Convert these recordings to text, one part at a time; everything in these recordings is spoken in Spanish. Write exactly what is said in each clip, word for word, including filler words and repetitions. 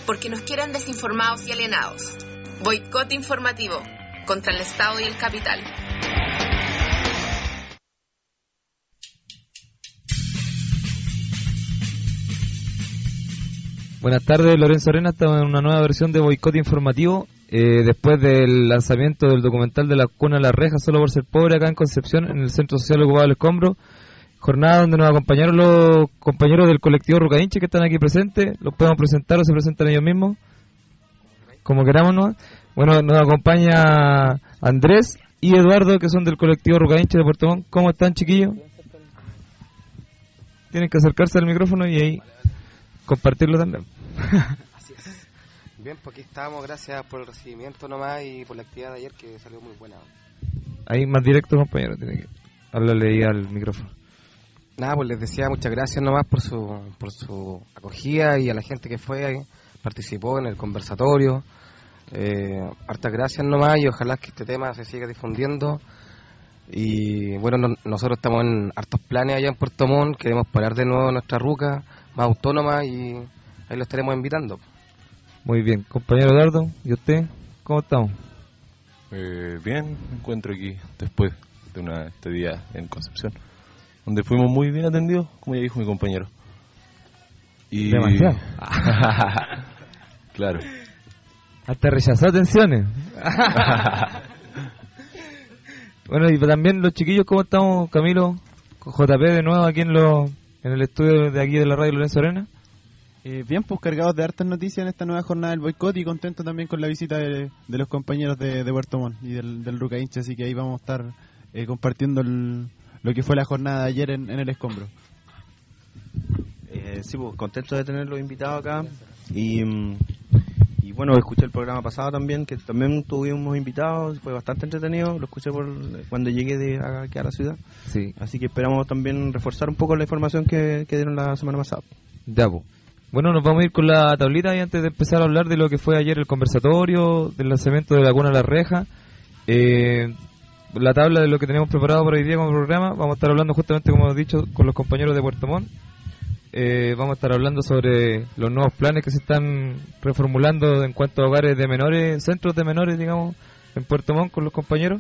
porque nos quieren desinformados y alienados. Boicot informativo contra el Estado y el capital. Buenas tardes, Lorenzo Arena. Estamos en una nueva versión de Boicot Informativo. Eh, después del lanzamiento del documental de la cuna a la reja, solo por ser pobre, acá en Concepción, en el Centro Social Ocupado del Escombro. Jornada donde nos acompañaron los compañeros del colectivo Rucainche que están aquí presentes. Los podemos presentar o se presentan ellos mismos, como queramos, ¿no? Bueno, nos acompaña Andrés y Eduardo, que son del colectivo Rucainche de Puerto Montt. ¿Cómo están, chiquillos? Tienen que acercarse al micrófono y ahí compartirlo también. Así es. Bien, pues aquí estamos, gracias por el recibimiento nomás y por la actividad de ayer que salió muy buena. Ahí más directo, compañero, tiene que hablarle ahí al micrófono. Nada, pues les decía muchas gracias nomás por su por su acogida y a la gente que fue, participó en el conversatorio. Eh, hartas gracias nomás y ojalá que este tema se siga difundiendo. Y bueno, no, nosotros estamos en hartos planes allá en Puerto Montt, queremos parar de nuevo nuestra ruca más autónoma y ahí lo estaremos invitando. Muy bien, compañero Eduardo, ¿y usted? ¿Cómo estamos? Eh, bien, me encuentro aquí después de una estadía en Concepción, donde fuimos muy bien atendidos, como ya dijo mi compañero. Y... Demasiado. Claro. Hasta rechazó atenciones. Bueno, y también los chiquillos, ¿cómo estamos, Camilo? Con J P de nuevo aquí en, lo, en el estudio de aquí de la radio Lorenzo Arena. Eh, bien, pues cargados de hartas noticias en esta nueva jornada del boicot y contento también con la visita de, de los compañeros de, de Puerto Montt y del, del Rucainche, así que ahí vamos a estar eh, compartiendo el, lo que fue la jornada de ayer en, en el Escombro. Eh, sí, pues contento de tenerlos invitados acá y, y bueno, escuché el programa pasado también, que también tuvimos invitados, fue bastante entretenido, lo escuché por cuando llegué de aquí a la ciudad. Sí. Así que esperamos también reforzar un poco la información que, que dieron la semana pasada. Ya, pues. Bueno, nos vamos a ir con la tablita y antes de empezar a hablar de lo que fue ayer el conversatorio, del lanzamiento de la cuna a la reja, eh, la tabla de lo que tenemos preparado para hoy día como programa. Vamos a estar hablando justamente, como hemos dicho, con los compañeros de Puerto Montt. Eh, vamos a estar hablando sobre los nuevos planes que se están reformulando en cuanto a hogares de menores, centros de menores, digamos, en Puerto Montt con los compañeros.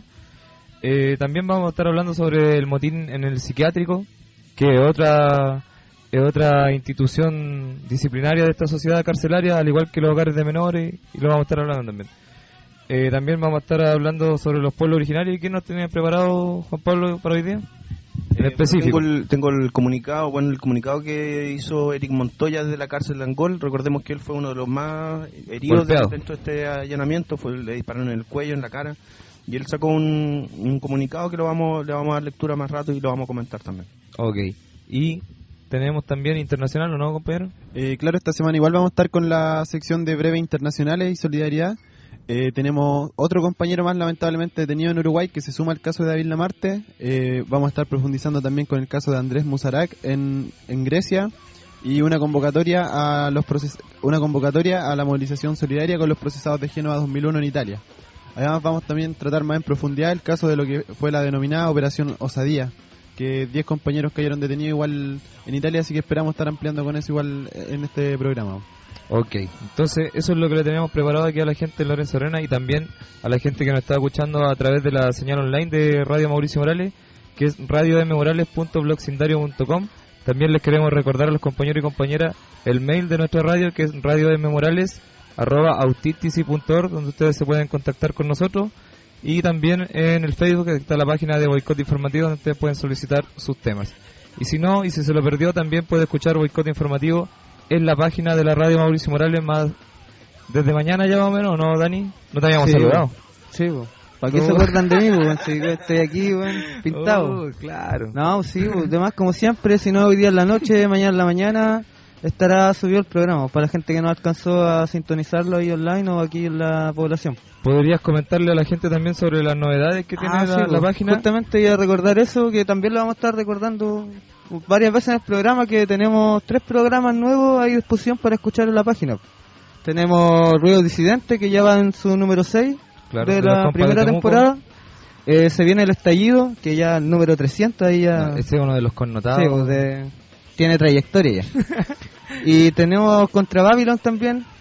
Eh, también vamos a estar hablando sobre el motín en el psiquiátrico, que es otra... es otra institución disciplinaria de esta sociedad carcelaria, al igual que los hogares de menores, y lo vamos a estar hablando también. Eh, también vamos a estar hablando sobre los pueblos originarios. ¿Y quién nos tenía preparado, Juan Pablo, para hoy día? En eh, específico. Tengo el, tengo el comunicado, bueno, el comunicado que hizo Eric Montoya desde la cárcel de Angol. Recordemos que él fue uno de los más heridos de, dentro de este allanamiento, fue, le dispararon en el cuello, en la cara, y él sacó un, un comunicado que lo vamos, le vamos a dar lectura más rato y lo vamos a comentar también. Ok. Y... tenemos también internacional, ¿o no, compañero? Eh, claro, esta semana igual vamos a estar con la sección de Breve Internacionales y Solidaridad. Eh, tenemos otro compañero más lamentablemente detenido en Uruguay que se suma al caso de David Lamarte. Eh, vamos a estar profundizando también con el caso de Andrés Musarac en, en Grecia y una convocatoria a los proces- una convocatoria a la movilización solidaria con los procesados de Génova dos mil uno en Italia. Además vamos también a tratar más en profundidad el caso de lo que fue la denominada Operación Osadía, que diez compañeros cayeron detenidos igual en Italia, así que esperamos estar ampliando con eso igual en este programa. Ok, entonces eso es lo que le tenemos preparado aquí a la gente de Lorenzo Arena y también a la gente que nos está escuchando a través de la señal online de Radio Mauricio Morales, que es radio m morales punto blogsindario punto com. También les queremos recordar a los compañeros y compañeras el mail de nuestra radio, que es radio m morales arroba autitici punto org, donde ustedes se pueden contactar con nosotros. Y también en el Facebook está la página de Boicot Informativo, donde ustedes pueden solicitar sus temas. Y si no, y si se lo perdió, también puede escuchar Boicot Informativo en la página de la radio Mauricio Morales más desde mañana ya más o menos, ¿no, Dani? No te habíamos sí, saludado. Sí, pues. ¿Para qué oh. se acuerdan de mí? Pues? Si yo estoy aquí, bueno, pintado. Oh, claro. No, sí, pues. Además, como siempre, si no hoy día en la noche, mañana en la mañana, estará subido el programa para la gente que no alcanzó a sintonizarlo ahí online o aquí en la población. ¿Podrías comentarle a la gente también sobre las novedades que tiene ah, la, sí, la pues, página? Justamente iba a recordar eso, que también lo vamos a estar recordando varias veces en el programa, que tenemos tres programas nuevos a disposición para escuchar en la página. Tenemos Ruido Disidente, que ya va en su número seis, claro, de, de la primera de temporada. Eh, se viene El Estallido, que ya el número trescientos, ahí ya... No, ese es uno de los connotados. Sí, pues de... tiene trayectoria ya. Y tenemos Contra Babylon también,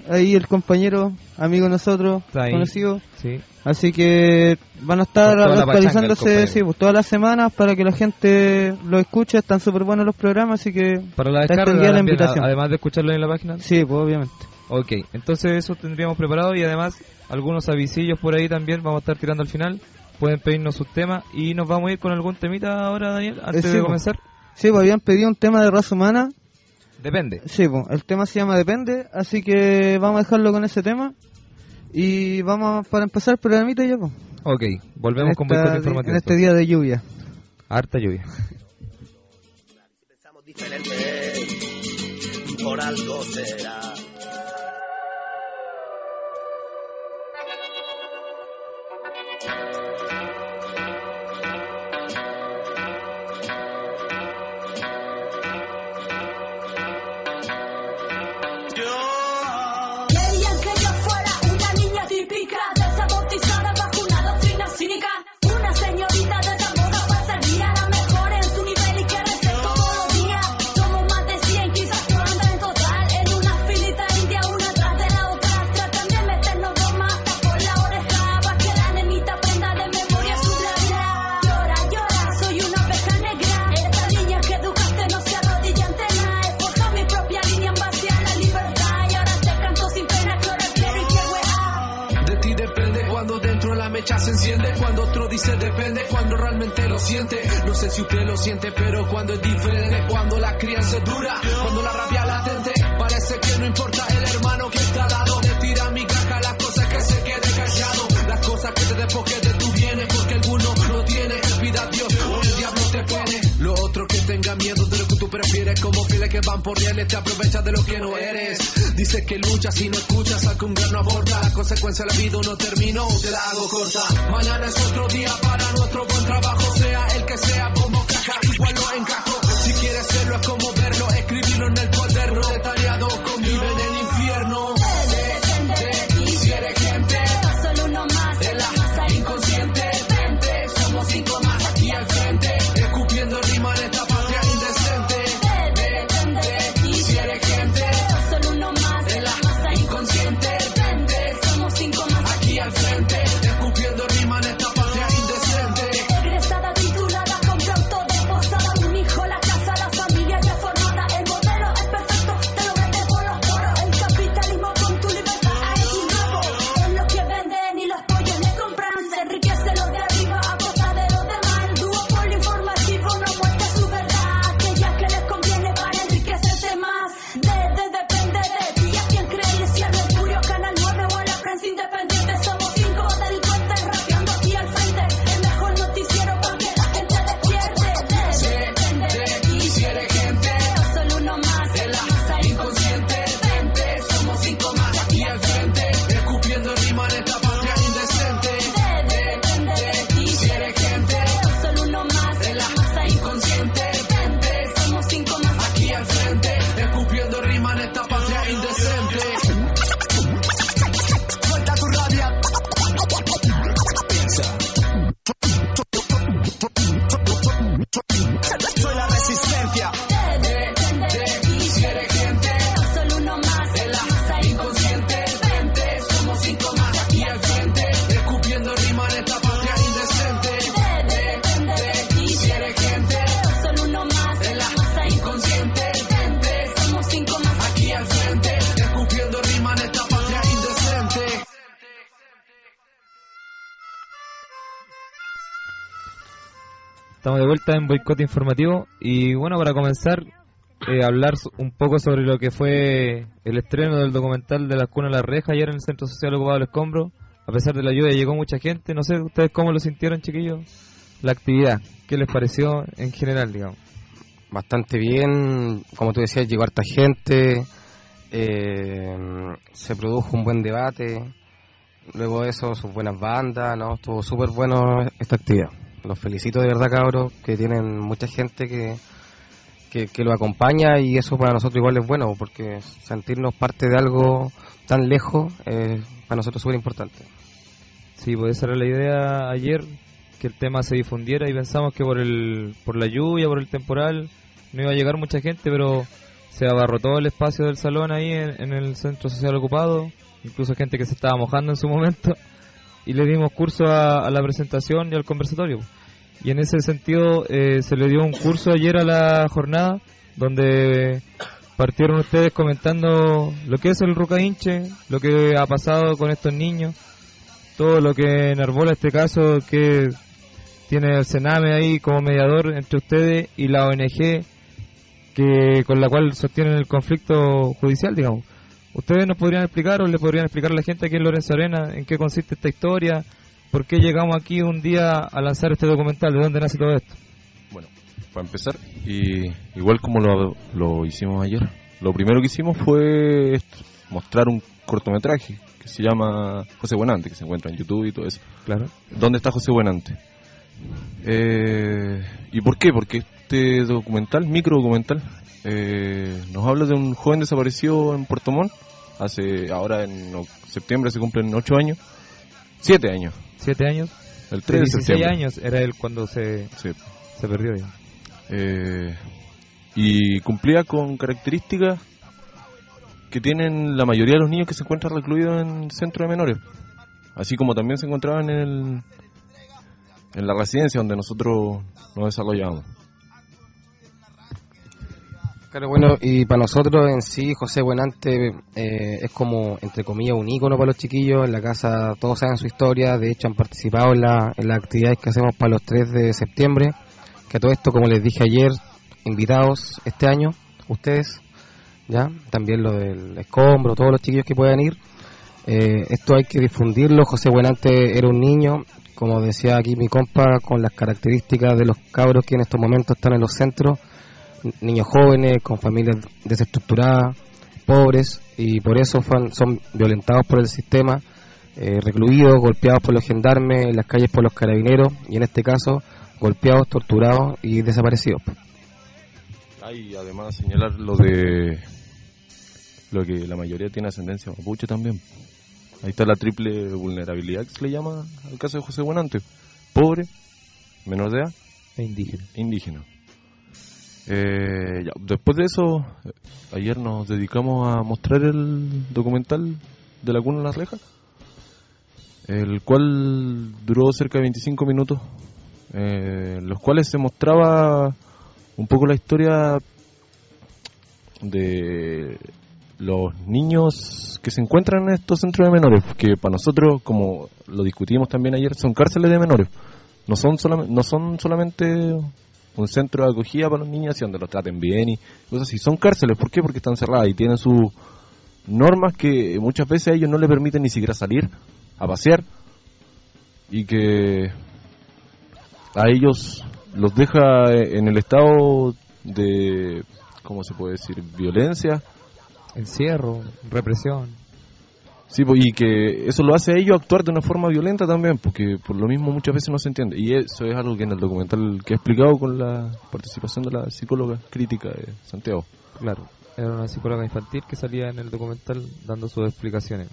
ahí el compañero, amigo de nosotros, Está ahí. conocido. Sí. Así que van a estar Con toda la actualizándose pachanga, el sí, pues, todas las semanas para que la gente lo escuche. Están súper buenos los programas, así que Para la está descarga, extendida la también, invitación. a- además de escucharlo en la página. Sí, pues obviamente. Ok, entonces eso tendríamos preparado y además algunos avisillos por ahí también vamos a estar tirando al final. Pueden pedirnos sus temas y nos vamos a ir con algún temita ahora, Daniel, antes Eh, sí, de po. comenzar. Sí, pues habían pedido un tema de raza humana. Depende. Sí, pues el tema se llama Depende, así que vamos a dejarlo con ese tema. Y vamos para empezar el programita ya, pues. Ok, volvemos En con esta- boicot informativo. En este día de lluvia. Harta lluvia. Pensamos diferente, por algo será. Querían que yo fuera una niña típica, desabautizada bajo una doctrina cínica. Una señorita de esa moda pasaría la mejor en su nivel y que recé todos los días. Somos más de cien, quizás cuarenta en total, en una filita india, una tras de la otra. Tratan de meternos goma hasta por la oreja, pa' que la nenita aprenda de memoria su bla bla. Llora, llora, soy una oveja negra. Esta niña que educaste no se arrodilla ante nada. He forjado mi propia línea en base a la libertad. Y ahora te canto sin pena, clora, quiero y qué weá. De ti depende cuando dentro la mecha se enciende, cuando otro dice depende, cuando realmente lo siente. No sé si usted lo siente, pero cuando es diferente, cuando la crianza es dura, cuando la rabia latente, parece que no importa el hermano que está al lado. Le tira mi caja las cosas que se quede callado, las cosas que te despoje de tu bienes, porque alguno no tiene, que pida a Dios o el diablo te pene. Lo otro que tenga miedo de lo que tú prefieres, como fieles que van por rieles, te aprovechas de lo que no eres. Dice que luchas y no escuchas, saca un grano aborta. La consecuencia de la vida no terminó, te la hago corta. Mañana es otro día para nuestro buen trabajo, sea el que sea, como caja, igual lo encajo. Si quieres serlo es como verlo, escribirlo en el cuaderno, detallado convive en el infierno. Depende de ti, Si eres gente, solo uno más de de la la masa inconsciente, vente, somos cinco más aquí al frente, escupiendo rima en esta patria indecente. Depende de ti, Si eres gente, solo uno más de de la la masa inconsciente, vente, somos cinco más aquí al frente, escupiendo rima en esta patria indecente. egresada, titulada, con auto de posada, un hijo, la casa, la familia ya formada. El modelo es perfecto, te lo vende por los poros. El capitalismo con tu libertad ha hecho un robo. Es lo que venden y los pollos le compran. Se enriquece los de arriba a costa de los demás. El duopolio informativo no muestra su verdad. Aquellas que les conviene para enriquecerse más. De, de, depende de ti, a quien crees. Si al Mercurio, Canal nueve o en la prensa independiente. Somos cinco delincuentes rapeando aquí al frente. El mejor noticiero para que la gente despierte. Depende de ti, Si eres gente, solo uno más de la inconsciente, vente, somos cinco más aquí al frente, escupiendo rima en esta patria indecente. Depende de ti, Si eres gente, solo uno más de la inconsciente, vente, somos cinco más aquí al frente, escupiendo rima en esta patria indecente. Suelta tu rabia. Soy la resistencia. Depende de ti, Si eres gente, solo uno más de la inconsciente, vente, somos cinco más aquí al frente, escupiendo rima en esta patria indecente. Depende de ti, Si eres gente, solo uno más de la inconsciente, vente, somos cinco más aquí al frente, escupiendo rima en esta patria indecente. Estamos de vuelta en Boicot Informativo y bueno, para comenzar, eh, hablar so- un poco sobre lo que fue el estreno del documental de La Cuna a la Reja ayer en el Centro Social Ocupado del Escombro. A pesar de la lluvia llegó mucha gente, no sé ustedes cómo lo sintieron, chiquillos, la actividad, ¿qué les pareció en general, digamos? Bastante bien, como tú decías, llegó harta gente, eh, se produjo un buen debate, luego de eso sus buenas bandas, ¿no? Estuvo súper bueno esta actividad. Los felicito de verdad, cabros, que tienen mucha gente que, que, que lo acompaña y eso para nosotros igual es bueno, porque sentirnos parte de algo tan lejos es para nosotros súper importante. Sí, pues esa era la idea ayer, que el tema se difundiera y pensamos que por el por la lluvia, por el temporal, no iba a llegar mucha gente, pero se abarrotó el espacio del salón ahí en, en el centro social ocupado, incluso gente que se estaba mojando en su momento, y le dimos curso a, a la presentación y al conversatorio. Y en ese sentido eh, se le dio un curso ayer a la jornada, donde partieron ustedes comentando lo que es el Ruca Hinche, lo que ha pasado con estos niños, todo lo que enarbola este caso, que tiene el Sename ahí como mediador entre ustedes y la O N G que con la cual sostienen el conflicto judicial, digamos. ¿Ustedes nos podrían explicar o le podrían explicar a la gente aquí en Lorenzo Arena en qué consiste esta historia? ¿Por qué llegamos aquí un día a lanzar este documental? ¿De dónde nace todo esto? Bueno, para empezar, y igual como lo, lo hicimos ayer, lo primero que hicimos fue esto, mostrar un cortometraje que se llama José Buenante, que se encuentra en YouTube y todo eso. Claro. ¿Dónde está José Buenante? Eh, ¿Y por qué? Porque este documental, micro documental, eh, nos habla de un joven desaparecido en Puerto Montt. Hace, ahora en septiembre se cumplen ocho años, siete años. ¿Siete años? El tres de septiembre. años era él cuando se, sí. se perdió. Ya. Eh, y cumplía con características que tienen la mayoría de los niños que se encuentran recluidos en centros de menores, así como también se encontraban en el, en la residencia donde nosotros nos desarrollamos. Claro, bueno, y para nosotros en sí, José Buenante eh, es como, entre comillas, un ícono para los chiquillos. En la casa todos saben su historia, de hecho han participado en, la, en las actividades que hacemos para los tres de septiembre, que a todo esto, como les dije ayer, invitados este año, ustedes, ya también lo del escombro, todos los chiquillos que puedan ir. Eh, esto hay que difundirlo. José Buenante era un niño, como decía aquí mi compa, con las características de los cabros que en estos momentos están en los centros, niños jóvenes, con familias desestructuradas, pobres, y por eso son, son violentados por el sistema, eh, recluidos, golpeados por los gendarmes, en las calles por los carabineros, y en este caso, golpeados, torturados y desaparecidos. Hay además señalar lo de lo que la mayoría tiene ascendencia mapuche también. Ahí está la triple vulnerabilidad que se le llama al caso de José Buenante: pobre, menor de edad e indígena. indígena. Eh, ya, después de eso, ayer nos dedicamos a mostrar el documental de La Cuna a la Reja, el cual duró cerca de veinticinco minutos, eh, en los cuales se mostraba un poco la historia de los niños que se encuentran en estos centros de menores, que para nosotros, como lo discutimos también ayer, son cárceles de menores, no son solamente, no son solamente un centro de acogida para los niños y donde los traten bien y cosas así. Son cárceles. ¿Por qué? Porque están cerradas y tienen sus normas que muchas veces a ellos no les permiten ni siquiera salir a pasear, y que a ellos los deja en el estado de, ¿cómo se puede decir?, violencia, encierro, represión. Sí, y que eso lo hace a ellos actuar de una forma violenta también, porque por lo mismo muchas veces no se entiende. Y eso es algo que en el documental que he explicado con la participación de la psicóloga crítica de Santiago. Claro, era una psicóloga infantil que salía en el documental dando sus explicaciones.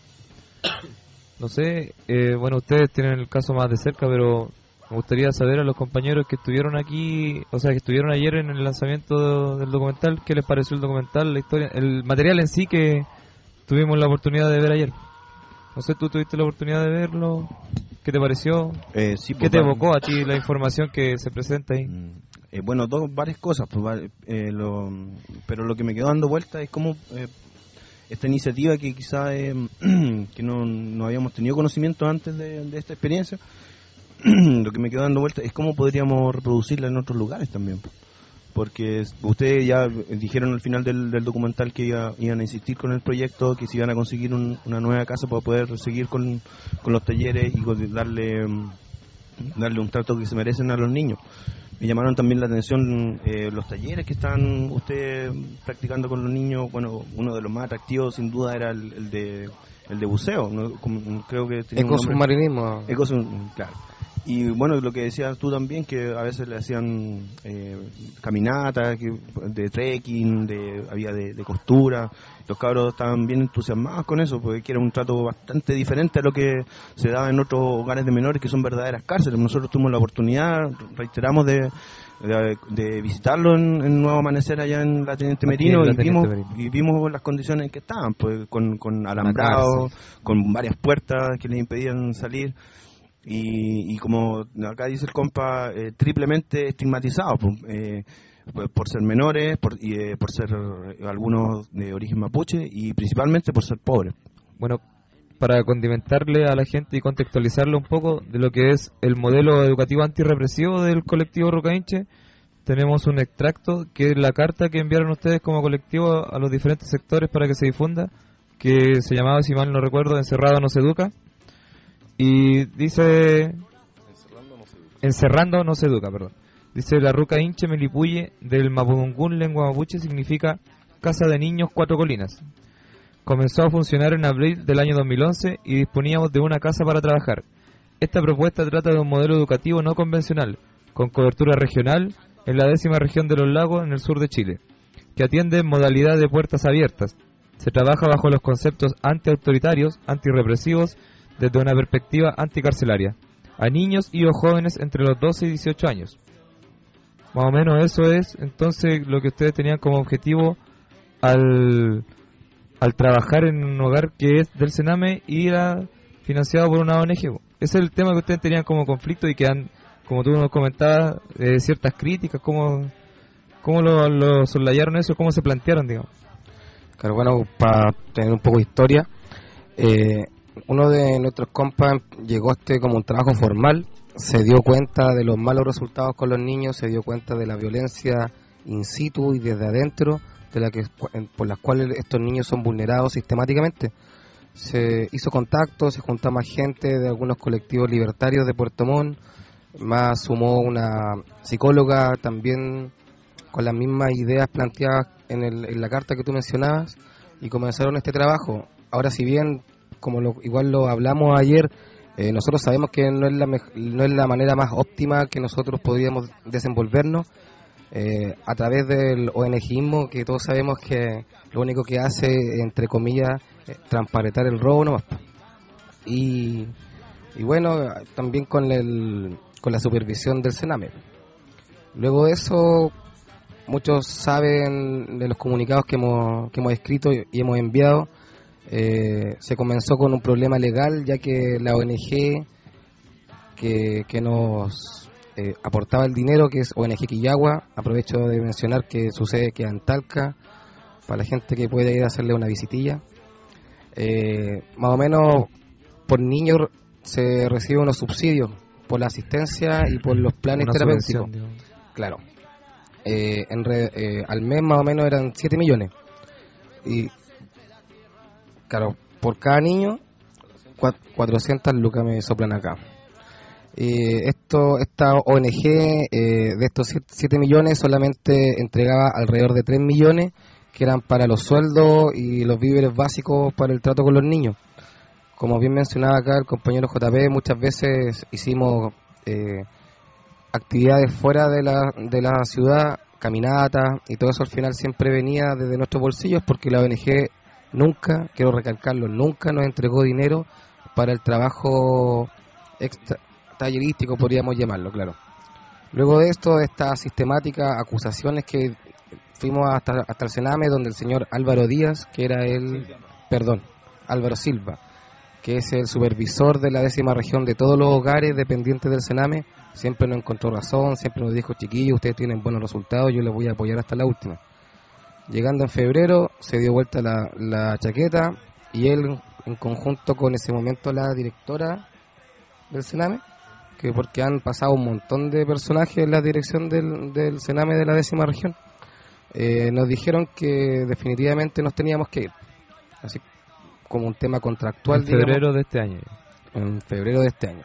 No sé, eh, bueno, ustedes tienen el caso más de cerca, pero me gustaría saber a los compañeros que estuvieron aquí, o sea, que estuvieron ayer en el lanzamiento del documental, ¿qué les pareció el documental, la historia, el material en sí que tuvimos la oportunidad de ver ayer? No sé, ¿tú tuviste la oportunidad de verlo? ¿Qué te pareció? Eh, sí, ¿Qué pues, te evocó a ti la información que se presenta ahí? Eh, bueno, dos, varias cosas, pues, eh, lo, pero lo que me quedó dando vuelta es cómo eh, esta iniciativa que quizá eh, que no, no habíamos tenido conocimiento antes de, de esta experiencia, lo que me quedó dando vuelta es cómo podríamos reproducirla en otros lugares también. Porque ustedes ya dijeron al final del, del documental que iba, iban a insistir con el proyecto, que se iban a conseguir un, una nueva casa para poder seguir con, con los talleres y con darle, darle un trato que se merecen a los niños. Me llamaron también la atención eh, los talleres que están ustedes practicando con los niños. Bueno, uno de los más atractivos sin duda era el, el de el de buceo, ¿no? Como, creo que ecosubmarinismo. Ecosub, claro. Y bueno, lo que decías tú también, que a veces le hacían eh, caminatas que, de trekking, de, había de, de costura. Los cabros estaban bien entusiasmados con eso, porque era un trato bastante diferente a lo que se daba en otros hogares de menores que son verdaderas cárceles. Nosotros tuvimos la oportunidad, reiteramos, de, de, de visitarlo en, en Nuevo Amanecer allá en la Teniente Merino, la y, Teniente vimos, Merino. y vimos las condiciones en que estaban, pues con, con alambrados, con varias puertas que les impedían salir. Y, y como acá dice el compa, eh, triplemente estigmatizados, pues, eh, por ser menores, por, y, eh, por ser algunos de origen mapuche y principalmente por ser pobres. Bueno, para condimentarle a la gente y contextualizarle un poco de lo que es el modelo educativo antirrepresivo del colectivo Rucainche, tenemos un extracto que es la carta que enviaron ustedes como colectivo a los diferentes sectores para que se difunda, que se llamaba, si mal no recuerdo, Encerrado no se educa, y dice... Encerrando no se educa. Encerrando no se educa, perdón. Dice: la Rucainche Melipuye del Mapudungún, lengua mapuche, significa Casa de Niños Cuatro Colinas. Comenzó a funcionar en abril del año dos mil once y disponíamos de una casa para trabajar. Esta propuesta trata de un modelo educativo no convencional, con cobertura regional en la décima región de los lagos en el sur de Chile, que atiende en modalidad de puertas abiertas. Se trabaja bajo los conceptos antiautoritarios, antirrepresivos, desde una perspectiva anticarcelaria, a niños y o jóvenes entre los doce y dieciocho años. Más o menos eso es entonces lo que ustedes tenían como objetivo al, al trabajar en un hogar que es del Sename y era financiado por una O N G. Ese es el tema que ustedes tenían como conflicto y que han, como tú nos comentabas, eh, ciertas críticas. ¿Cómo, cómo lo, lo soslayaron eso? ¿Cómo se plantearon, digamos? Claro, bueno, para tener un poco de historia, eh, uno de nuestros compas llegó a este como un trabajo formal, se dio cuenta de los malos resultados con los niños, se dio cuenta de la violencia in situ y desde adentro, de la que por las cuales estos niños son vulnerados sistemáticamente. Se hizo contacto, se juntó más gente de algunos colectivos libertarios de Puerto Montt, más sumó una psicóloga también con las mismas ideas planteadas en, el, en la carta que tú mencionabas, y comenzaron este trabajo. Ahora, si bien, como lo, igual lo hablamos ayer, Eh, nosotros sabemos que no es la no es la manera más óptima que nosotros podríamos desenvolvernos eh, a través del ONGismo, que todos sabemos que lo único que hace, entre comillas, es transparentar el robo nomás. Y, y bueno, también con el con la supervisión del Sename. Luego de eso, muchos saben de los comunicados que hemos, que hemos escrito y hemos enviado. Eh, se comenzó con un problema legal, ya que la O N G que, que nos eh, aportaba el dinero, que es O N G Quillagua, aprovecho de mencionar que sucede que en Talca, para la gente que puede ir a hacerle una visitilla, eh, más o menos por niño se recibe unos subsidios por la asistencia y por los planes una terapéuticos. Claro. Eh, en re, eh, al mes más o menos eran siete millones. Y claro, por cada niño, cuatrocientas lucas me soplan acá. Eh, esto, esta O N G, eh, de estos siete millones, solamente entregaba alrededor de tres millones, que eran para los sueldos y los víveres básicos para el trato con los niños. Como bien mencionaba acá el compañero J P, muchas veces hicimos eh, actividades fuera de la, de la ciudad, caminatas, y todo eso al final siempre venía desde nuestros bolsillos, porque la O N G nunca, quiero recalcarlo, nunca nos entregó dinero para el trabajo extra, tallerístico, podríamos llamarlo, claro. Luego de esto, estas sistemáticas acusaciones que fuimos hasta, hasta el Sename, donde el señor Álvaro Díaz, que era el, perdón, Álvaro Silva, que es el supervisor de la décima región de todos los hogares dependientes del Sename, siempre nos encontró razón, siempre nos dijo: chiquillos, ustedes tienen buenos resultados, yo les voy a apoyar hasta la última. Llegando en febrero, se dio vuelta la, la chaqueta, y él, en conjunto con ese momento la directora del Sename, que porque han pasado un montón de personajes en la dirección del, del Sename de la décima región, eh, nos dijeron que definitivamente nos teníamos que ir, así como un tema contractual. En febrero digamos, de este año. En febrero de este año.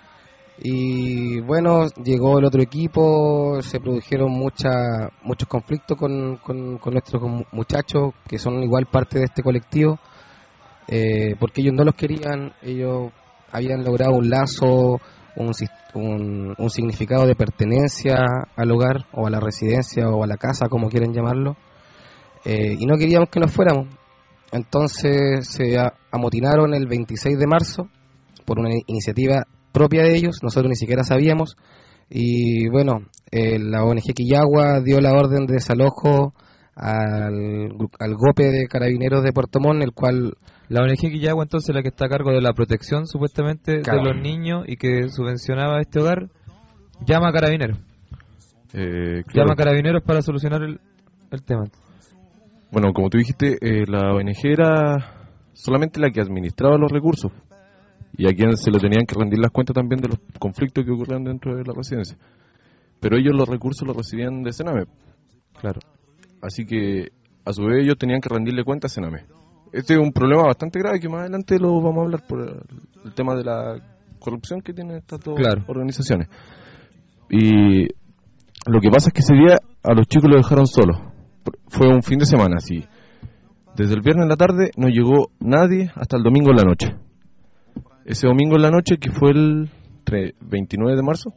Y bueno, llegó el otro equipo, se produjeron mucha, muchos conflictos con, con, con nuestros muchachos, que son igual parte de este colectivo, eh, porque ellos no los querían, ellos habían logrado un lazo, un, un, un significado de pertenencia al hogar, o a la residencia, o a la casa, como quieren llamarlo, eh, y no queríamos que nos fuéramos. Entonces se amotinaron el veintiséis de marzo por una iniciativa propia de ellos, nosotros ni siquiera sabíamos, Y bueno, eh, la O N G Quillagua dio la orden de desalojo al, al GOPE de Carabineros de Puerto Montt, el cual... La O N G Quillagua, entonces, la que está a cargo de la protección, supuestamente, Claro. de los niños y que subvencionaba este hogar, llama a Carabineros. Eh, claro. Llama a Carabineros para solucionar el, el tema. Bueno, como tú dijiste, eh, la O N G era solamente la que administraba los recursos y a quien se le tenían que rendir las cuentas también de los conflictos que ocurrían dentro de la residencia. Pero ellos los recursos los recibían de Sename. Claro. Así que, a su vez, ellos tenían que rendirle cuentas a Sename. Este es un problema bastante grave que más adelante lo vamos a hablar por el, el tema de la corrupción que tienen estas dos Claro. organizaciones. Y lo que pasa es que ese día a los chicos los dejaron solos. Fue un fin de semana, así. Desde el viernes en la tarde no llegó nadie hasta el domingo en la noche. Ese domingo en la noche, que fue el tre- veintinueve de marzo.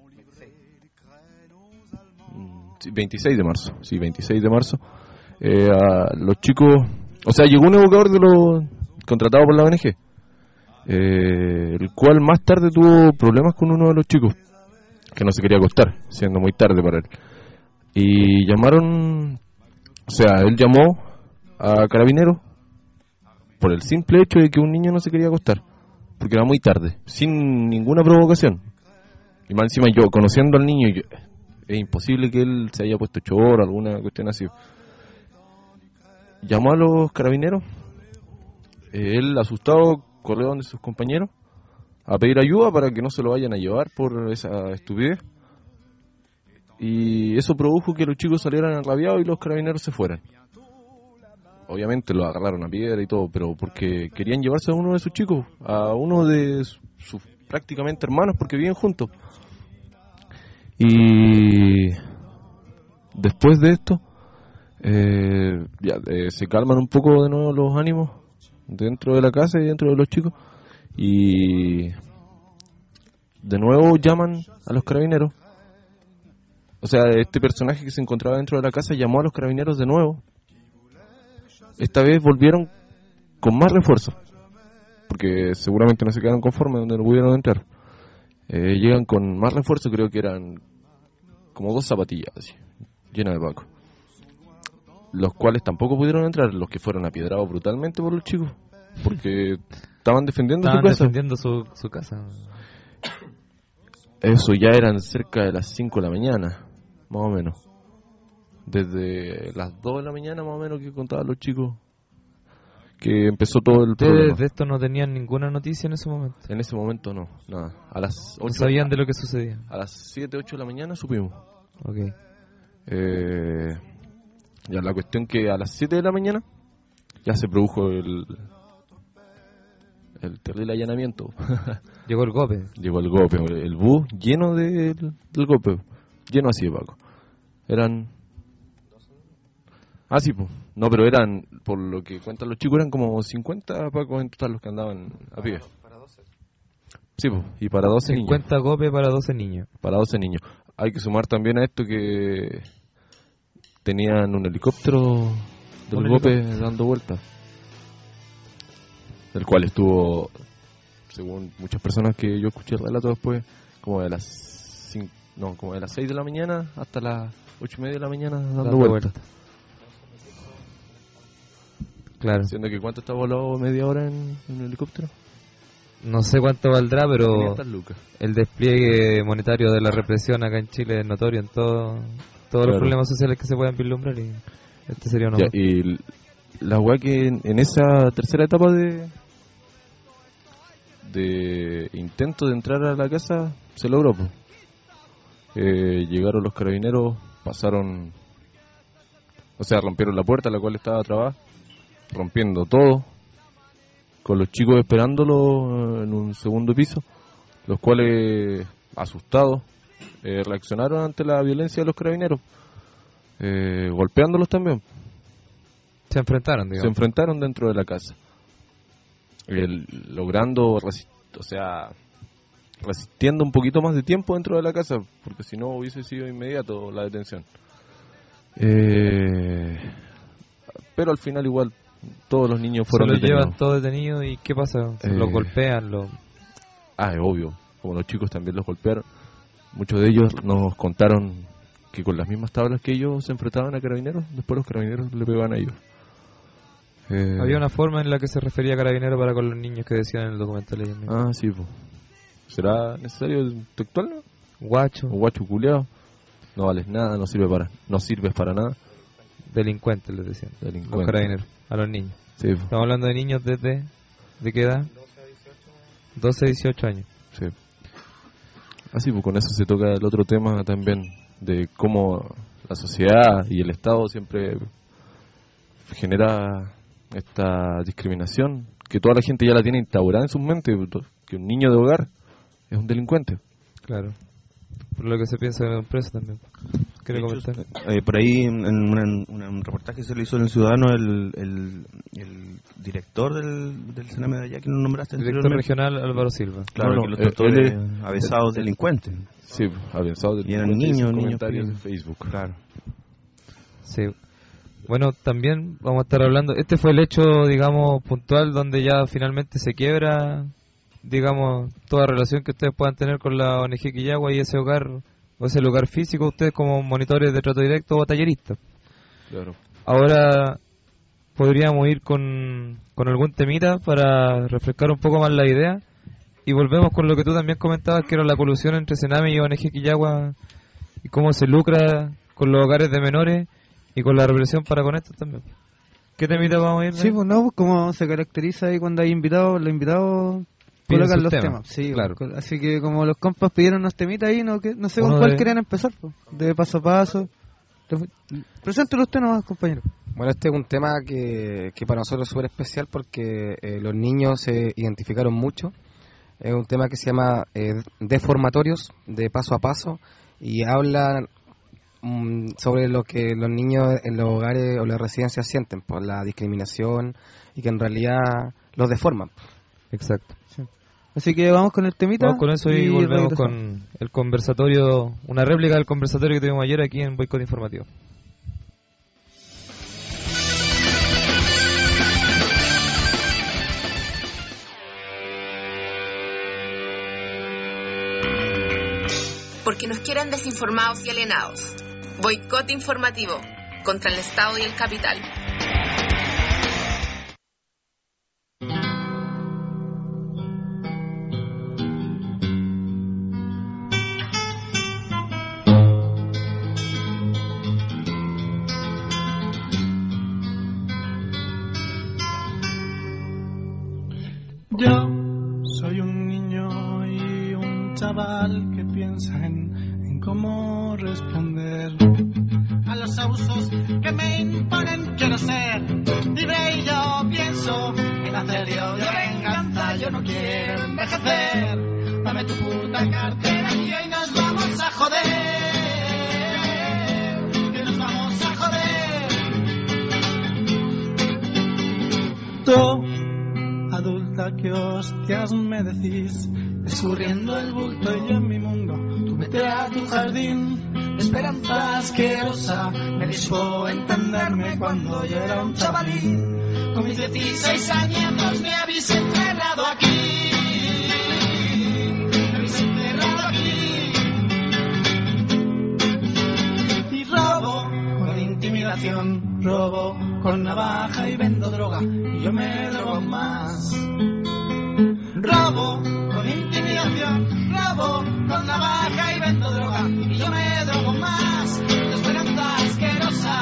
Mm, sí, veintiséis de marzo. Sí, veintiséis de marzo. Eh, a los chicos... O sea, llegó un evocador de los contratados por la O N G. Eh, el cual más tarde tuvo problemas con uno de los chicos. Que no se quería acostar, siendo muy tarde para él. Y llamaron... O sea, él llamó a Carabineros por el simple hecho de que un niño no se quería acostar, porque era muy tarde, sin ninguna provocación. Y más encima yo, conociendo al niño, yo, es imposible que él se haya puesto chorro o alguna cuestión así. Llamó a los Carabineros, eh, él asustado corrió donde sus compañeros a pedir ayuda para que no se lo vayan a llevar por esa estupidez. Y eso produjo que los chicos salieran enrabiados y los Carabineros se fueran. Obviamente lo agarraron a piedra y todo, pero porque querían llevarse a uno de sus chicos, a uno de sus, sus prácticamente hermanos, porque viven juntos. Y después de esto, eh, ya, eh, se calman un poco de nuevo los ánimos dentro de la casa y dentro de los chicos. Y de nuevo llaman a los Carabineros. O sea, este personaje que se encontraba dentro de la casa llamó a los Carabineros de nuevo. Esta vez volvieron con más refuerzos, porque seguramente no se quedaron conformes donde no pudieron entrar. Eh, llegan con más refuerzos, creo que eran como dos zapatillas así, llenas de Paco. Los cuales tampoco pudieron entrar, los que fueron apiedrados brutalmente por los chicos, porque estaban defendiendo Estaban su casa. defendiendo su, su casa. Eso ya eran cerca de las cinco de la mañana, más o menos. Desde las dos de la mañana, más o menos, que contaban los chicos, que empezó todo el problema. ¿Ustedes de esto no tenían ninguna noticia en ese momento? En ese momento no, nada. A las ¿No ocho, sabían de lo que sucedía? A las siete, ocho de la mañana supimos. Ok. Eh, ya la cuestión que a las siete de la mañana ya se produjo el el terrible allanamiento. Llegó el GOPE. Llegó el GOPE, el bus lleno de, del GOPE, lleno así de Paco. Eran... Ah, sí, pues. No, pero eran, por lo que cuentan los chicos, eran como cincuenta Pacos en total los que andaban a pie. Sí, pues, y para doce niños. cincuenta GOPE para doce niños. Para doce niños. Hay que sumar también a esto que tenían un helicóptero del Un GOPE helicóptero. dando vueltas. El cual estuvo, según muchas personas que yo escuché el relato después, como de las cinco, no, como de las seis de la mañana hasta las ocho y media de la mañana dando, Dando vueltas. vueltas. Claro. Siendo que cuánto está volado media hora en, en un helicóptero. No sé cuánto valdrá, pero quinientas lucas. el despliegue monetario de la represión acá en Chile es notorio en todo, todos Claro. los problemas sociales que se puedan vislumbrar, y este sería uno Ya, más. y l- la weá que en, en esa tercera etapa de de intento de entrar a la casa se logró, pues. Eh, llegaron los carabineros, pasaron, o sea, rompieron la puerta, la cual estaba trabada, rompiendo todo, con los chicos esperándolo en un segundo piso, los cuales, asustados, eh, reaccionaron ante la violencia de los carabineros, eh, golpeándolos también. Se enfrentaron, Se digamos. enfrentaron dentro de la casa, el- logrando, resi- o sea, resistiendo un poquito más de tiempo dentro de la casa, porque si no hubiese sido inmediato la detención. Eh, pero al final igual todos los niños Se fueron los detenidos. llevan todos detenidos, y ¿qué pasa? Se Eh, los golpean, los... Ah, es obvio, como los chicos también los golpearon. muchos de ellos nos contaron que con las mismas tablas que ellos se enfrentaban a carabineros, después los carabineros le pegaban a ellos. Eh, Había una forma en la que se refería a carabinero para con los niños que decían en el documental. Ah, sí, pues. ¿Será necesario textual, no? Guacho. O guacho culeado. No vales nada, no sirve para no sirves para nada. Delincuentes, les decían. Delincuentes. Los carabineros, a los niños. Sí, pues. Estamos hablando de niños desde... ¿De qué edad? doce a dieciocho años. Sí. Así, pues con eso se toca el otro tema también, de cómo la sociedad y el Estado siempre genera esta discriminación, que toda la gente ya la tiene instaurada en sus mentes, que un niño de hogar es un delincuente. Claro. Por lo que se piensa en la empresa también. ¿Quiere comentar? Eh, por ahí, en, en una, una, un reportaje que se le hizo en El Ciudadano, el, el, el director del, del Sename de allá, que no nombraste el director regional Álvaro Silva. Claro, no, que no, los trató él de es- avesados delincuentes. Sí, avanzado del Y eran niños, niños comentarios pequeños. de Facebook. Claro. Sí. Bueno, también vamos a estar hablando... Este fue el hecho, digamos, puntual donde ya finalmente se quiebra, digamos, toda relación que ustedes puedan tener con la O N G Quillagua y ese hogar, o ese lugar físico, ustedes como monitores de trato directo o talleristas. Claro. Ahora podríamos ir con, con algún temita para refrescar un poco más la idea y volvemos con lo que tú también comentabas, que era la colusión entre Sename y O N G Quillagua y cómo se lucra con los hogares de menores y con la represión para con esto también. ¿Qué temita vamos a ir? Sí, pues no, pues como se caracteriza ahí cuando hay invitados, los invitados Piden colocan sus los temas. temas. Sí, Claro. pues, así que como los compas pidieron unos temitas ahí, no, que, no sé Uno con cuál de- querían empezar, pues, de paso a paso. Preséntelo usted nomás, compañero. Bueno, este es un tema que, que para nosotros es súper especial porque eh, los niños se identificaron mucho. Es un tema que se llama eh, Deformatorios, de paso a paso, y habla mm, sobre lo que los niños en los hogares o las residencias sienten por la discriminación y que en realidad los deforman. Exacto. Así que vamos con el temita. Vamos con eso y, volvemos regresamos. con el conversatorio, una réplica del conversatorio que tuvimos ayer aquí en Boicot Informativo. Porque nos quieren desinformados y alienados. Boicot informativo contra el Estado y el capital. Yo soy un niño y un chaval que piensa en, en cómo responder a los abusos que me imponen. Quiero ser libre y yo pienso en hacer yo de venganza. Yo no quiero envejecer. Dame tu puta cartera y hoy nos vamos a joder. Que nos vamos a joder. Tú, adulta, que hostias me decís, escurriendo el bulto y yo en mi mundo, tú vete a tu jardín, esperanza asquerosa, me dispo a entenderme cuando yo era un chavalín, con mis dieciséis años me habéis encerrado aquí, me habéis encerrado aquí, y robo con intimidación, robo con navaja y vendo droga, y yo me drogo más. Robo con intimidación, robo con navaja y vendo droga, y yo me drogo más. La esperanza asquerosa,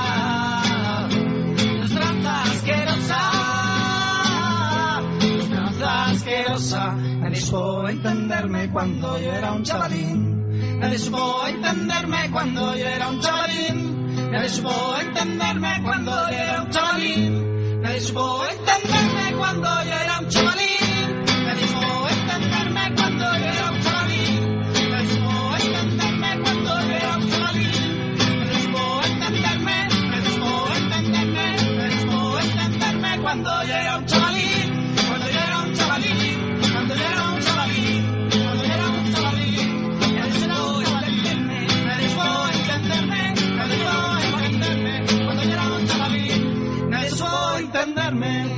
la esperanza asquerosa, la esperanza asquerosa. Nadie supo entenderme cuando yo era un chavalín, nadie supo entenderme cuando yo era un chavalín. Nadie supo entenderme cuando yo era un chavalín. Nadie supo entenderme cuando yo era un chavalín. Nadie supo entenderme cuando yo era un chavalín. Nadie supo entenderme cuando yo era un chavalín. Nadie supo entenderme, nadie supo entenderme, nadie supo entenderme cuando yo era un chavalín. Cuando yo era un chavalín, cuando yo era un chavalín, cuando yo era un chavalín. Nadie supo entenderme, nadie supo entenderme, nadie supo entenderme cuando yo era un chavalín. Nadie supo entenderme.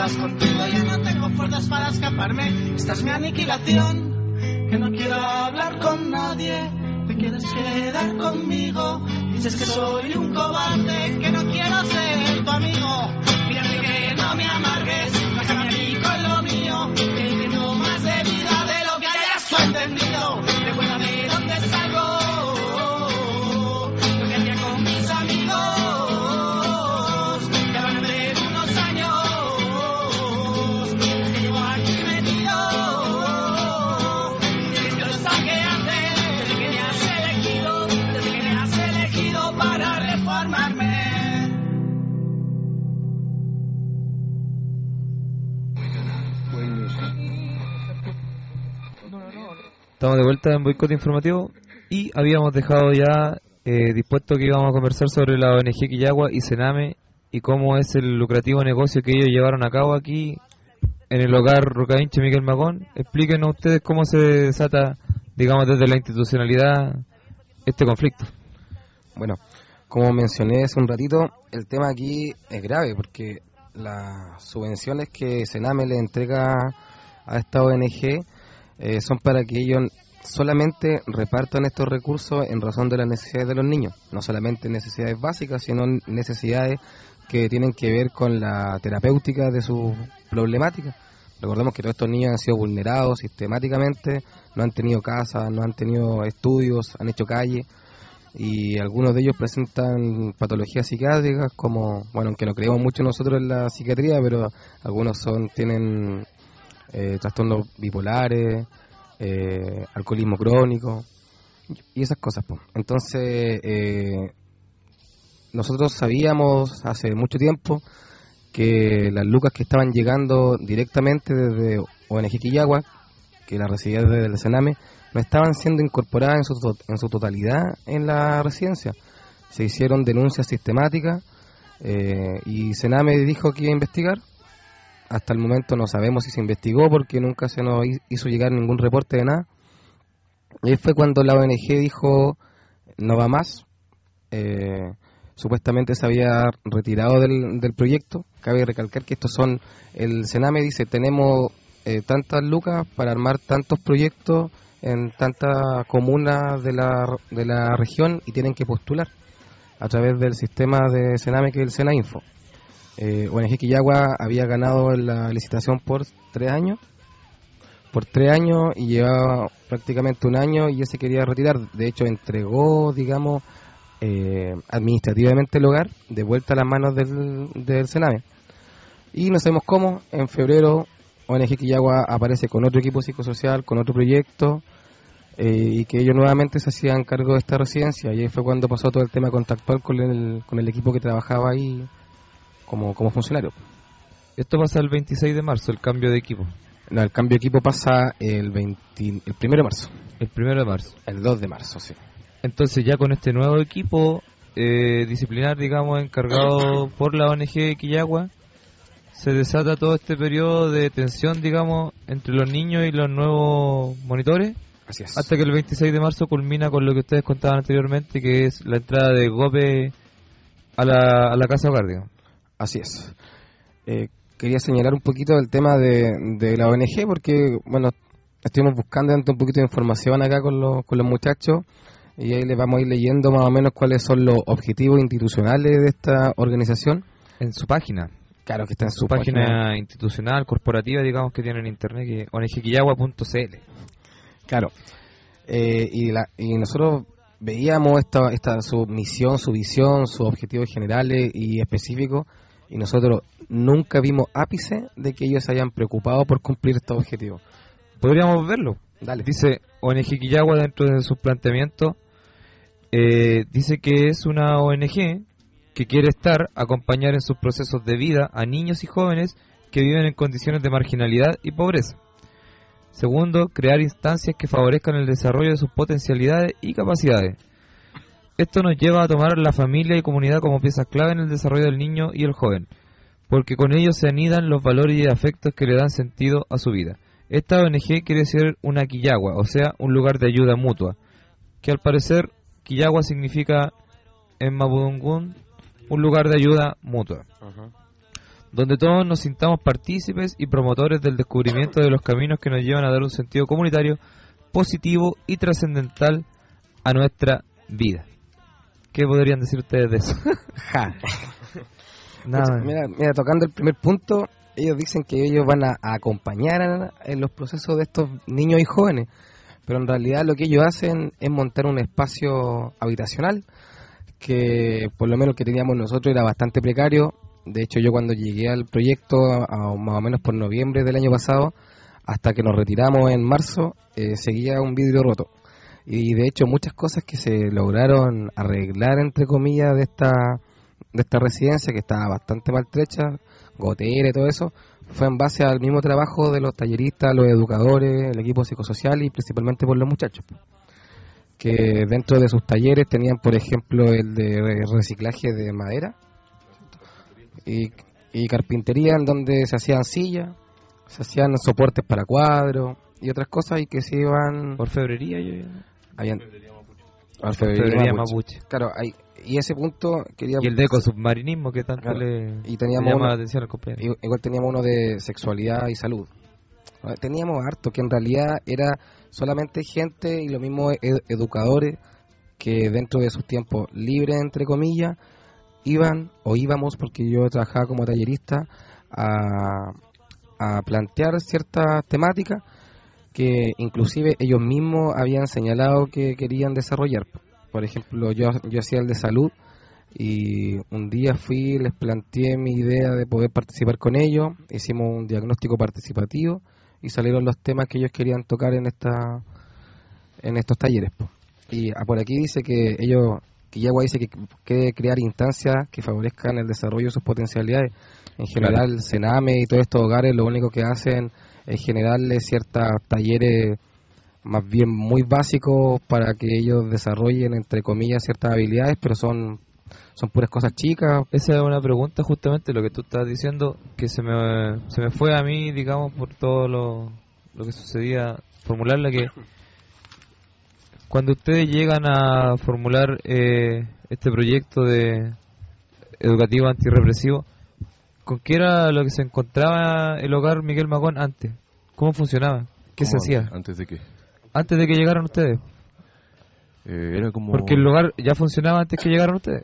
estás contigo ya no tengo fuerzas para escaparme. Esta es mi aniquilación, que no quiero hablar con nadie. Te quieres quedar conmigo, dices que soy un cobarde, que no quiero ser tu amigo. Mírate que no me amargues, déjame a mí con lo mío, que tengo más de vida de lo que hayas tú entendido. Recuérdame dónde salgo, lo que hacía con mis amigos, que van de unos años, que llevo aquí metido, que yo está que haces, desde que me has elegido, desde que me has elegido para reformarme. Estamos de vuelta en Boicot Informativo y habíamos dejado ya eh, dispuesto que íbamos a conversar sobre la O N G Quillagua y Sename y cómo es el lucrativo negocio que ellos llevaron a cabo aquí en el hogar Rocavinche Miguel Magón. Explíquenos ustedes cómo se desata, digamos, desde la institucionalidad este conflicto. Bueno, como mencioné hace un ratito, el tema aquí es grave porque las subvenciones que Sename le entrega a esta O N G eh, son para que ellos solamente repartan estos recursos en razón de las necesidades de los niños, no solamente necesidades básicas, sino necesidades que tienen que ver con la terapéutica de sus problemáticas. Recordemos que todos estos niños han sido vulnerados sistemáticamente, no han tenido casa, no han tenido estudios, han hecho calle, y algunos de ellos presentan patologías psiquiátricas como, bueno, aunque no creemos mucho nosotros en la psiquiatría, pero algunos son tienen eh, trastornos bipolares, eh, alcoholismo crónico y esas cosas, pues. Entonces eh, nosotros sabíamos hace mucho tiempo que las lucas que estaban llegando directamente desde O N G Quillagua, que la recibía desde el Sename, no estaban siendo incorporadas en su, to- en su totalidad en la residencia. Se hicieron denuncias sistemáticas eh, y Sename dijo que iba a investigar. Hasta el momento no sabemos si se investigó porque nunca se nos hizo llegar ningún reporte de nada. Y ahí fue cuando la O N G dijo no va más. Eh, supuestamente se había retirado del, del proyecto. Cabe recalcar que estos son, el Sename dice, tenemos eh, tantas lucas para armar tantos proyectos en tantas comunas de la, de la región y tienen que postular a través del sistema de Sename que es el Senainfo. Eh, O N G Quillagua había ganado la licitación por tres años, por tres años y llevaba prácticamente un año y ya se quería retirar. De hecho, entregó, digamos, eh, administrativamente el hogar de vuelta a las manos del, del Sename. Y no sabemos cómo, en febrero O N G Quillagua aparece con otro equipo psicosocial, con otro proyecto, eh, y que ellos nuevamente se hacían cargo de esta residencia. Y ahí fue cuando pasó todo el tema contractual con el, con el equipo que trabajaba ahí como, como funcionario. Esto pasa el veintiséis de marzo, el cambio de equipo. No, el cambio de equipo pasa el, veinte, el primero de marzo. El primero de marzo. El dos de marzo, sí. Entonces ya con este nuevo equipo eh, disciplinar, digamos, encargado por la O N G Quillagua, se desata todo este periodo de tensión, digamos, entre los niños y los nuevos monitores. Así es. Hasta que el veintiséis de marzo culmina con lo que ustedes contaban anteriormente, que es la entrada de GOPE a la, a la casa hogar, digamos. Así es. Eh, quería señalar un poquito el tema de, de la O N G, porque, bueno, estuvimos buscando un poquito de información acá con los, con los muchachos, y ahí les vamos a ir leyendo más o menos cuáles son los objetivos institucionales de esta organización. En su página. Claro, que está en su, su página, página institucional, corporativa, digamos, que tiene en internet, que es o n g quillagua punto c l. Claro. Eh, y, la, y nosotros veíamos esta, esta su misión, su visión, sus objetivos generales y específicos, y nosotros nunca vimos ápice de que ellos se hayan preocupado por cumplir estos objetivos. Podríamos verlo. Dale. Dice O N G Quillagua dentro de sus planteamientos, eh, dice que es una O N G que quiere estar, acompañar en sus procesos de vida a niños y jóvenes que viven en condiciones de marginalidad y pobreza. Segundo, crear instancias que favorezcan el desarrollo de sus potencialidades y capacidades. Esto nos lleva a tomar la familia y comunidad como piezas clave en el desarrollo del niño y el joven, porque con ellos se anidan los valores y afectos que le dan sentido a su vida. Esta O N G quiere ser una quillagua, o sea, un lugar de ayuda mutua, que al parecer quillagua significa en mapudungún un lugar de ayuda mutua. Uh-huh. donde todos nos sintamos partícipes y promotores del descubrimiento de los caminos que nos llevan a dar un sentido comunitario positivo y trascendental a nuestra vida. ¿Qué podrían decir ustedes de eso? Ja. Nada. Pues, mira, mira, tocando el primer punto, ellos dicen que ellos van a, a acompañar en, en los procesos de estos niños y jóvenes, pero en realidad lo que ellos hacen es montar un espacio habitacional que por lo menos que teníamos nosotros era bastante precario. De hecho, yo cuando llegué al proyecto, a, a más o menos por noviembre del año pasado, hasta que nos retiramos en marzo, eh, seguía un vidrio roto. Y de hecho muchas cosas que se lograron arreglar, entre comillas, de esta de esta residencia, que estaba bastante maltrecha, gotera y todo eso, fue en base al mismo trabajo de los talleristas, los educadores, el equipo psicosocial y principalmente por los muchachos, que dentro de sus talleres tenían, por ejemplo, el de reciclaje de madera y, y carpintería, en donde se hacían sillas, se hacían soportes para cuadros y otras cosas, y que se iban... Orfebrería, yo... Habían... Orfebrería, Orfebrería Mapuche. Mapuche. Claro, hay, y ese punto quería... Y el de ecosubmarinismo, que tanto claro, le, y teníamos le llama uno, la atención al compañero. Igual teníamos uno de sexualidad y salud. Teníamos harto, que en realidad era solamente gente y los mismos ed- educadores que dentro de sus tiempos libres, entre comillas, iban, o íbamos, porque yo trabajaba como tallerista, a, a plantear ciertas temáticas que inclusive ellos mismos habían señalado que querían desarrollar. Por ejemplo, yo, yo hacía el de salud, y un día fui, les planteé mi idea de poder participar con ellos, hicimos un diagnóstico participativo y salieron los temas que ellos querían tocar en esta en estos talleres. Y ah, por aquí dice que ellos, que Yagua dice que quiere crear instancias que favorezcan el desarrollo de sus potencialidades. En general, claro, el Sename y todos estos hogares lo único que hacen es generarles ciertos talleres más bien muy básicos para que ellos desarrollen, entre comillas, ciertas habilidades, pero son son puras cosas chicas. Esa es una pregunta, justamente lo que tú estás diciendo, que se me, se me fue a mí, digamos, por todo lo, lo que sucedía, formularla, que cuando ustedes llegan a formular eh, este proyecto de educativo antirrepresivo, ¿con qué era lo que se encontraba el hogar Miguel Magón antes? ¿Cómo funcionaba? ¿Qué se hacía? ¿Antes de qué? Antes de que llegaran ustedes. Eh, era como... Porque el hogar ya funcionaba antes que llegaran ustedes.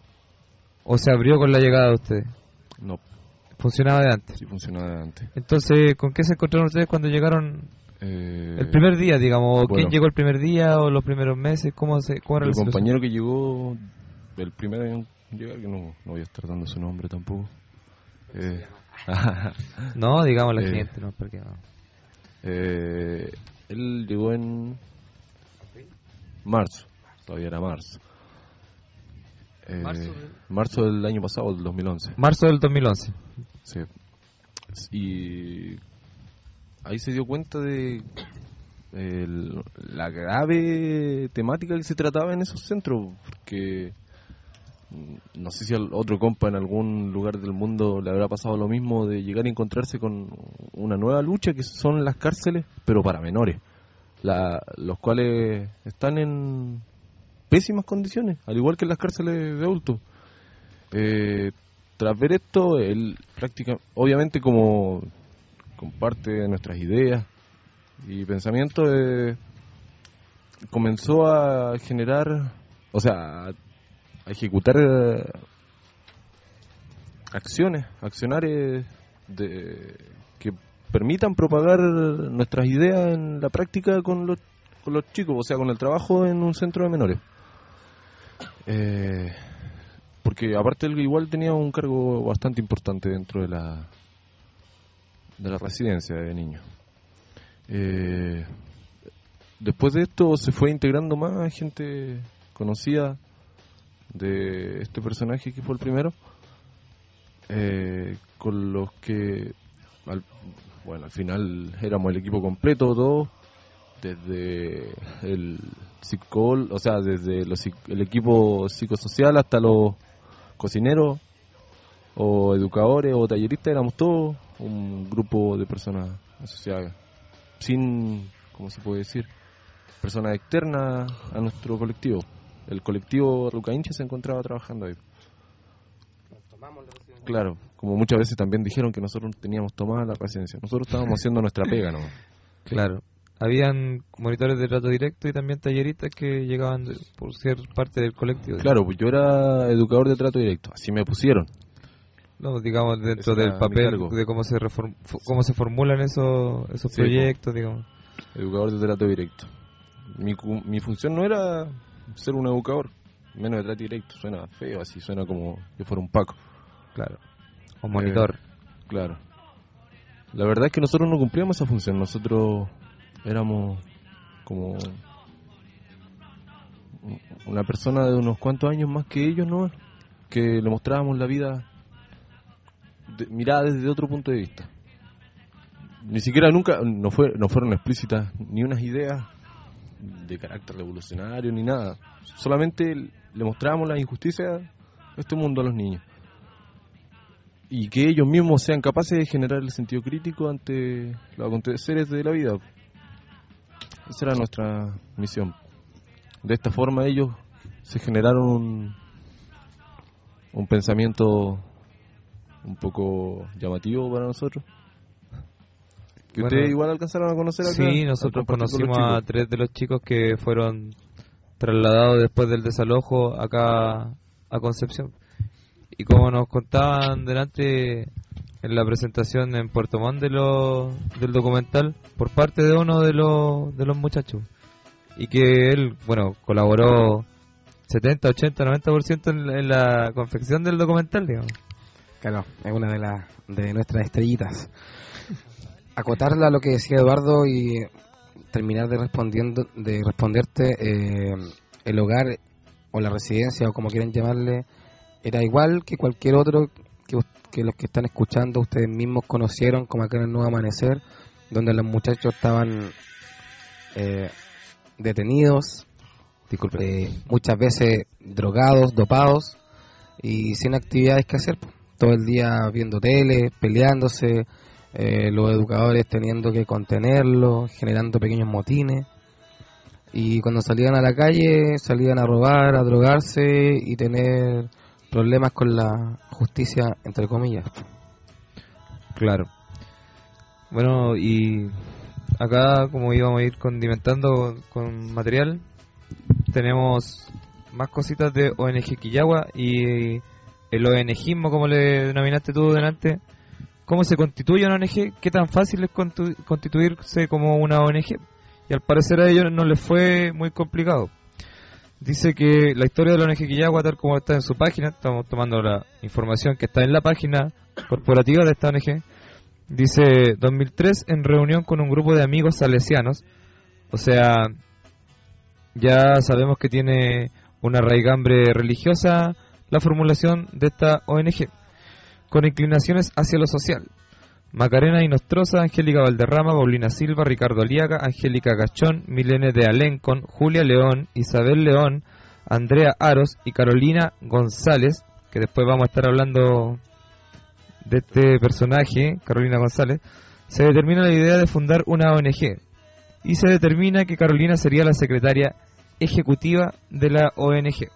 ¿O se abrió con la llegada de ustedes? No. ¿Funcionaba de antes? Sí, funcionaba de antes. Entonces, ¿con qué se encontraron ustedes cuando llegaron eh, el primer día, digamos? ¿Quién bueno, llegó el primer día o los primeros meses? ¿Cómo, se, cómo era el la situación? compañero que llegó el primer año llegar, que no, no voy a estar dando su nombre tampoco. Eh, no, digamos la eh, gente, no, porque no. Eh, él llegó en marzo, todavía era marzo. Eh, ¿Marzo? marzo del año pasado, del dos mil once. Marzo del dos mil once. Sí. Y ahí se dio cuenta de el, la grave temática que se trataba en esos centros, porque no sé si al otro compa en algún lugar del mundo le habrá pasado lo mismo, de llegar y encontrarse con una nueva lucha que son las cárceles, pero para menores, la, los cuales están en pésimas condiciones, al igual que en las cárceles de adultos. Eh, tras ver esto, él prácticamente, obviamente como comparte de nuestras ideas y pensamientos, eh, comenzó a generar, o sea, a, a ejecutar eh, acciones, accionarios de, que permitan propagar nuestras ideas en la práctica con los, con los chicos, o sea, con el trabajo en un centro de menores. Eh, porque aparte él igual tenía un cargo bastante importante dentro de la de la residencia de niños. Eh, después de esto se fue integrando más gente conocida de este personaje que fue el primero, eh, con los que al, bueno, al final éramos el equipo completo, todos, desde el psicólogo, o sea, desde los, el equipo psicosocial hasta los cocineros o educadores o talleristas, éramos todos un grupo de personas asociadas, sin, ¿cómo se puede decir?, personas externas a nuestro colectivo. El colectivo Ruca Hincha se encontraba trabajando ahí. Claro, como muchas veces también dijeron que nosotros teníamos tomada la residencia. Nosotros estábamos haciendo nuestra pega, ¿no? Claro. Habían monitores de trato directo y también talleristas que llegaban de, por ser parte del colectivo. Claro, pues yo era educador de trato directo, así me pusieron. No, digamos, dentro del papel de cómo se reform, cómo se formulan esos esos sí, proyectos, digamos. Educador de trato directo. Mi, mi función no era ser un educador, menos de trato directo, suena feo, así suena como que fuera un Paco. Claro. O monitor. Eh, claro. La verdad es que nosotros no cumplíamos esa función, nosotros éramos como una persona de unos cuantos años más que ellos, ¿no? Que le mostrábamos la vida de, mirada desde otro punto de vista. Ni siquiera nunca no fue no fueron explícitas ni unas ideas de carácter revolucionario ni nada. Solamente le mostrábamos la injusticia de este mundo a los niños. Y que ellos mismos sean capaces de generar el sentido crítico ante los aconteceres de la vida. Esa era nuestra misión. De esta forma ellos se generaron un, un pensamiento un poco llamativo para nosotros. Que bueno, ustedes igual alcanzaron a conocer acá. Sí, nosotros conocimos a tres de los chicos que fueron trasladados después del desalojo acá a Concepción. Y como nos contaban delante en la presentación en Puerto Montt de lo, del documental, por parte de uno de los, de los muchachos. Y que él, bueno, colaboró setenta, ochenta, noventa por ciento en, en la confección del documental, digamos. Claro, es una de, la, de nuestras estrellitas. Acotarla a lo que decía Eduardo y terminar de respondiendo de responderte, eh, el hogar o la residencia o como quieran llamarle, era igual que cualquier otro que, que los que están escuchando ustedes mismos conocieron, como acá en el Nuevo Amanecer, donde los muchachos estaban eh, detenidos, disculpe, eh, muchas veces drogados, dopados y sin actividades que hacer, todo el día viendo tele, peleándose, eh, los educadores teniendo que contenerlos, generando pequeños motines, y cuando salían a la calle salían a robar, a drogarse y tener problemas con la justicia, entre comillas. Claro. Bueno, y acá, como íbamos a ir condimentando con material, tenemos más cositas de O N G Quillagua y el ONGismo, como le denominaste tú delante. ¿Cómo se constituye una O N G? ¿Qué tan fácil es contu- constituirse como una O N G? Y al parecer a ellos no les fue muy complicado. Dice que la historia de la O N G Quillagua, tal como está en su página, estamos tomando la información que está en la página corporativa de esta O N G, dice dos mil tres, en reunión con un grupo de amigos salesianos, o sea, ya sabemos que tiene una raigambre religiosa la formulación de esta O N G, con inclinaciones hacia lo social. Macarena Inostroza, Angélica Valderrama, Paulina Silva, Ricardo Aliaga, Angélica Gachón, Milene de Alencon, Julia León, Isabel León, Andrea Aros y Carolina González, que después vamos a estar hablando de este personaje, Carolina González, se determina la idea de fundar una O N G y se determina que Carolina sería la secretaria ejecutiva de la O N G.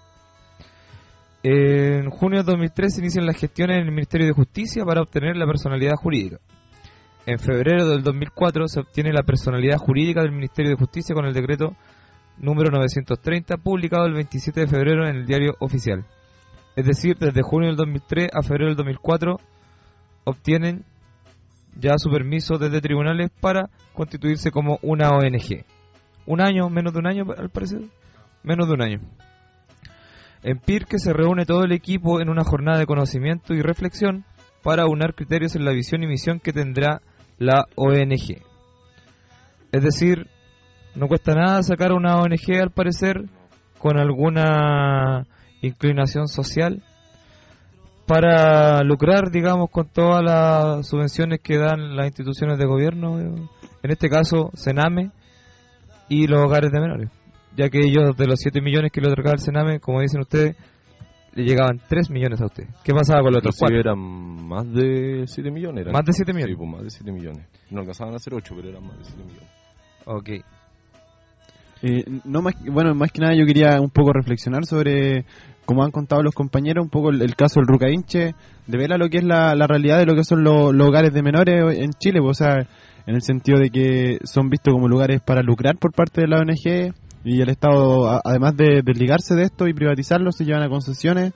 En junio de dos mil tres se inician las gestiones en el Ministerio de Justicia para obtener la personalidad jurídica. En febrero del dos mil cuatro se obtiene la personalidad jurídica del Ministerio de Justicia con el decreto número novecientos treinta, publicado el veintisiete de febrero en el Diario Oficial. Es decir, desde junio del dos mil tres a febrero del dos mil cuatro obtienen ya su permiso desde tribunales para constituirse como una O N G. Un año, menos de un año al parecer, menos de un año. En Pirque se reúne todo el equipo en una jornada de conocimiento y reflexión para aunar criterios en la visión y misión que tendrá la O N G. Es decir, no cuesta nada sacar una O N G al parecer con alguna inclinación social para lucrar, digamos, con todas las subvenciones que dan las instituciones de gobierno, en este caso Sename y los hogares de menores, ya que ellos, de los siete millones que le otorgaba el Sename, como dicen ustedes, le llegaban tres millones a usted. ¿Qué pasaba con los otros cuatro? Eran más de siete millones. Eran. ¿Más de siete millones? Sí, pues más de siete millones. No alcanzaban a hacer ocho, pero eran más de siete millones. Ok. Eh, no más, bueno, más que nada yo quería un poco reflexionar sobre, como han contado los compañeros, un poco el, el caso del Rucainche, de ver a lo que es la, la realidad de lo que son los, los hogares de menores en Chile, pues, o sea, en el sentido de que son vistos como lugares para lucrar por parte de la O N G, y el Estado, a, además de desligarse de esto y privatizarlo, se llevan a concesiones.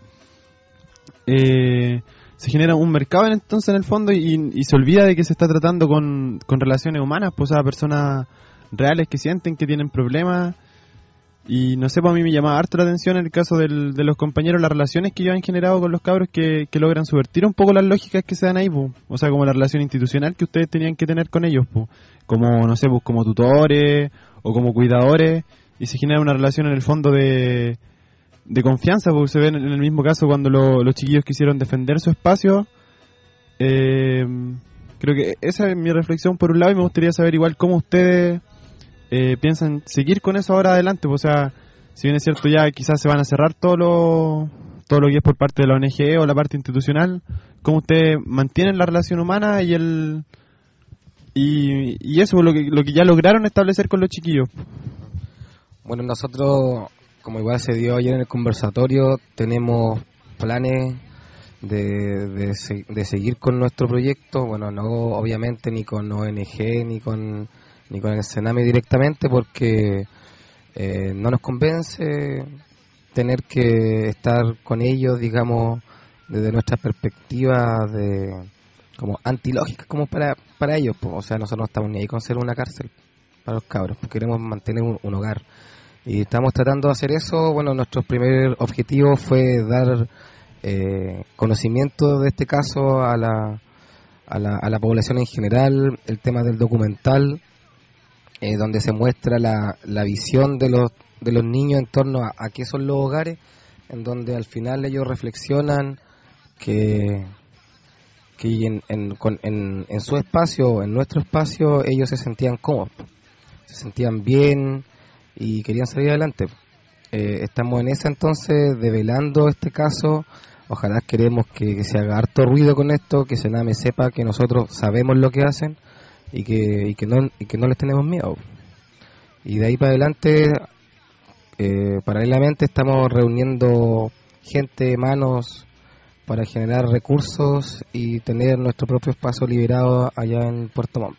Eh, se genera un mercado entonces en el fondo y, y se olvida de que se está tratando con, con relaciones humanas, pues a personas reales que sienten que tienen problemas. Y no sé, pues a mí me llamaba harto la atención en el caso del, de los compañeros, las relaciones que ellos han generado con los cabros que, que logran subvertir un poco las lógicas que se dan ahí, pues. O sea, como la relación institucional que ustedes tenían que tener con ellos, pues. Como, no sé, pues como tutores o como cuidadores, y se genera una relación en el fondo de de confianza, porque se ve en el mismo caso cuando lo, los chiquillos quisieron defender su espacio. Eh, creo que esa es mi reflexión por un lado, y me gustaría saber igual cómo ustedes eh, piensan seguir con eso ahora adelante. Pues, o sea, si bien es cierto ya quizás se van a cerrar todo lo, todo lo que es por parte de la O N G o la parte institucional, ¿cómo ustedes mantienen la relación humana y el y, y eso, lo que, lo que ya lograron establecer con los chiquillos? Bueno, nosotros, como igual se dio ayer en el conversatorio, tenemos planes de, de, de seguir con nuestro proyecto. Bueno, no obviamente ni con O N G ni con ni con el Sename directamente, porque eh, no nos convence tener que estar con ellos, digamos, desde nuestra perspectiva de como antilógica, como para para ellos, pues. O sea, nosotros no estamos ni ahí con ser una cárcel para los cabros, pues queremos mantener un, un hogar. Y estamos tratando de hacer eso. Bueno, nuestro primer objetivo fue dar eh, conocimiento de este caso a la, a la, a la población en general, el tema del documental, eh, donde se muestra la, la visión de los, de los niños en torno a, a qué son los hogares, en donde al final ellos reflexionan que, que en, en, con, en, en su espacio, en nuestro espacio, ellos se sentían cómodos, se sentían bien y querían salir adelante. Eh, estamos en esa entonces, develando este caso. Ojalá queremos que, que se haga harto ruido con esto, que Sename sepa que nosotros sabemos lo que hacen y que, y que, no, y que no les tenemos miedo. Y de ahí para adelante, eh, paralelamente estamos reuniendo gente, manos, para generar recursos y tener nuestro propio espacio liberado allá en Puerto Montt.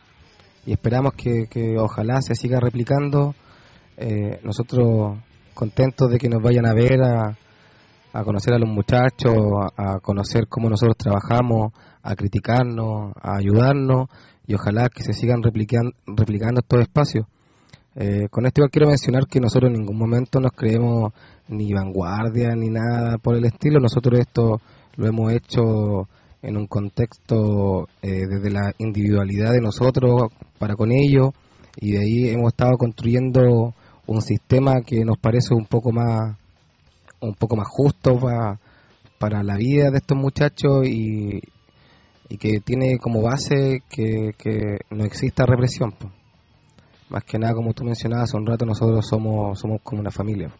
Y esperamos que, que ojalá se siga replicando. Eh, nosotros contentos de que nos vayan a ver, a, a conocer a los muchachos, a, a conocer cómo nosotros trabajamos, a criticarnos, a ayudarnos, y ojalá que se sigan replican, replicando estos espacios. Eh, con esto igual quiero mencionar que nosotros en ningún momento nos creemos ni vanguardia ni nada por el estilo. Nosotros esto lo hemos hecho en un contexto eh, desde la individualidad de nosotros para con ellos, y de ahí hemos estado construyendo un sistema que nos parece un poco más un poco más justo para, para la vida de estos muchachos, y, y que tiene como base que, que no exista represión, pues. Más que nada, como tú mencionabas hace un rato, nosotros somos somos como una familia.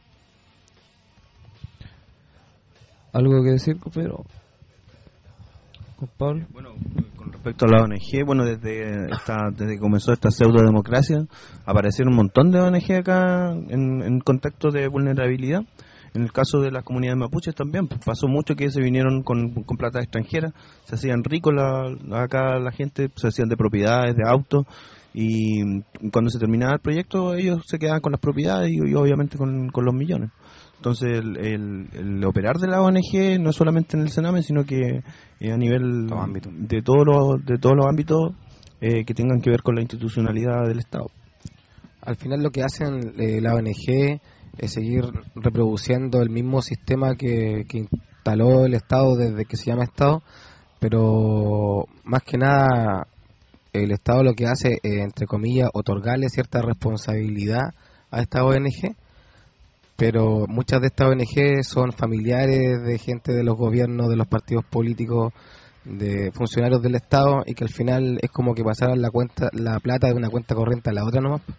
¿Algo que decir, compañero? ¿Con Pablo? Bueno, con respecto a la O N G, bueno, desde esta, desde que comenzó esta pseudo-democracia, aparecieron un montón de O N G acá en, en contextos de vulnerabilidad. En el caso de las comunidades mapuches también, pues pasó mucho que se vinieron con, con plata extranjera, se hacían ricos la, acá la gente, se hacían de propiedades, de autos, y cuando se terminaba el proyecto ellos se quedaban con las propiedades y, y obviamente con, con los millones. Entonces el, el, el operar de la O N G no es solamente en el Sename, sino que eh, a nivel todo ámbito. de todos los de todos los ámbitos eh, que tengan que ver con la institucionalidad del Estado. Al final lo que hacen eh, la O N G es seguir reproduciendo el mismo sistema que, que instaló el Estado desde que se llama Estado, pero más que nada el Estado lo que hace es, eh, entre comillas, otorgarle cierta responsabilidad a esta O N G, pero muchas de estas O N G son familiares de gente de los gobiernos, de los partidos políticos, de funcionarios del Estado, y que al final es como que pasaran la cuenta, la plata de una cuenta corriente a la otra nomás.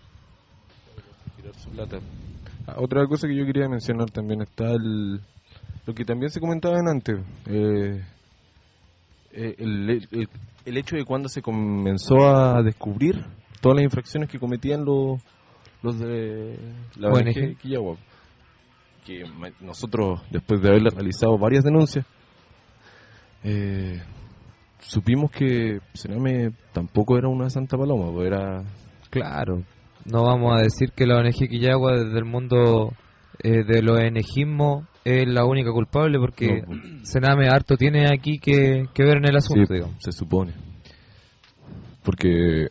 Ah, otra cosa que yo quería mencionar también está el, lo que también se comentaba antes, eh, eh, el, el, el hecho de cuando se comenzó a descubrir todas las infracciones que cometían los los de la O O N N G G Quillagua, que ma- nosotros, después de haberle realizado varias denuncias, eh, supimos que Sename tampoco era una santa paloma, pues era... Claro, no vamos a decir que la O N G Quillagua desde el mundo eh, del ONGismo es la única culpable, porque No, pues. Sename harto tiene aquí que, que ver en el asunto, Sí, digamos. se supone. Porque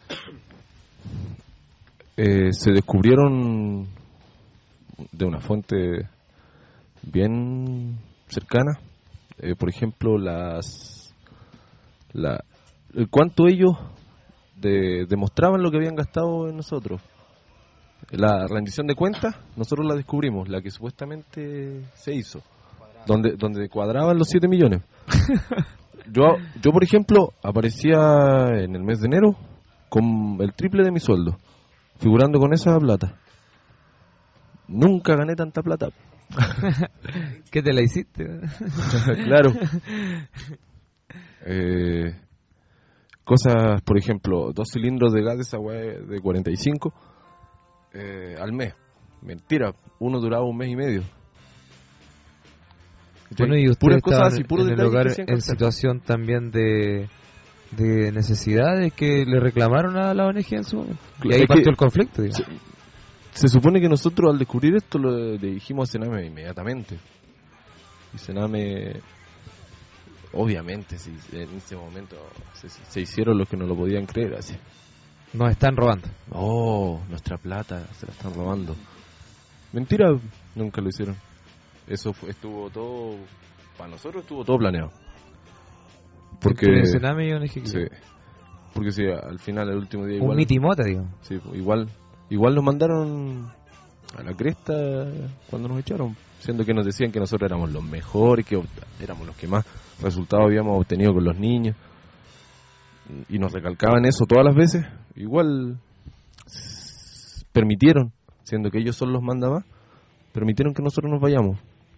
eh, se descubrieron de una fuente bien cercana, eh, por ejemplo, las la el cuánto ellos de, demostraban lo que habían gastado en nosotros. La rendición de cuentas, nosotros la descubrimos, la que supuestamente se hizo, donde donde cuadraban los siete millones. Yo, yo, por ejemplo, aparecía en el mes de enero con el triple de mi sueldo, figurando con esa plata. Nunca gané tanta plata. ¿Qué te la hiciste? Claro. Eh, cosas, por ejemplo, dos cilindros de gas de esa weá de cuarenta y cinco eh, al mes. Mentira, uno duraba un mes y medio. Bueno, y Puras ustedes cosas estaban así, puros en el detalles hogar que hacían en costar. situación también de, de necesidades que le reclamaron a la O N G en su momento. Y Claro, ahí es partió que el conflicto, digamos. Se, se supone que nosotros al descubrir esto lo, le dijimos a Sename inmediatamente. Y Sename, obviamente, si, en ese momento se, se hicieron los que no lo podían creer, así. Nos están robando. Oh, nuestra plata se la están robando. Mentira, nunca lo hicieron. Eso fue- estuvo todo, para nosotros estuvo todo planeado. Porque Entre Sename y O N G. sí, porque si al final el último día Un igual mitimota, digamos. sí, pues, igual igual nos mandaron a la cresta cuando nos echaron, siendo que nos decían que nosotros éramos los mejores, que obt- éramos los que más resultados habíamos obtenido con los niños, y nos recalcaban eso todas las veces. Igual s- permitieron, siendo que ellos son los mandamás, permitieron que nosotros nos vayamos.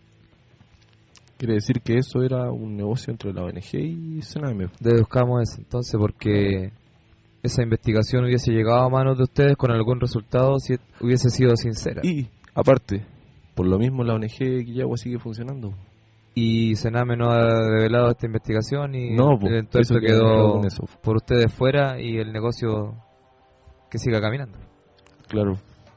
Quiere decir que eso era un negocio entre la O N G y Sename. Deduzcamos eso entonces, porque esa investigación hubiese llegado a manos de ustedes con algún resultado si hubiese sido sincera. Y, aparte, por lo mismo la O N G Quillagua sigue funcionando. Y Sename no ha revelado esta investigación y No, po, el entuerto eso queda claro quedó con eso. por ustedes fuera y el negocio que siga caminando. Claro.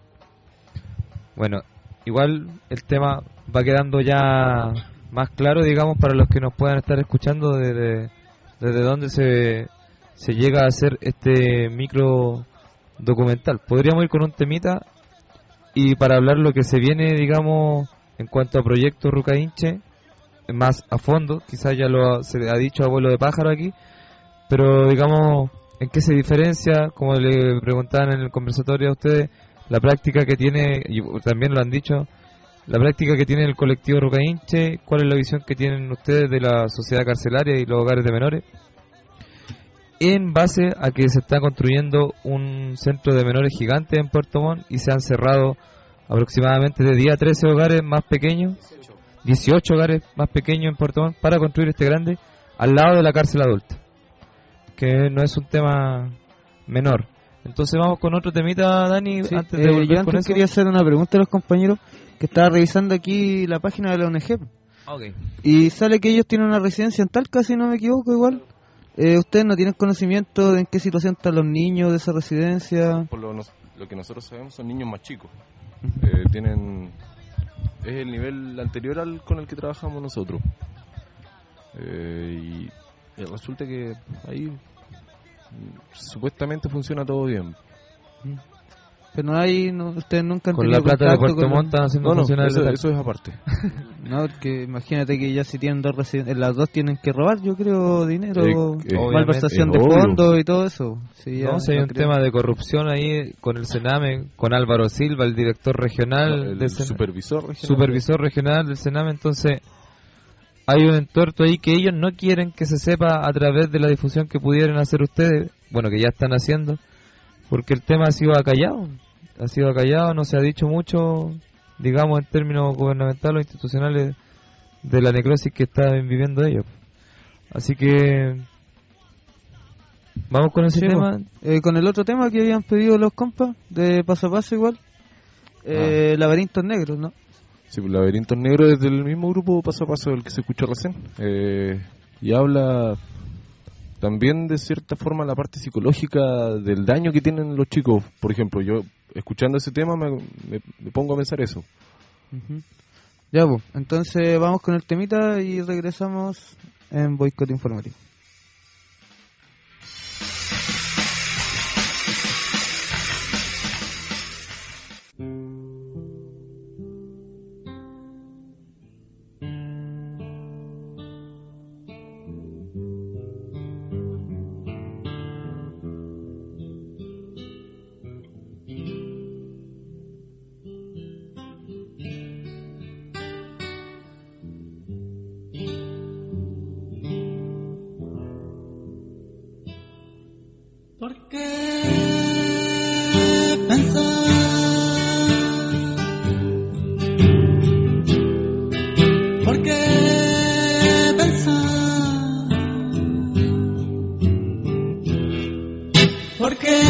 Bueno, igual el tema va quedando ya más claro, digamos, para los que nos puedan estar escuchando desde, desde dónde se, se llega a hacer este micro documental. Podríamos ir con un temita y para hablar lo que se viene, digamos, en cuanto a proyecto Ruca Hinche, más a fondo, quizás ya lo ha- se le ha dicho a vuelo de pájaro aquí, pero digamos, ¿en qué se diferencia? Como le preguntaban en el conversatorio a ustedes, la práctica que tiene, y también lo han dicho, la práctica que tiene el colectivo Ruca Hinche, cuál es la visión que tienen ustedes de la sociedad carcelaria y los hogares de menores, en base a que se está construyendo un centro de menores gigante en Puerto Montt y se han cerrado aproximadamente de diez a trece hogares más pequeños, dieciocho hogares más pequeños en Puerto Montt para construir este grande al lado de la cárcel adulta, que no es un tema menor. Entonces vamos con otro temita, Dani, Sí, antes eh, de volver yo con antes eso. quería hacer una pregunta a los compañeros que estaba revisando aquí la página de la O N G Okay. y sale que ellos tienen una residencia en Talca, si no me equivoco, igual. Eh, ¿Ustedes no tienen conocimiento de en qué situación están los niños de esa residencia? Por lo, nos- lo que nosotros sabemos son niños más chicos. Eh, tienen es el nivel anterior al con el que trabajamos nosotros. Eh, y, y resulta que ahí mm, supuestamente funciona todo bien. Pero no hay, no, ustedes nunca han Con tenido la plata de contacto Puerto con Montt están haciendo No, no, funcionar el eso, local. eso es aparte. No, porque imagínate que ya si tienen dos residentes, las dos tienen que robar, yo creo, dinero, Eh, eh, malversación de obviamente, es fondos y todo eso. Sí, ya No, si hay no un creo. tema de corrupción ahí con el Sename, con Álvaro Silva, el director regional, el del Sename, supervisor regional. supervisor regional del Sename, entonces hay un entuerto ahí que ellos no quieren que se sepa a través de la difusión que pudieran hacer ustedes, bueno, que ya están haciendo, porque el tema ha sido acallado, ha sido acallado, no se ha dicho mucho, digamos, en términos gubernamentales o institucionales de la necrosis que están viviendo ellos. Así que Vamos con ese Sí, tema. eh, con el otro tema que habían pedido los compas, de paso a paso igual. Eh, Ah. Laberintos Negros, ¿no? Sí, pues, Laberintos Negros es del mismo grupo Paso a Paso del que se escuchó recién. Eh, y habla también de cierta forma la parte psicológica del daño que tienen los chicos. Por ejemplo, yo escuchando ese tema me, me, me pongo a pensar eso. Ujú. Ya, pues, entonces vamos con el temita y regresamos en Boicot Informativo. ¿Por qué pensar? ¿Por qué pensar? ¿Por qué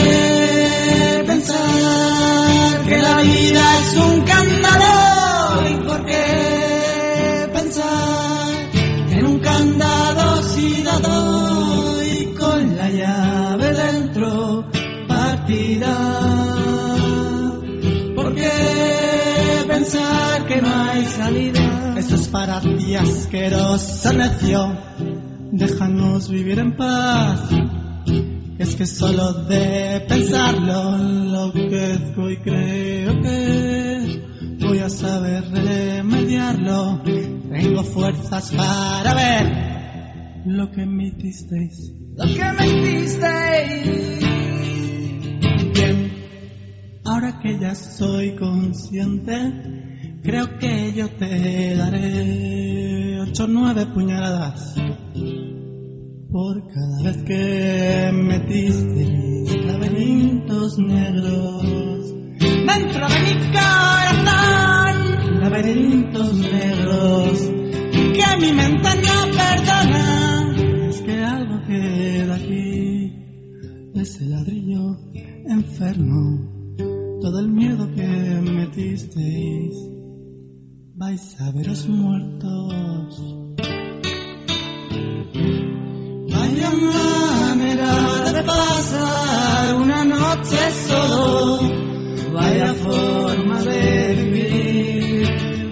pensar que la vida es un candado? ¿Y por qué pensar en un candado oxidado y con la llave dentro partida? ¿Por qué pensar que no hay salida? Eso es para ti asqueroso necio, déjanos vivir en paz. Es que solo de pensarlo enloquezco y creo que voy a saber remediarlo. Tengo fuerzas para ver lo que me hicisteis. Lo que me hicisteis. Bien, ahora que ya soy consciente, creo que yo te daré ocho o nueve puñaladas por cada vez que metiste laberintos negros dentro de mi corazón. Laberintos negros que mi mente no perdona. Es que algo queda aquí, ese ladrillo enfermo. Todo el miedo que metisteis, vais a veros muertos. Vaya manera de pasar una noche solo, vaya forma de vivir.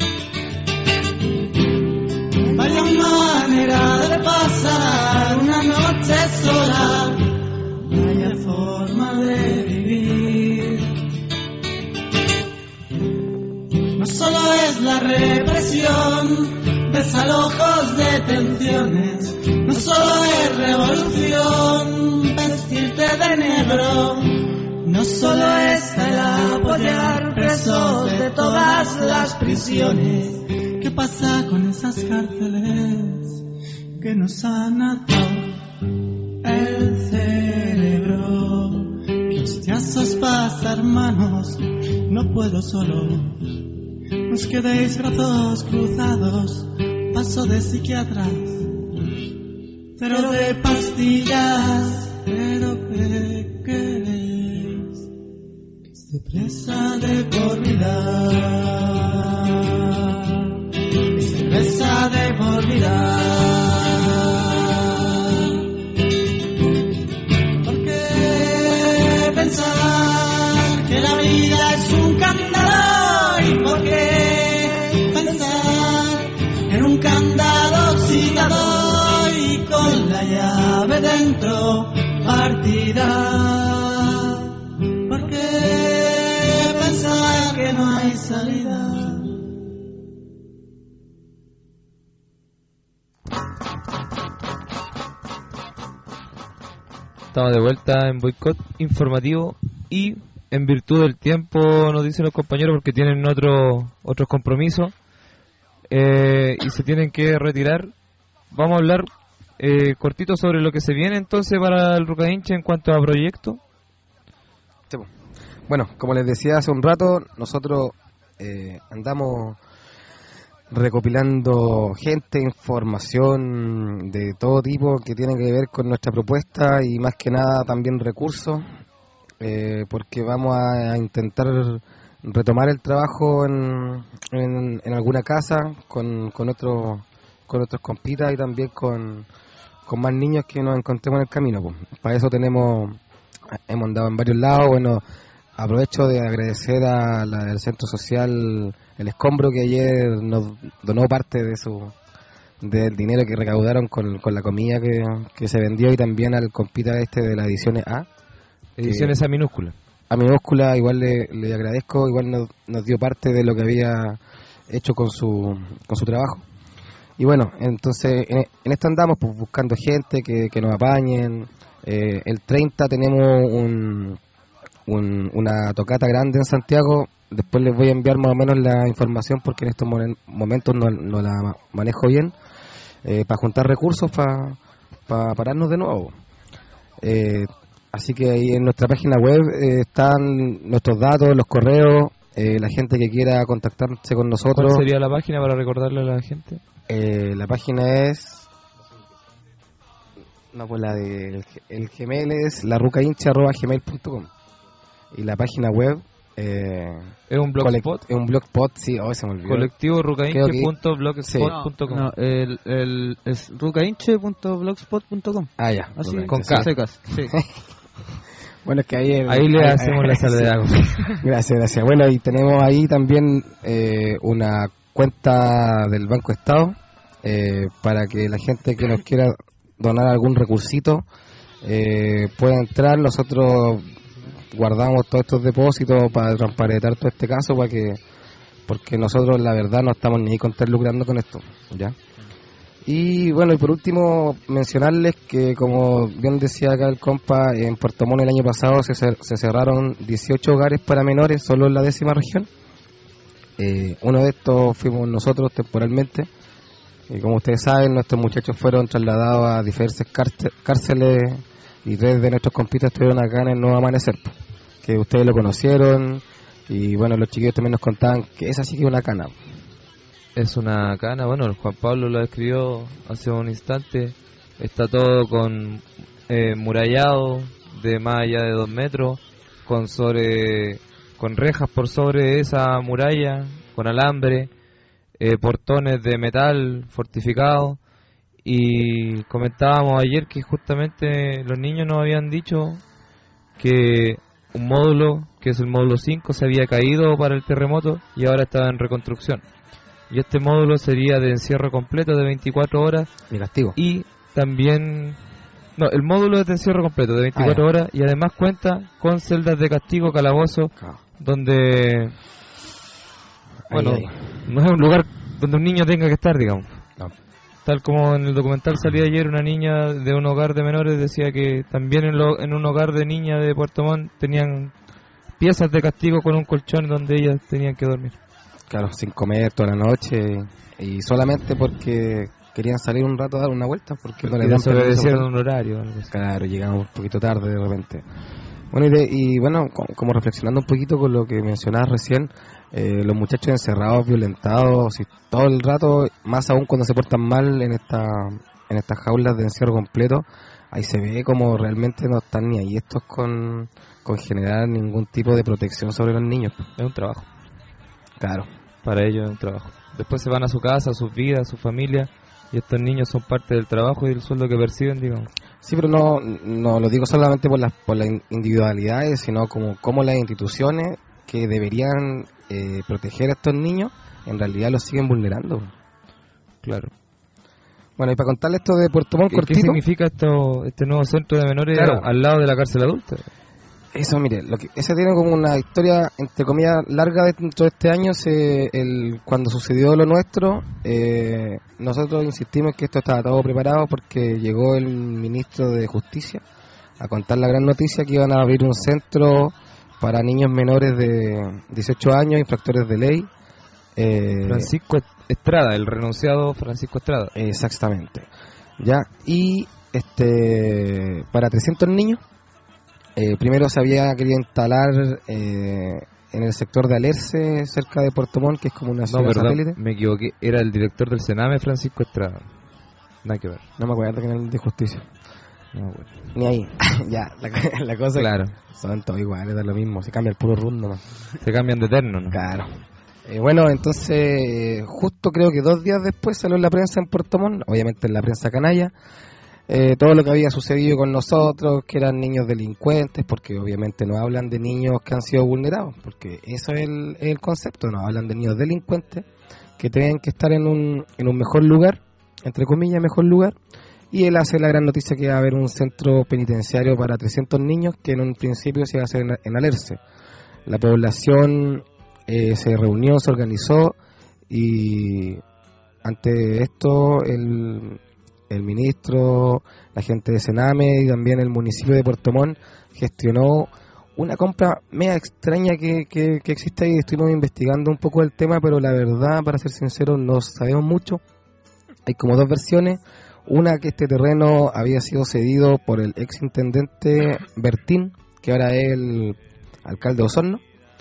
Vaya manera de pasar una noche sola, vaya forma de vivir. No solo es la represión, desalojos, detenciones. No solo es revolución, vestirte de negro. No solo es el apoyar presos de todas las prisiones. ¿Qué pasa con esas cárceles que nos han atado el cerebro? Que hostiazos pasa, hermanos, no puedo solo. No os quedéis brazos cruzados, paso de psiquiatras, pero de pastillas, pero que queréis que esté presa de por vida, que esté presa de por vida. ¿Por qué pensar que la vida es un candado? ¿Y por qué pensar en un candado oxidado con la llave dentro partida? ¿Por qué pensar que no hay salida? Estamos de vuelta en Boicot Informativo y en virtud del tiempo, nos dicen los compañeros, porque tienen otro, otros compromisos eh, y se tienen que retirar. Vamos a hablar eh, cortito sobre lo que se viene entonces para el Ruca Hincha en cuanto a proyecto. Sí, bueno, como les decía hace un rato, nosotros eh, andamos recopilando gente, información de todo tipo que tiene que ver con nuestra propuesta y más que nada también recursos, eh, porque vamos a, a intentar retomar el trabajo en, en, en alguna casa con, con otros con otros compitas y también con, con más niños que nos encontremos en el camino, pues. Para eso tenemos, hemos andado en varios lados. Bueno, aprovecho de agradecer al Centro Social El Escombro, que ayer nos donó parte de su del dinero que recaudaron con, con la comida que, que se vendió, y también al compita este de las ediciones A. Ediciones A minúscula. A minúscula, igual le, le agradezco, igual nos, nos dio parte de lo que había hecho con su con su trabajo. Y bueno, entonces en, en esto andamos pues buscando gente que, que nos apañen. Eh, el treinta tenemos un, un, una tocata grande en Santiago. Después les voy a enviar más o menos la información porque en estos momentos no, no la manejo bien, eh, para juntar recursos para pa pararnos de nuevo. Eh, así que ahí en nuestra página web eh, están nuestros datos, los correos, eh, la gente que quiera contactarse con nosotros. ¿Cuál sería la página para recordarle a la gente? Eh, la página es... No, pues la de... El, el Gmail es larrucahincha arroba gmail punto com. Y la página web... Eh, ¿Es un blogspot? Es un blogspot, sí, hoy oh, se me olvidó. Colectivo rucahinche punto blogspot punto com. No, no, el, el, es rucahinche punto blogspot punto com. Ah, ya. Así, Rucahinche, con K. Secas. Sí. Bueno, es que ahí... El, ahí le ahí, hacemos ahí, la salvedad. Sí. Gracias, gracias. Bueno, y tenemos ahí también eh, una cuenta del Banco Estado, eh, para que la gente que nos quiera donar algún recursito eh, pueda entrar. Nosotros guardamos todos estos depósitos para transparentar todo este caso, para que, porque nosotros la verdad no estamos ni con estar lucrando con esto, ¿ya? Y bueno, y por último mencionarles que, como bien decía acá el compa, en Puerto Montt el año pasado se, se cerraron dieciocho hogares para menores solo en la décima región. Eh, uno de estos fuimos nosotros temporalmente, y como ustedes saben, nuestros muchachos fueron trasladados a diversas cárceles, y tres de nuestros compitas estuvieron acá en el Nuevo Amanecer, que ustedes lo conocieron, y bueno, los chiquillos también nos contaban que esa sí que es una cana. Es una cana, bueno, el Juan Pablo lo describió hace un instante. Está todo con eh, murallado de más allá de dos metros, con sobre con rejas por sobre esa muralla, con alambre, eh, portones de metal fortificados. Y comentábamos ayer que justamente los niños nos habían dicho que un módulo, que es el módulo cinco, se había caído para el terremoto y ahora está en reconstrucción. Y este módulo sería de encierro completo de veinticuatro horas. Y castigo. Y también... No, el módulo es de encierro completo de veinticuatro ah, horas, y además cuenta con celdas de castigo, calabozo, ah. donde... Bueno, ahí, ahí. no es un lugar donde un niño tenga que estar, digamos. No. Tal como en el documental salía ayer, una niña de un hogar de menores decía que también en, lo, en un hogar de niñas de Puerto Montt tenían piezas de castigo con un colchón donde ellas tenían que dormir. Claro, sin comer toda la noche, y solamente porque querían salir un rato a dar una vuelta, porque, porque no les desobedecieron un horario. Claro, llegamos un poquito tarde de repente. Bueno, y, de, y bueno, como reflexionando un poquito con lo que mencionabas recién, eh, los muchachos encerrados, violentados, y todo el rato, más aún cuando se portan mal en esta en estas jaulas de encierro completo, ahí se ve como realmente no están ni ahí estos con, con generar ningún tipo de protección sobre los niños. Es un trabajo. Claro. Para ellos es un trabajo. Después se van a su casa, a sus vidas, a su familia, y estos niños son parte del trabajo y del sueldo que perciben, digamos. Sí, pero no no lo digo solamente por las por las individualidades, sino como, como las instituciones que deberían eh, proteger a estos niños, en realidad los siguen vulnerando. Claro. Bueno, y para contarles esto de Puerto Montt, cortito. ¿Qué significa esto, este nuevo centro de menores claro. al lado de la cárcel adulta? Eso, mire, lo que ese tiene como una historia, entre comillas, larga dentro de este año. Se, el, cuando sucedió lo nuestro, eh, nosotros insistimos que esto estaba todo preparado porque llegó el ministro de Justicia a contar la gran noticia que iban a abrir un centro para niños menores de dieciocho años, infractores de ley. Eh, Francisco Estrada, el renunciado Francisco Estrada. Exactamente. Ya, y este para trescientos niños. Eh, primero se había querido instalar eh, en el sector de Alerce, cerca de Puerto Montt, que es como una ciudad no, perdón, satélite. Me equivoqué, era el director del Sename, Francisco Estrada. Nada que ver. No me acuerdo que era el de justicia. No, bueno. Ni ahí. Ya, la, la cosa claro. es que son todos iguales, da lo mismo. Se cambia el puro rumbo nomás. Se cambian de eterno, ¿no? Claro. Eh, bueno, entonces, eh, justo creo que dos días después salió en la prensa en Puerto Montt, obviamente en la prensa canalla, eh, todo lo que había sucedido con nosotros, que eran niños delincuentes, porque obviamente no hablan de niños que han sido vulnerados, porque eso es el, el concepto, no hablan de niños delincuentes que tienen que estar en un, en un mejor lugar, entre comillas, mejor lugar, y él hace la gran noticia que va a haber un centro penitenciario para trescientos niños, que en un principio se iba a hacer en, en Alerce. La población eh, se reunió, se organizó, y ante esto el, el ministro, la gente de Sename y también el municipio de Puerto Montt gestionó una compra media extraña que, que, que existe ahí. Estuvimos investigando un poco el tema, pero la verdad, para ser sincero, no sabemos mucho. Hay como dos versiones. Una, que este terreno había sido cedido por el ex intendente Bertín, que ahora es el alcalde de Osorno.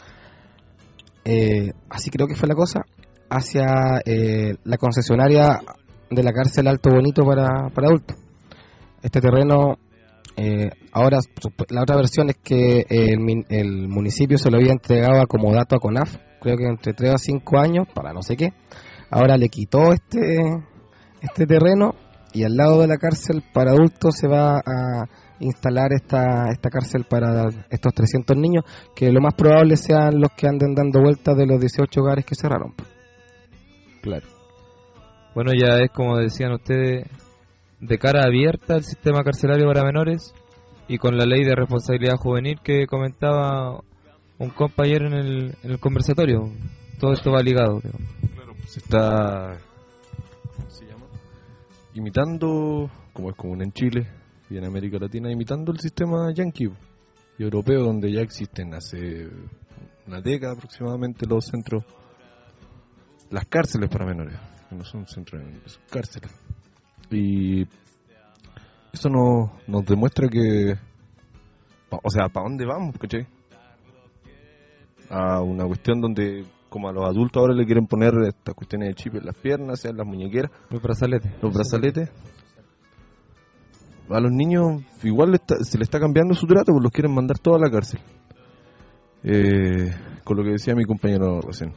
Eh, así creo que fue la cosa, hacia eh, la concesionaria de la cárcel Alto Bonito para, para adultos. Este terreno, eh, ahora la otra versión es que el, el municipio se lo había entregado como dato a CONAF, creo que entre tres a cinco años, para no sé qué. Ahora le quitó este, este terreno, y al lado de la cárcel para adultos se va a instalar esta esta cárcel para estos trescientos niños, que lo más probable sean los que anden dando vueltas de los dieciocho hogares que cerraron. Claro. Bueno, ya es como decían ustedes, de cara abierta al sistema carcelario para menores, y con la ley de responsabilidad juvenil que comentaba un compañero en el, en el conversatorio. Todo esto va ligado. Digamos. Claro, se está ¿cómo se llama? imitando, como es común en Chile y en América Latina, imitando el sistema yanqui y europeo, donde ya existen hace una década aproximadamente los centros, las cárceles para menores, que no son centros, son cárceles. Y eso nos, nos demuestra que, o sea, ¿para dónde vamos, cachai? A una cuestión donde, como a los adultos ahora le quieren poner estas cuestiones de chip en las piernas, sean las muñequeras, los brazaletes, los brazaletes. A los niños igual le está, se le está cambiando su trato, pues los quieren mandar todos a la cárcel. Eh, con lo que decía mi compañero recién.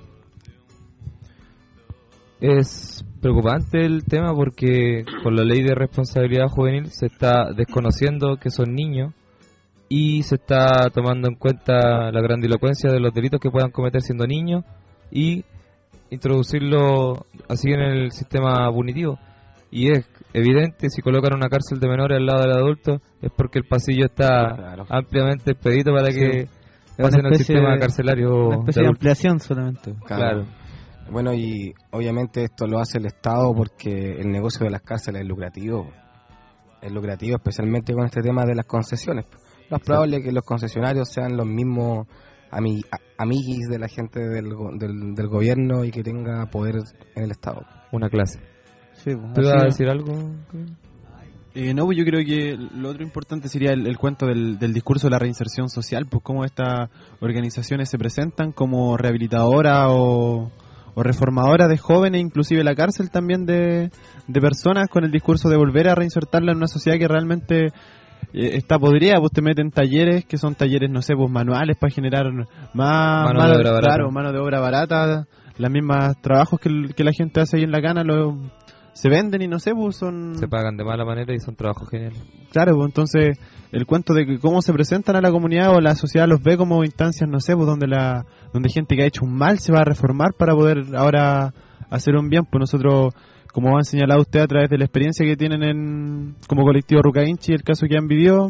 Es preocupante el tema porque con la ley de responsabilidad juvenil se está desconociendo que son niños, y se está tomando en cuenta la grandilocuencia de los delitos que puedan cometer siendo niños y introducirlo así en el sistema punitivo. Y es evidente, si colocan una cárcel de menores al lado del adulto, es porque el pasillo está claro. ampliamente expedito para sí. que pasen al sistema carcelario. Una especie de, de ampliación solamente. Claro. claro. Bueno, y obviamente esto lo hace el Estado porque el negocio de las cárceles es lucrativo. Es lucrativo especialmente con este tema de las concesiones. Lo más probable es que los concesionarios sean los mismos ami, amiguis de la gente del, del, del gobierno y que tenga poder en el Estado. Una clase. Sí, pues, ¿tú ibas a decir algo? Eh, no, pues yo creo que lo otro importante sería el, el cuento del, del discurso de la reinserción social, pues cómo estas organizaciones se presentan como rehabilitadoras o, o reformadoras de jóvenes, inclusive la cárcel también de, de personas, con el discurso de volver a reinsertarla en una sociedad que realmente eh, está podrida. Pues te meten talleres que son talleres, no sé, pues manuales para generar más mano, mano de, obra claro, mano de obra barata, las mismas trabajos que, que la gente hace ahí en la cana, lo se venden y no sé, pues son... se pagan de mala manera y son trabajos geniales. Claro, pues entonces el cuento de que cómo se presentan a la comunidad o la sociedad los ve como instancias, no sé, pues donde la donde gente que ha hecho un mal se va a reformar para poder ahora hacer un bien. Pues nosotros, como han señalado usted a través de la experiencia que tienen en como colectivo Rucainchi, el caso que han vivido,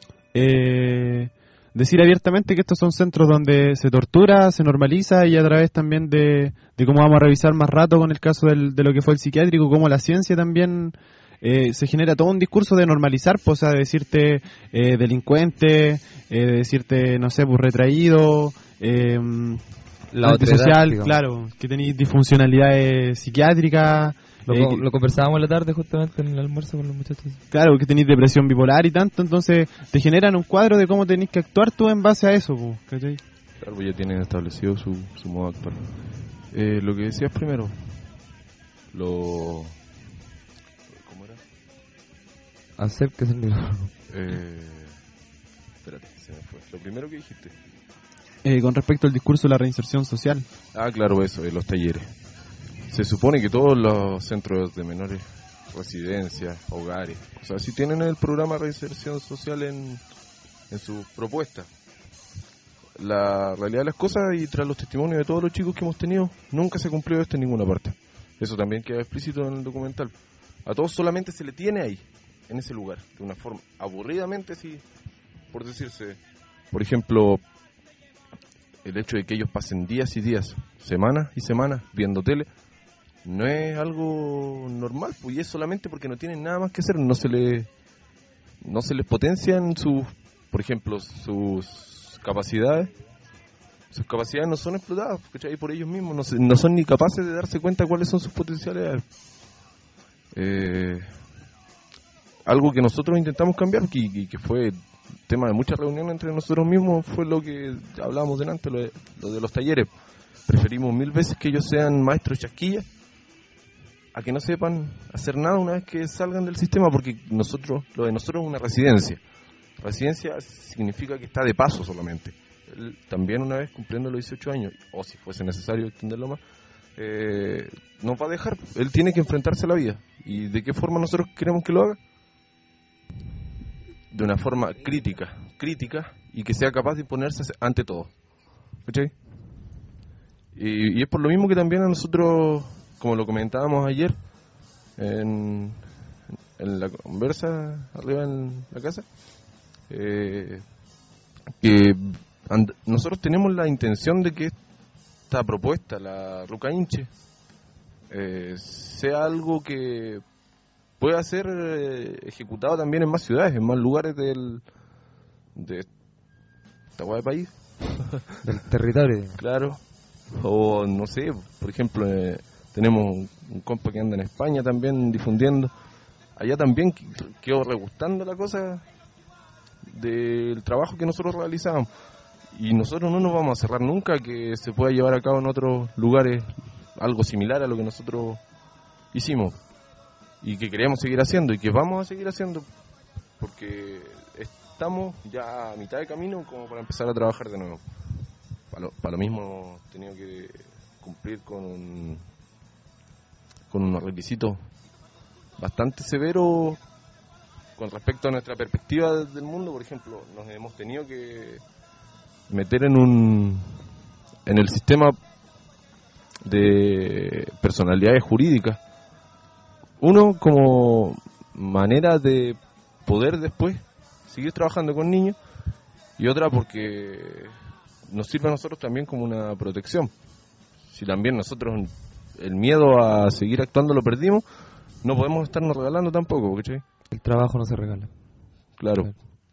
eh, decir abiertamente que estos son centros donde se tortura, se normaliza, y a través también de, de cómo vamos a revisar más rato con el caso del, de lo que fue el psiquiátrico, cómo la ciencia también eh, se genera todo un discurso de normalizar, pues, o sea, de decirte eh, delincuente, eh, de decirte, no sé, pues retraído, eh, la antisocial, edad, claro, que tenéis disfuncionalidades psiquiátricas. Lo, eh, lo conversábamos en la tarde justamente en el almuerzo con los muchachos. Claro, que tenéis depresión bipolar y tanto, entonces te generan un cuadro de cómo tenéis que actuar tú en base a eso, ¿cachai? Claro, ya tienen establecido su, su modo actual. Eh, lo que decías primero, lo... ¿Cómo era? Acérquese el micrófono. Eh, espérate, se me fue. Lo primero que dijiste. Eh, con respecto al discurso de la reinserción social. Ah, claro, eso, de los talleres. Se supone que todos los centros de menores, residencias, hogares, o sea, si tienen el programa de reinserción social en, en su propuesta. La realidad de las cosas, y tras los testimonios de todos los chicos que hemos tenido, nunca se cumplió esto en ninguna parte. Eso también queda explícito en el documental. A todos solamente se le tiene ahí, en ese lugar, de una forma aburridamente, sí, por decirse. Por ejemplo, el hecho de que ellos pasen días y días, semanas y semanas viendo tele, no es algo normal, pues, y es solamente porque no tienen nada más que hacer. No se le, no se les potencian sus, por ejemplo, sus capacidades. Sus capacidades no son explotadas, ¿cachai? Por ellos mismos, no, se, no son ni capaces de darse cuenta cuáles son sus potencialidades. Eh, algo que nosotros intentamos cambiar, y que, que fue tema de muchas reuniones entre nosotros mismos, fue lo que hablábamos delante, lo de, lo de los talleres. Preferimos mil veces que ellos sean maestros chasquillas a que no sepan hacer nada una vez que salgan del sistema, porque nosotros, lo de nosotros es una residencia. Residencia significa que está de paso solamente. Él, también una vez cumpliendo los dieciocho años, o si fuese necesario extenderlo más, eh, no va a dejar. Él tiene que enfrentarse a la vida. ¿Y de qué forma nosotros queremos que lo haga? De una forma crítica, crítica, y que sea capaz de imponerse ante todo. ¿Cachai? Y, y es por lo mismo que también a nosotros, como lo comentábamos ayer en, en la conversa arriba en la casa, eh, que and, nosotros tenemos la intención de que esta propuesta, la Ruca Inche, eh, sea algo que pueda ser eh, ejecutado también en más ciudades, en más lugares del de esta guay de país. Del territorio. Claro. O no sé, por ejemplo, eh, tenemos un, un compa que anda en España también difundiendo. Allá también quedó regustando la cosa del trabajo que nosotros realizamos. Y nosotros no nos vamos a cerrar nunca que se pueda llevar a cabo en otros lugares algo similar a lo que nosotros hicimos. Y que queremos seguir haciendo y que vamos a seguir haciendo, porque estamos ya a mitad de camino como para empezar a trabajar de nuevo. Para lo, para lo mismo hemos tenido que cumplir con un, con unos requisitos bastante severos con respecto a nuestra perspectiva del mundo. Por ejemplo, nos hemos tenido que meter en un en el sistema de personalidades jurídicas. Uno, como manera de poder después seguir trabajando con niños, y otra porque nos sirve a nosotros también como una protección. Si también nosotros el miedo a seguir actuando lo perdimos, no podemos estarnos regalando tampoco, ¿cachai? El trabajo no se regala. Claro.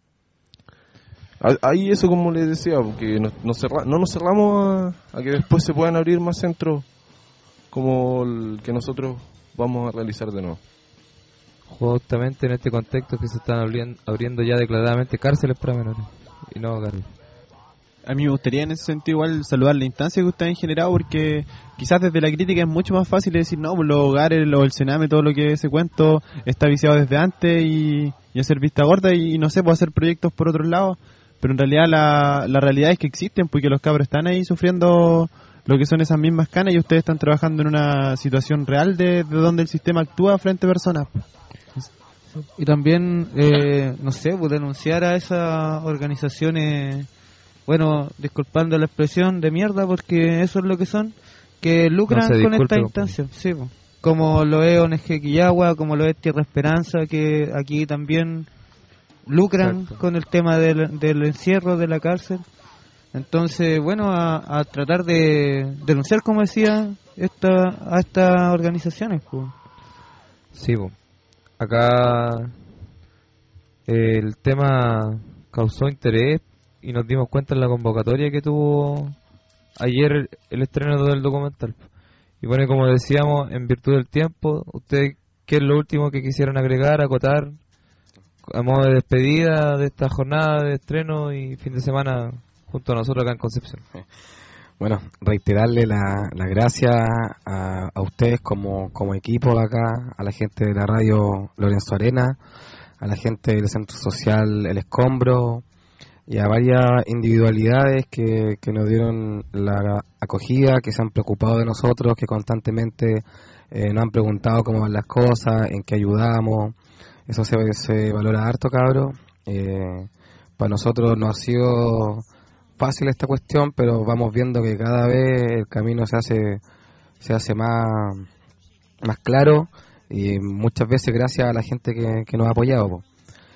Ahí eso, como les decía, porque nos, nos cerra, no nos cerramos a, a que después se puedan abrir más centros como el que nosotros vamos a realizar de nuevo. Justamente en este contexto que se están abriendo, abriendo ya declaradamente cárceles para menores y no hogares. A mí me gustaría en ese sentido igual saludar la instancia que ustedes han generado, porque quizás desde la crítica es mucho más fácil decir no, pues los hogares, lo, el Sename, todo lo que ese cuento está viciado desde antes y, y hacer vista gorda y, y no sé, pues hacer proyectos por otros lados, pero en realidad la, la realidad es que existen, porque los cabros están ahí sufriendo lo que son esas mismas canas y ustedes están trabajando en una situación real de, de donde el sistema actúa frente a personas. Y también, eh, no sé, pues denunciar a esas organizaciones, bueno, disculpando la expresión, de mierda, porque eso es lo que son, que lucran no con disculpe, esta instancia, sí, pues, como lo es O N G Quillagua, como lo es Tierra Esperanza, que aquí también lucran Exacto. con el tema del, del encierro de la cárcel. Entonces, bueno, a, a tratar de denunciar, como decía, esta, a estas organizaciones. Pues. Sí, pues. Acá eh, el tema causó interés y nos dimos cuenta en la convocatoria que tuvo ayer el, el estreno del documental. Y bueno, como decíamos, en virtud del tiempo, ¿ustedes qué es lo último que quisieran agregar, acotar, a modo de despedida de esta jornada de estreno y fin de semana junto a nosotros acá en Concepción. Bueno, reiterarle la, la gracias a, a ustedes como, como equipo acá, a la gente de la radio Lorenzo Arena, a la gente del Centro Social El Escombro y a varias individualidades que, que nos dieron la acogida, que se han preocupado de nosotros, que constantemente eh, nos han preguntado cómo van las cosas, en qué ayudamos. Eso se, se valora harto, cabros. Eh, para nosotros no ha sido fácil esta cuestión, pero vamos viendo que cada vez el camino se hace se hace más más claro y muchas veces gracias a la gente que, que nos ha apoyado. Po.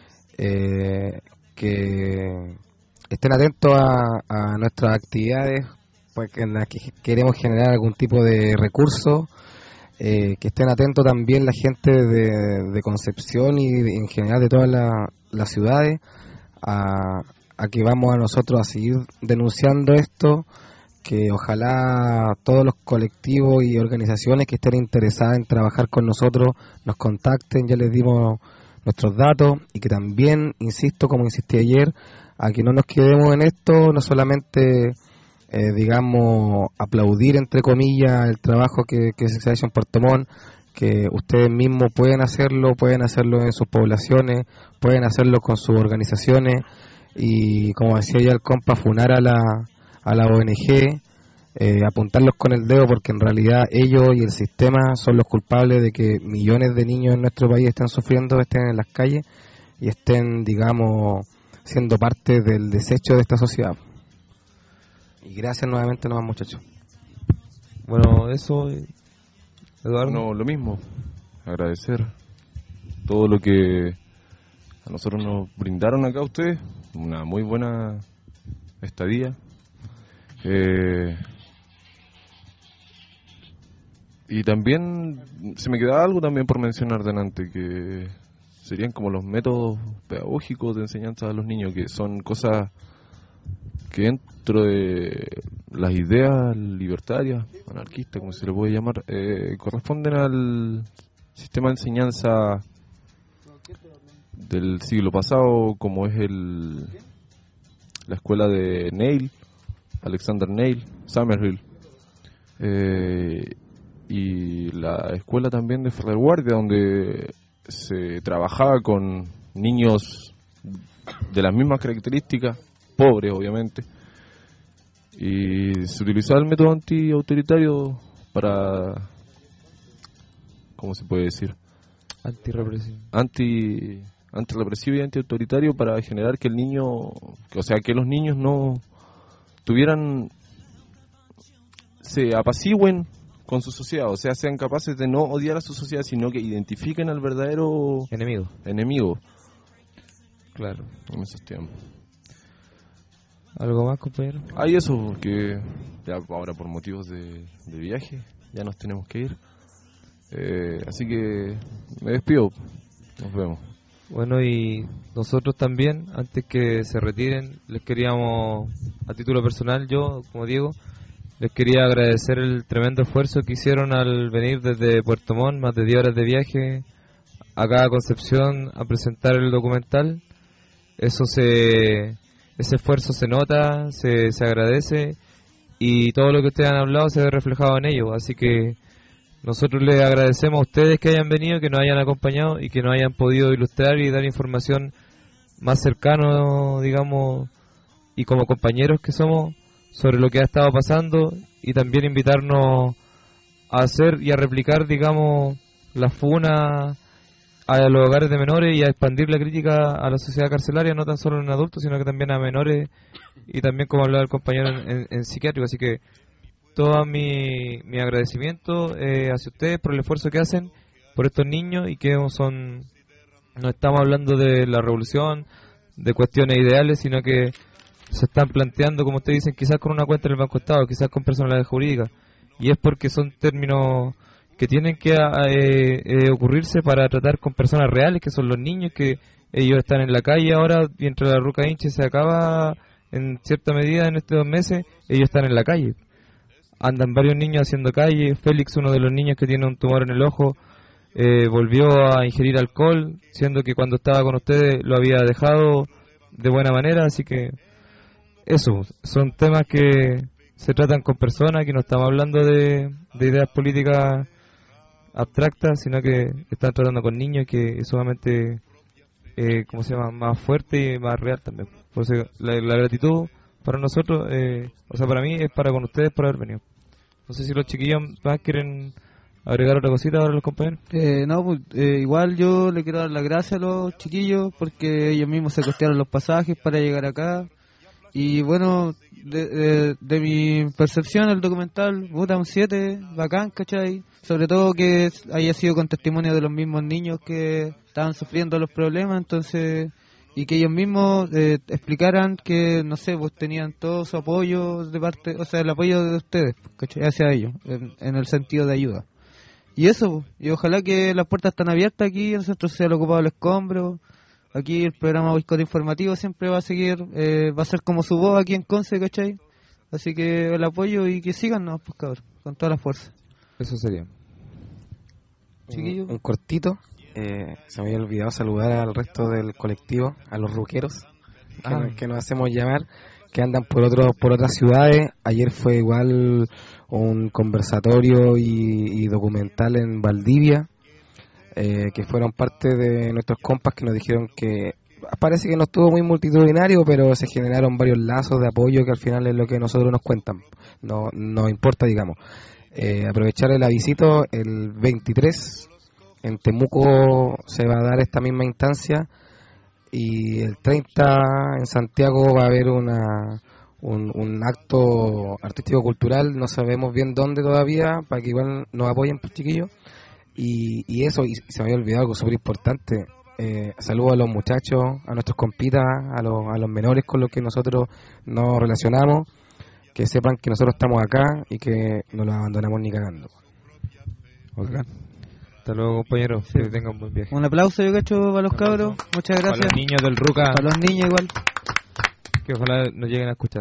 Eh, que estén atentos a, a nuestras actividades, porque en las que queremos generar algún tipo de recurso, eh, que estén atentos también la gente de, de Concepción y de, en general de todas la, las ciudades a a que vamos a nosotros a seguir denunciando esto, que ojalá todos los colectivos y organizaciones que estén interesadas en trabajar con nosotros nos contacten, ya les dimos nuestros datos, y que también, insisto, como insistí ayer, a que no nos quedemos en esto, no solamente, eh, digamos, aplaudir, entre comillas, el trabajo que, que se ha hecho en Puerto Montt, que ustedes mismos pueden hacerlo, pueden hacerlo en sus poblaciones, pueden hacerlo con sus organizaciones, y como decía ya el compa, funar a la a la O N G, eh, apuntarlos con el dedo, porque en realidad ellos y el sistema son los culpables de que millones de niños en nuestro país estén sufriendo, estén en las calles y estén, digamos, siendo parte del desecho de esta sociedad. Y gracias nuevamente, nuevos muchachos. Bueno, eso, Eduardo. No, lo mismo, agradecer todo lo que a nosotros nos brindaron acá ustedes, una muy buena estadía. Eh, y también se me queda algo también por mencionar delante, que serían como los métodos pedagógicos de enseñanza a los niños, que son cosas que dentro de las ideas libertarias, anarquistas, como se le puede llamar, eh, corresponden al sistema de enseñanza del siglo pasado, como es el la escuela de Neil, Alexander Neil, Summerhill, eh, y la escuela también de Ferrer Guardia, donde se trabajaba con niños de las mismas características, pobres obviamente, y se utilizaba el método anti-autoritario para, ¿cómo se puede decir? Antirrepresivo. Anti antirrepresivo y antiautoritario, para generar que el niño, o sea, que los niños no tuvieran, se apacigüen con su sociedad, o sea, sean capaces de no odiar a su sociedad, sino que identifiquen al verdadero enemigo. Enemigo. Claro. En esos tiempos. ¿Algo más, compañero? Hay eso, porque ya ahora por motivos de, de viaje ya nos tenemos que ir. Eh, así que me despido. Nos vemos. Bueno, y nosotros también, antes que se retiren, les queríamos, a título personal, yo, como Diego, les quería agradecer el tremendo esfuerzo que hicieron al venir desde Puerto Montt, más de diez horas de viaje, acá a Concepción, a presentar el documental. Eso se, ese esfuerzo se nota, se, se agradece, y todo lo que ustedes han hablado se ve reflejado en ello, así que nosotros les agradecemos a ustedes que hayan venido, que nos hayan acompañado y que nos hayan podido ilustrar y dar información más cercano, digamos, y como compañeros que somos, sobre lo que ha estado pasando, y también invitarnos a hacer y a replicar, digamos, la funa a los hogares de menores y a expandir la crítica a la sociedad carcelaria, no tan solo en adultos, sino que también a menores, y también, como hablaba el compañero, en, en, en psiquiátrico. Así que todo mi, mi agradecimiento eh, hacia ustedes por el esfuerzo que hacen por estos niños, y que son, no estamos hablando de la revolución, de cuestiones ideales, sino que se están planteando, como ustedes dicen, quizás con una cuenta en el Banco Estado, quizás con personalidad jurídica, y es porque son términos que tienen que eh, eh, ocurrirse para tratar con personas reales, que son los niños, que ellos están en la calle ahora, mientras la Ruca Hinche se acaba en cierta medida en estos dos meses, ellos están en la calle. Andan varios niños haciendo calle. Félix, uno de los niños que tiene un tumor en el ojo, eh, volvió a ingerir alcohol, siendo que cuando estaba con ustedes lo había dejado de buena manera, así que eso, son temas que se tratan con personas, que no estamos hablando de, de ideas políticas abstractas, sino que están tratando con niños, que es sumamente, eh, ¿cómo se llama?, más fuerte y más real también. Por eso la, la gratitud para nosotros, eh, o sea, para mí es para con ustedes por haber venido. No sé si los chiquillos más quieren agregar otra cosita ahora los compañeros. Eh, no, pues, eh, igual yo le quiero dar las gracias a los chiquillos porque ellos mismos se costearon los pasajes para llegar acá. Y bueno, de, de, de mi percepción, el documental, puta, un siete, bacán, ¿cachai? Sobre todo que haya sido con testimonio de los mismos niños que estaban sufriendo los problemas, entonces, y que ellos mismos eh, explicaran que, no sé, pues tenían todo su apoyo de parte, o sea, el apoyo de ustedes, ¿cachai? Hacia ellos, en, en el sentido de ayuda. Y eso, y ojalá que las puertas están abiertas aquí en el Centro Social Ocupado del Escombro. Aquí el programa Boicot Informativo siempre va a seguir, eh, va a ser como su voz aquí en Conce, ¿cachai? Así que el apoyo y que sigan, no, pues cabrón, con toda la fuerza. Eso sería. Chiquillo. Un, un cortito. Eh, se me había olvidado saludar al resto del colectivo, a los ruqueros, que, Ah. nos, que nos hacemos llamar, que andan por otros por otras ciudades. Ayer fue igual un conversatorio y, y documental en Valdivia. Eh, que fueron parte de nuestros compas que nos dijeron que parece que no estuvo muy multitudinario, pero se generaron varios lazos de apoyo que al final es lo que nosotros nos cuentan, no nos importa, digamos. Eh, aprovechar el avisito, el veintitrés en Temuco se va a dar esta misma instancia y el treinta en Santiago va a haber una un, un acto artístico cultural, no sabemos bien dónde todavía, para que igual nos apoyen, pues, chiquillos. Y, y eso, y se me había olvidado algo súper importante. Eh, saludo a los muchachos, a nuestros compitas, a los, a los menores con los que nosotros nos relacionamos, que sepan que nosotros estamos acá y que no los abandonamos ni cagando. Okay. Hasta luego, compañeros, sí. Que tengan un buen viaje. Un aplauso, yo cacho, para los cabros, muchas gracias. Para los niños del Ruca. Para los niños igual. Que ojalá nos lleguen a escuchar.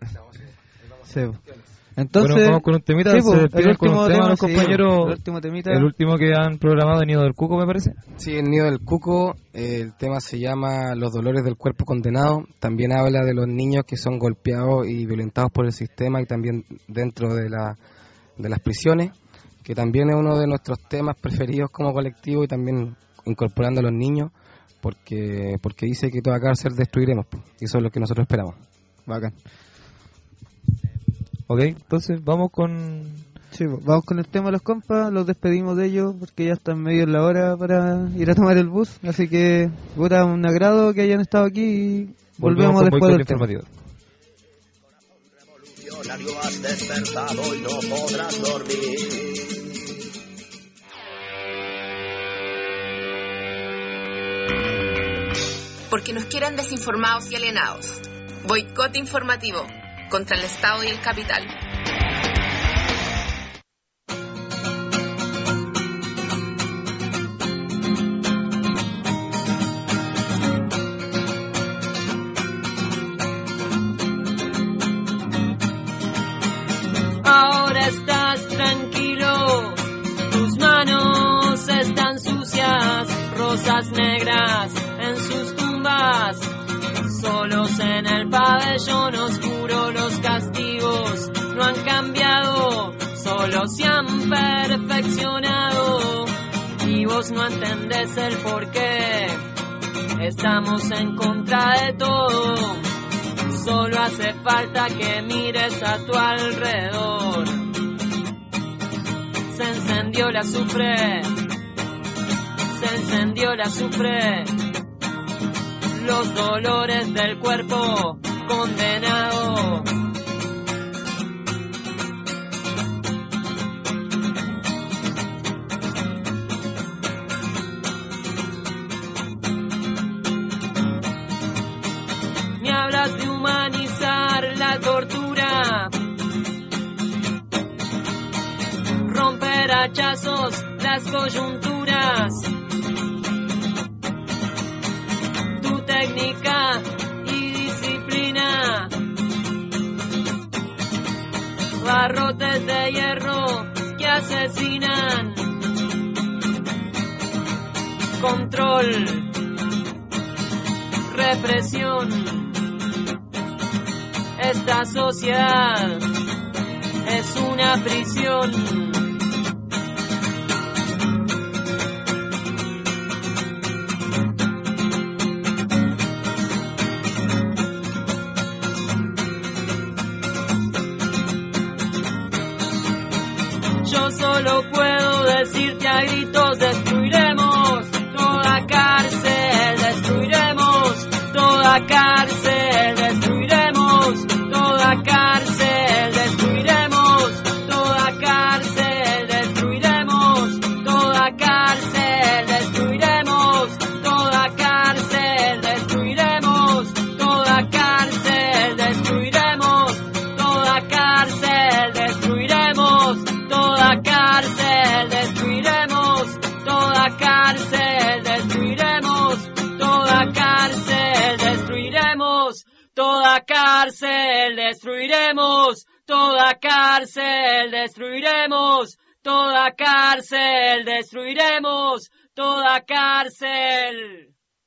Sí. Entonces, bueno, vamos con un temita, sí, se despiden el último con un tema, tema, los sí, compañeros. el último temita. El último que han programado, Nido del Cuco, me parece. Sí, el Nido del Cuco, eh, el tema se llama Los dolores del cuerpo condenado. También habla de los niños que son golpeados y violentados por el sistema y también dentro de, la, de las prisiones, que también es uno de nuestros temas preferidos como colectivo y también incorporando a los niños, porque porque dice que toda cárcel destruiremos, y eso es lo que nosotros esperamos. Bacán. Ok, entonces vamos con... Sí, vamos con el tema de los compas, los despedimos de ellos porque ya están medio en la hora para ir a tomar el bus, así que puta, un agrado que hayan estado aquí y volvemos, volvemos después del tema. Revolucionario, has despertado y no podrás dormir. Porque nos quieren desinformados y alienados. Boicot informativo contra el Estado y el capital. Ahora estás tranquilo, tus manos están sucias, rosas negras en sus tumbas, solos en el pabellón oscuro, los castigos no han cambiado, solo se han perfeccionado, y vos no entendés el porqué, estamos en contra de todo, solo hace falta que mires a tu alrededor, se encendió la azufre, se encendió la azufre, los dolores del cuerpo condenado. Me hablas de humanizar la tortura, romper hachazos las coyunturas, técnica y disciplina, barrotes de hierro que asesinan, control, represión, esta sociedad es una prisión. Yo solo puedo decirte a gritos: destruiremos toda cárcel, destruiremos toda cárcel, destruiremos toda cárcel, destruiremos toda cárcel, destruiremos toda cárcel, destruiremos toda cárcel, destruiremos toda cárcel, destruiremos toda cárcel, destruiremos toda cárcel, destruiremos toda cárcel, destruiremos toda cárcel, destruiremos toda cárcel, destruiremos toda cárcel, destruiremos toda cárcel, destruiremos toda cárcel.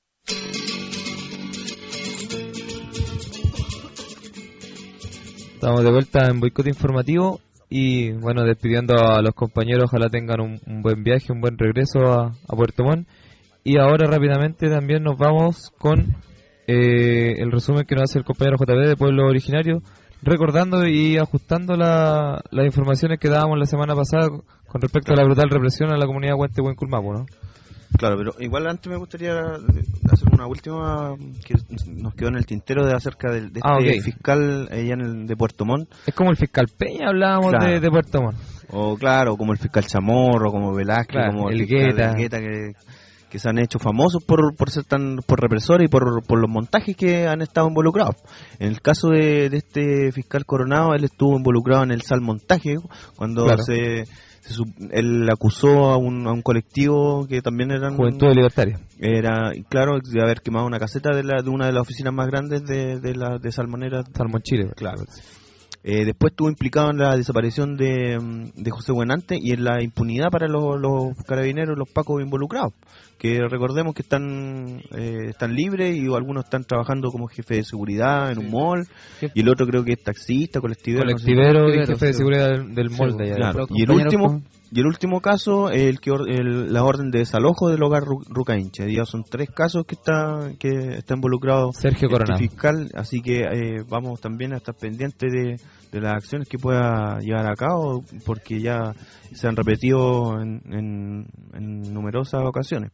Estamos de vuelta en Boicot Informativo. Y bueno, despidiendo a los compañeros, ojalá tengan un, un buen viaje, un buen regreso a, a Puerto Montt. Y ahora rápidamente también nos vamos con eh, el resumen que nos hace el compañero J B de Pueblo Originario, recordando y ajustando la, las informaciones que dábamos la semana pasada con respecto a la brutal represión a la comunidad Huentehue-Curmapu, ¿no? Claro, pero igual antes me gustaría hacer una última que nos quedó en el tintero de acerca del, de este ah, okay. fiscal allá en el, de Puerto Montt. Es como el fiscal Peña, hablábamos claro. de, de Puerto Montt. O claro, como el fiscal Chamorro, como Velázquez, claro, como el Gueta, que, que se han hecho famosos por por ser tan por represores y por, por los montajes que han estado involucrados. En el caso de, de este fiscal Coronado, él estuvo involucrado en el salmontaje cuando claro. se él acusó a un, a un colectivo que también eran Juventud Libertaria. Era, claro, de haber quemado una caseta de, la, de una de las oficinas más grandes de, de la de Salmonera. Salmon Chile. Claro. Eh, después estuvo implicado en la desaparición de, de José Buenante y en la impunidad para los, los carabineros, los pacos involucrados, que recordemos que están eh, están libres y algunos están trabajando como jefe de seguridad en un mall, y el otro creo que es taxista, colectivero, colectivero no sé, y jefe de seguridad del, del mall sí, de allá. Claro. Y el último y el último caso el que el, la orden de desalojo del hogar Rucaincha. Ya son tres casos que está que está involucrado Sergio Coronado, este fiscal, así que eh, vamos también a estar pendientes de, de las acciones que pueda llevar a cabo, porque ya se han repetido en, en, en numerosas ocasiones.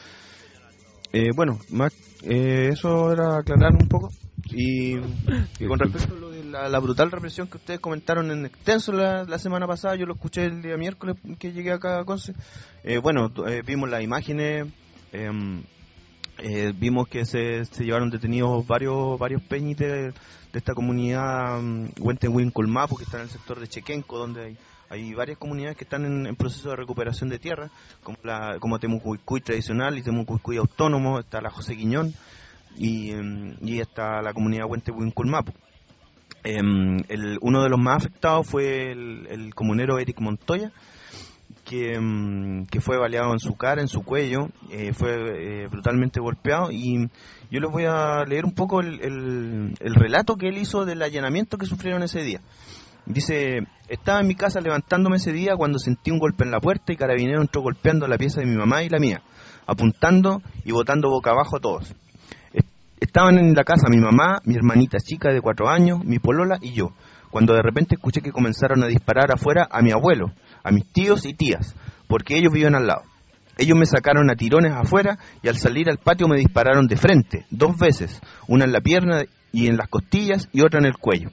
Eh, bueno, más, eh, eso era aclarar un poco. Y, y con respecto a lo de la, la brutal represión que ustedes comentaron en extenso la, la semana pasada, yo lo escuché el día miércoles que llegué acá a Conce. Eh, bueno, eh, vimos las imágenes, eh, eh, vimos que se, se llevaron detenidos varios varios peñis de, de esta comunidad um, Huentehue-Curmapu, que está en el sector de Chequenco, donde hay Hay varias comunidades que están en, en proceso de recuperación de tierra, como la como Temucuicui tradicional y Temucuicui autónomo, está la José Guiñón y, y está la comunidad Huentehue-Curmapu. Eh, el, uno de los más afectados fue el, el comunero Eric Montoya, que, que fue baleado en su cara, en su cuello, eh, fue eh, brutalmente golpeado, y yo les voy a leer un poco el, el, el relato que él hizo del allanamiento que sufrieron ese día. Dice: estaba en mi casa levantándome ese día cuando sentí un golpe en la puerta y Carabinero entró golpeando la pieza de mi mamá y la mía, apuntando y botando boca abajo a todos. Estaban en la casa mi mamá, mi hermanita chica de cuatro años, mi polola y yo, cuando de repente escuché que comenzaron a disparar afuera a mi abuelo, a mis tíos y tías, porque ellos vivían al lado. Ellos me sacaron a tirones afuera y al salir al patio me dispararon de frente, dos veces, una en la pierna y en las costillas y otra en el cuello.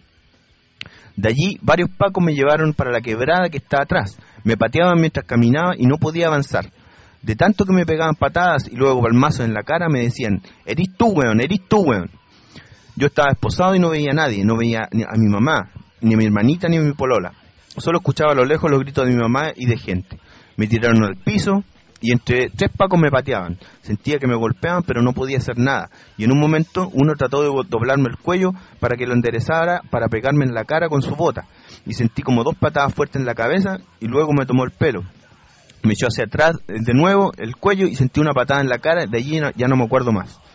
De allí, varios pacos me llevaron para la quebrada que está atrás. Me pateaban mientras caminaba y no podía avanzar. De tanto que me pegaban patadas y luego palmazos en la cara, me decían: «Erís tú, weón, erís tú, weón». Yo estaba esposado y no veía a nadie. No veía ni a mi mamá, ni a mi hermanita, ni a mi polola. Solo escuchaba a lo lejos los gritos de mi mamá y de gente. Me tiraron al piso y entre tres pacos me pateaban. Sentía que me golpeaban, pero no podía hacer nada. Y en un momento uno trató de doblarme el cuello para que lo enderezara, para pegarme en la cara con su bota. Y sentí como dos patadas fuertes en la cabeza y luego me tomó el pelo. Me echó hacia atrás de nuevo el cuello y sentí una patada en la cara. De allí ya no me acuerdo más.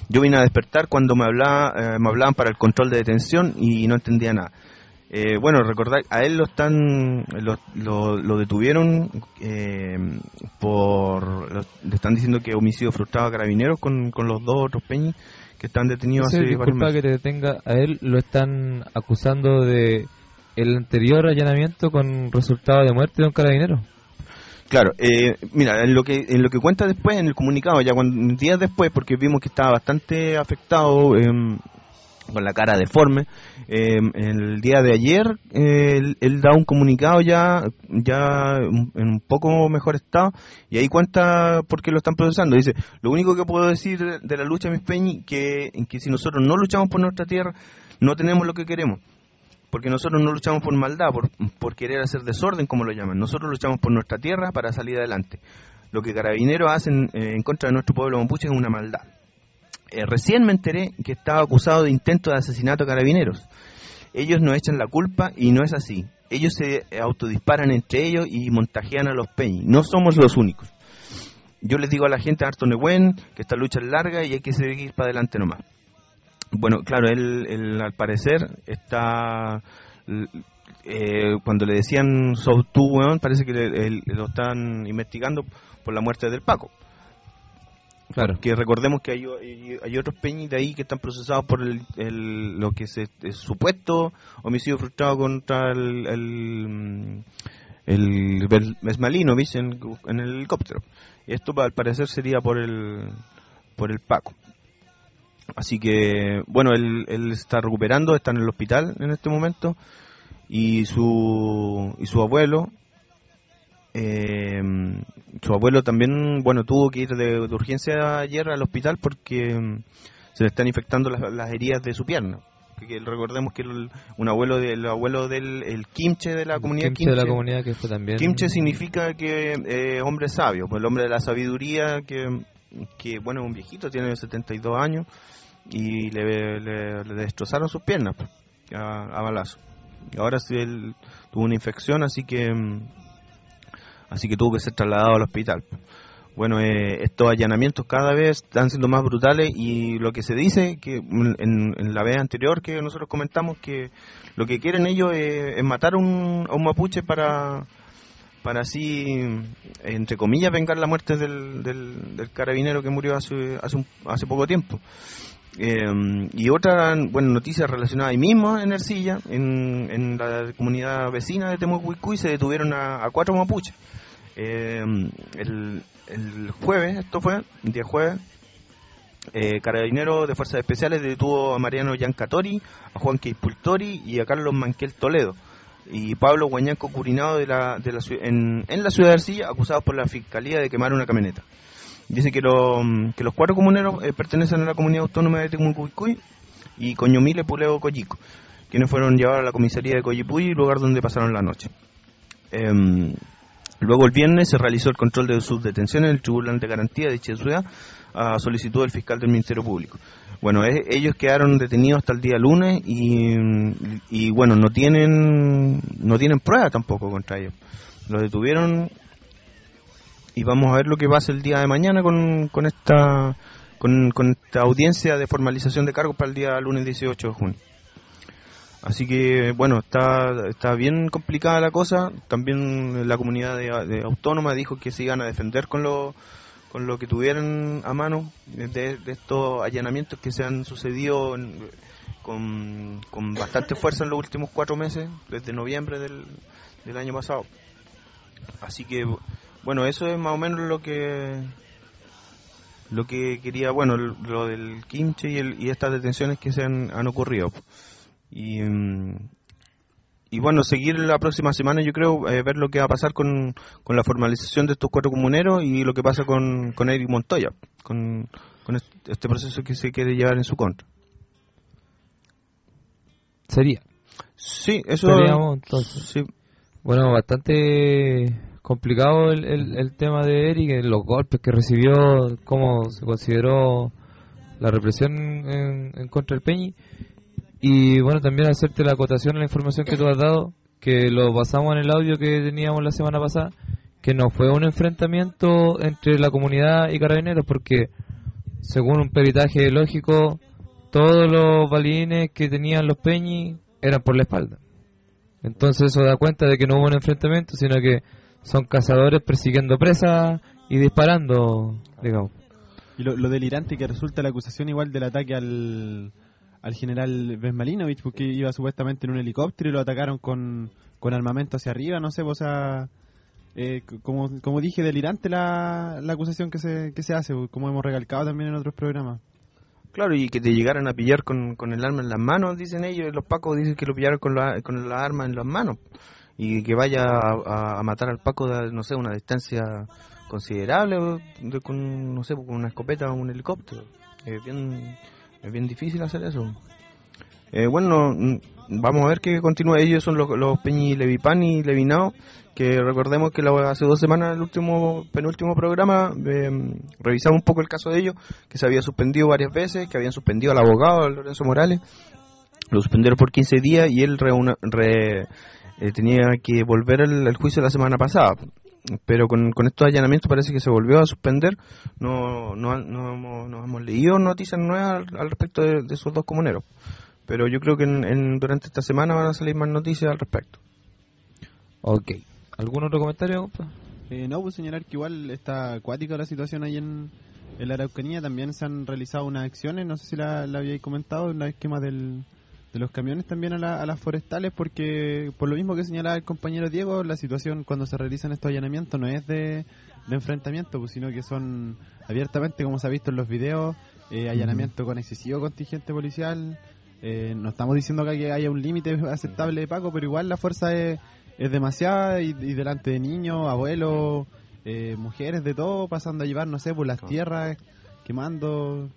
Yo vine a despertar cuando me, hablaba, eh, me hablaban para el control de detención y no entendía nada. Eh, bueno, recordar, a él lo están lo, lo, lo detuvieron eh, por... Lo, le están diciendo que homicidio frustrado a Carabineros con, con los dos otros peñis que están detenidos Ese, hace disculpa varios meses. que te detenga, a él lo están acusando de el anterior allanamiento con resultado de muerte de un carabinero. Claro, eh, mira, en lo que en lo que cuenta después en el comunicado, ya cuando, días después, porque vimos que estaba bastante afectado, eh, con la cara deforme, eh, el día de ayer eh, él, él da un comunicado ya ya en un poco mejor estado, y ahí cuenta por qué lo están procesando. Dice: lo único que puedo decir de la lucha Mis Peñi, que, que si nosotros no luchamos por nuestra tierra, no tenemos lo que queremos. Porque nosotros no luchamos por maldad, por, por querer hacer desorden, como lo llaman. Nosotros luchamos por nuestra tierra para salir adelante. Lo que Carabineros hacen eh, en contra de nuestro pueblo mapuche es una maldad. Eh, recién me enteré que estaba acusado de intento de asesinato a Carabineros. Ellos nos echan la culpa y no es así. Ellos se autodisparan entre ellos y montajean a los peñis. No somos los únicos. Yo les digo a la gente de Harto Nehuen que esta lucha es larga y hay que seguir para adelante nomás. Bueno, claro, él, él al parecer está... Eh, cuando le decían "sos tú, weón", parece que le, él, lo están investigando por la muerte del Paco. Claro. Que recordemos que hay, hay, hay otros peñis de ahí que están procesados por el, el lo que es el supuesto homicidio frustrado contra el el, el, el Mesmalino, ¿viste? En, en el helicóptero. Esto al parecer sería por el por el Paco. Así que, bueno, él, él está recuperando, está en el hospital en este momento, y su y su abuelo, eh, su abuelo también, bueno, tuvo que ir de, de urgencia ayer al hospital porque se le están infectando las, las heridas de su pierna. Que recordemos que el, un abuelo del abuelo del el Kimche de la comunidad Kimche, Kimche de la comunidad que fue también. Kimche significa que eh, hombre sabio, pues el hombre de la sabiduría, que que bueno, un viejito, tiene setenta y dos años y le, le, le destrozaron sus piernas pues, a, a balazo. Y ahora sí él tuvo una infección, así que así que tuvo que ser trasladado al hospital. Bueno, eh, estos allanamientos cada vez están siendo más brutales, y lo que se dice que en, en la vez anterior que nosotros comentamos, que lo que quieren ellos es, es matar a un, a un mapuche para para así, entre comillas, vengar la muerte del, del, del carabinero que murió hace hace, un, hace poco tiempo. Eh, y otra buena noticia relacionada ahí mismo en Ercilla, en, en la comunidad vecina de Temucuicui, se detuvieron a, a cuatro mapuches. Eh, el, el jueves, esto fue, el día jueves, eh, Carabineros de Fuerzas Especiales detuvo a Mariano Yancatori, a Juan Queispultori y a Carlos Manquel Toledo y Pablo Guañanco Curinado de la, de la, en, en la ciudad de Ercilla, acusados por la Fiscalía de quemar una camioneta. Dice que, lo, que los cuatro comuneros eh, pertenecen a la comunidad autónoma de Temucuicui y Coñomile Puleo Coyico, quienes fueron llevados a la comisaría de Coyipuy, lugar donde pasaron la noche. Eh, luego el viernes se realizó el control de sus detenciones en el Tribunal de Garantía de dicha ciudad, a solicitud del fiscal del Ministerio Público. Bueno, es, ellos quedaron detenidos hasta el día lunes y, y bueno, no tienen no tienen pruebas tampoco contra ellos. Los detuvieron y vamos a ver lo que pasa el día de mañana con, con esta con, con esta audiencia de formalización de cargos para el día lunes dieciocho de junio. Así que, bueno, está está bien complicada la cosa. También la comunidad de, de autónoma dijo que se iban a defender con lo con lo que tuvieran a mano de, de estos allanamientos que se han sucedido en, con, con bastante fuerza en los últimos cuatro meses, desde noviembre del, del año pasado. Así que, bueno, eso es más o menos lo que lo que quería, bueno, lo del Kimche y, el, y estas detenciones que se han, han ocurrido. Y, y bueno, seguir la próxima semana, yo creo, eh, ver lo que va a pasar con, con la formalización de estos cuatro comuneros y lo que pasa con, con Eric Montoya, con, con este, este proceso que se quiere llevar en su contra. ¿Sería? Sí, eso... Seríamos, entonces. Sí. Bueno, bastante complicado el, el, el tema de Eric, los golpes que recibió, cómo se consideró la represión en, en contra del Peñi. Y bueno, también hacerte la acotación a la información que tú has dado, que lo basamos en el audio que teníamos la semana pasada, que no fue un enfrentamiento entre la comunidad y Carabineros, porque según un peritaje lógico, todos los balines que tenían los Peñi eran por la espalda. Entonces eso da cuenta de que no hubo un enfrentamiento, sino que son cazadores persiguiendo presas y disparando, digamos. Y lo, lo delirante que resulta la acusación igual del ataque al, al general Besmalinovich, porque iba supuestamente en un helicóptero y lo atacaron con, con armamento hacia arriba, no sé, pues, o sea, eh, como, como dije, delirante la, la acusación que se, que se hace, como hemos recalcado también en otros programas. Claro, y que te llegaran a pillar con, con el arma en las manos, dicen ellos, los pacos dicen que lo pillaron con la, con la arma en las manos, y que vaya a, a matar al paco de, no sé, una distancia considerable, de, con, no sé, con una escopeta o un helicóptero. Es bien, es bien difícil hacer eso. Eh, bueno, vamos a ver que continúa. Ellos son los, los Peñi Levipán y Levinao, que recordemos que la, hace dos semanas, el último penúltimo programa, eh, revisamos un poco el caso de ellos, que se había suspendido varias veces, que habían suspendido al abogado Lorenzo Morales, lo suspendieron por quince días y él reuna, re, eh, tenía que volver al, al juicio la semana pasada. Pero con, con estos allanamientos parece que se volvió a suspender. No no, no, hemos, no hemos leído noticias nuevas al, al respecto de, de esos dos comuneros. Pero yo creo que en, en, durante esta semana van a salir más noticias al respecto. Ok. ¿Algún otro comentario, compa? Eh, no, pues señalar que igual está acuática la situación ahí en, en la Araucanía. También se han realizado unas acciones, no sé si la, la habíais comentado, en la esquema del, de los camiones también a, la, a las forestales, porque por lo mismo que señalaba el compañero Diego, la situación cuando se realizan estos allanamientos no es de, de enfrentamiento, pues, sino que son abiertamente, como se ha visto en los videos, eh, allanamiento uh-huh. con excesivo contingente policial. Eh, no estamos diciendo acá que haya un límite aceptable de pago, pero igual la fuerza es, es demasiada y, y delante de niños, abuelos, eh, mujeres, de todo, pasando a llevar, no sé, por las tierras, quemando.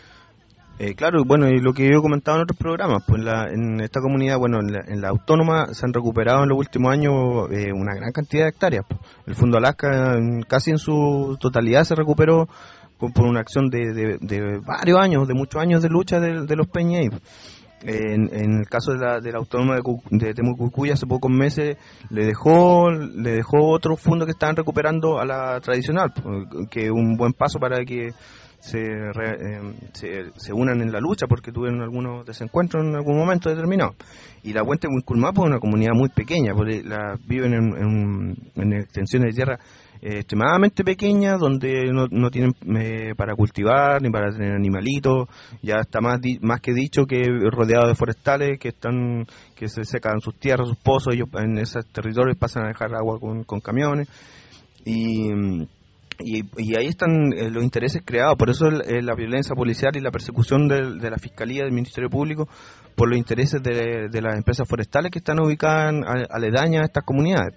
Eh, claro, bueno, y lo que yo he comentado en otros programas, pues en, la, en esta comunidad, bueno, en la, en la autónoma se han recuperado en los últimos años eh, una gran cantidad de hectáreas. Pues. El Fondo Alaska en, casi en su totalidad se recuperó por, por una acción de, de, de varios años, de muchos años de lucha de, de los Peñi. En, en el caso de la, de la autónoma de, de Temucucuy, hace pocos meses le dejó le dejó otro fondo que estaban recuperando a la tradicional, que es un buen paso para que se, re, eh, se, se unan en la lucha, porque tuvieron algunos desencuentros en algún momento determinado. Y la Puente Huinculmapo es una comunidad muy pequeña, porque la, viven en, en, en extensiones de tierra eh, extremadamente pequeñas, donde no, no tienen eh, para cultivar ni para tener animalitos. Ya está más di, más que dicho que rodeado de forestales que están que se secan sus tierras, sus pozos. Ellos en esos territorios pasan a dejar agua con, con camiones y Y, y ahí están eh, los intereses creados. Por eso el, eh, la violencia policial y la persecución de, de la Fiscalía, del Ministerio Público, por los intereses de, de las empresas forestales que están ubicadas aledañas a estas comunidades.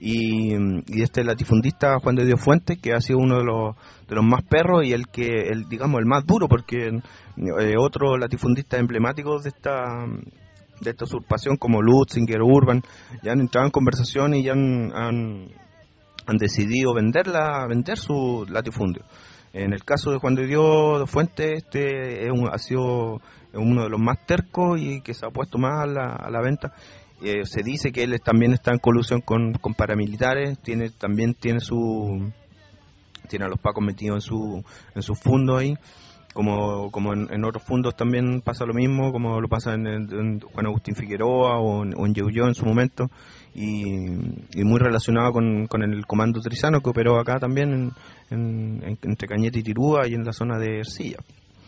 Y, y este latifundista Juan de Dios Fuentes, que ha sido uno de los de los más perros y el que el digamos el más duro, porque eh, otros latifundistas emblemáticos de esta de esta usurpación, como Lutzinger, Urban, ya han entrado en conversación y ya han, han han decidido venderla, vender su latifundio. En el caso de Juan de Dios Fuentes, este es un, ha sido uno de los más tercos y que se ha puesto más a la, a la venta. Eh, se dice que él también está en colusión con, con paramilitares, tiene también tiene su tiene a los pacos metidos en su en su fondo ahí. Como, como en, en otros fundos también pasa lo mismo, como lo pasa en, en, en Juan Agustín Figueroa o en, o en Yeuyó en su momento, y, y muy relacionado con, con el comando trizano que operó acá también en, en, en, entre Cañete y Tirúa y en la zona de Ercilla,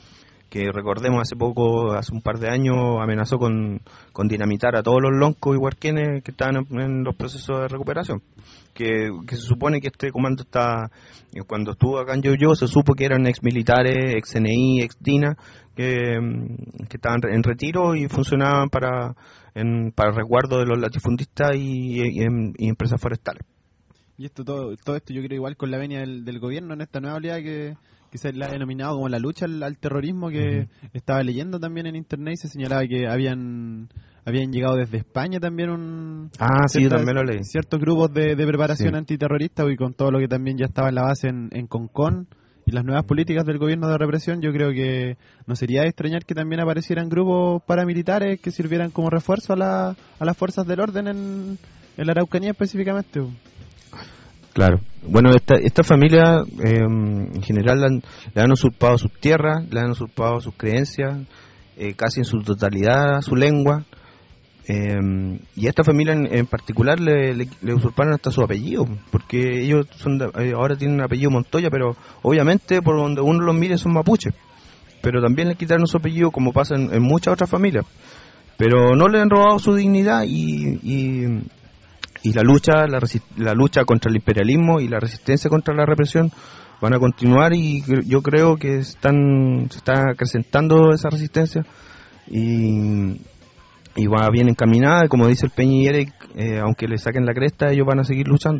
que recordemos hace poco, hace un par de años, amenazó con, con dinamitar a todos los loncos y huarquenes que estaban en, en los procesos de recuperación. Que, que se supone que este comando está, cuando estuvo acá en Yeuyó, se supo que eran ex militares, ex C N I, ex DINA, que, que estaban en retiro y funcionaban para en, para resguardo de los latifundistas y, y, y empresas forestales. Y esto todo, todo esto yo creo igual con la venia del, del gobierno en esta nueva oleada que, que se la ha denominado como la lucha al, al terrorismo, que uh-huh. estaba leyendo también en internet y se señalaba que habían habían llegado desde España también un ah sí, también lo leí. ciertos grupos de, de preparación sí. antiterrorista, y con todo lo que también ya estaba en la base en, en Concón y las nuevas políticas del gobierno de represión, yo creo que no sería de extrañar que también aparecieran grupos paramilitares que sirvieran como refuerzo a, la, a las fuerzas del orden en, en la Araucanía específicamente. Claro. Bueno, esta, esta familia eh, en general le han, le han usurpado sus tierras, le han usurpado sus creencias, eh, casi en su totalidad su lengua. Eh, y a esta familia en, en particular le, le, le usurparon hasta su apellido, porque ellos son de, eh, ahora tienen apellido Montoya, pero obviamente por donde uno los mire son mapuches. Pero también le quitaron su apellido, como pasa en, en muchas otras familias. Pero no le han robado su dignidad y... y y la lucha la, la lucha contra el imperialismo y la resistencia contra la represión van a continuar, y yo creo que están se está acrecentando esa resistencia y, y va bien encaminada, y como dice el Peñi y Eric, eh, aunque le saquen la cresta, ellos van a seguir luchando.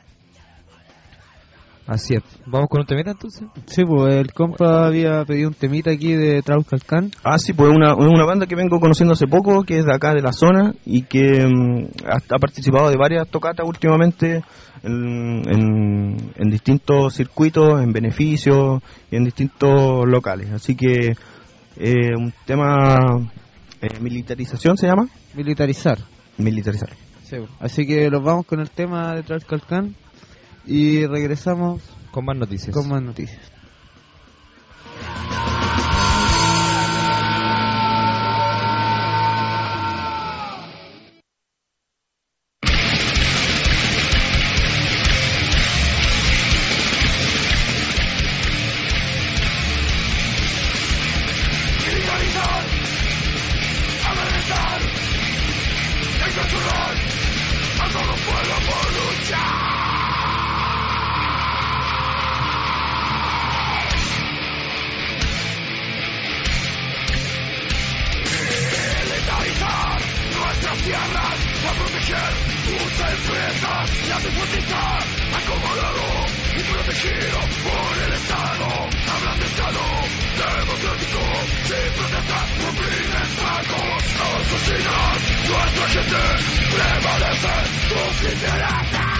Así es. ¿Vamos con un temita entonces? Sí, pues el compa había pedido un temita aquí de Traucalcán. Ah, sí, pues una, una banda que vengo conociendo hace poco, que es de acá de la zona y que um, ha, ha participado de varias tocatas últimamente en, en, en distintos circuitos, en beneficios y en distintos locales. Así que eh, un tema, eh, militarización se llama. Militarizar. Militarizar. Sí, así que los vamos con el tema de Traucalcán. Y regresamos con más noticias. Con más noticias. Militarizar, amedrentar, encarcelar a todo pueblo por luchar. Nuestras tierras, a proteger sus empresas y a deportistas, acomodado y protegido por el Estado. Hablan de Estado democrático, sin protestar, oprimen sacos, asesinan nuestra gente, prevalecen sus intereses.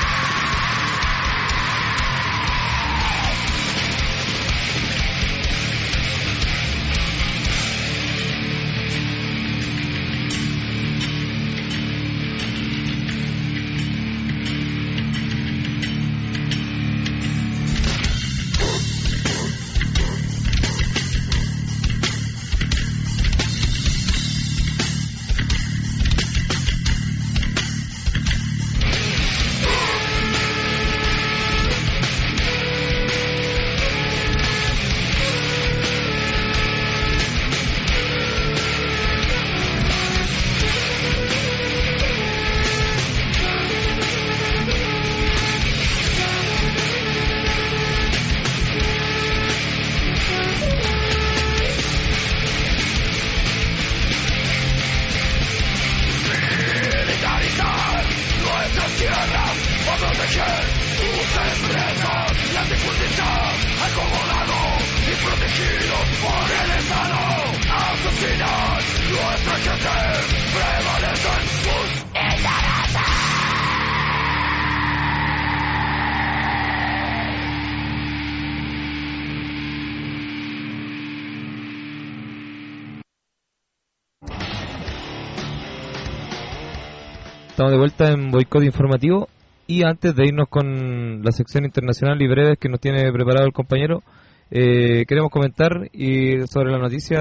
Estamos de vuelta en Boicot Informativo, y antes de irnos con la sección internacional y breves que nos tiene preparado el compañero, eh, queremos comentar y sobre la noticia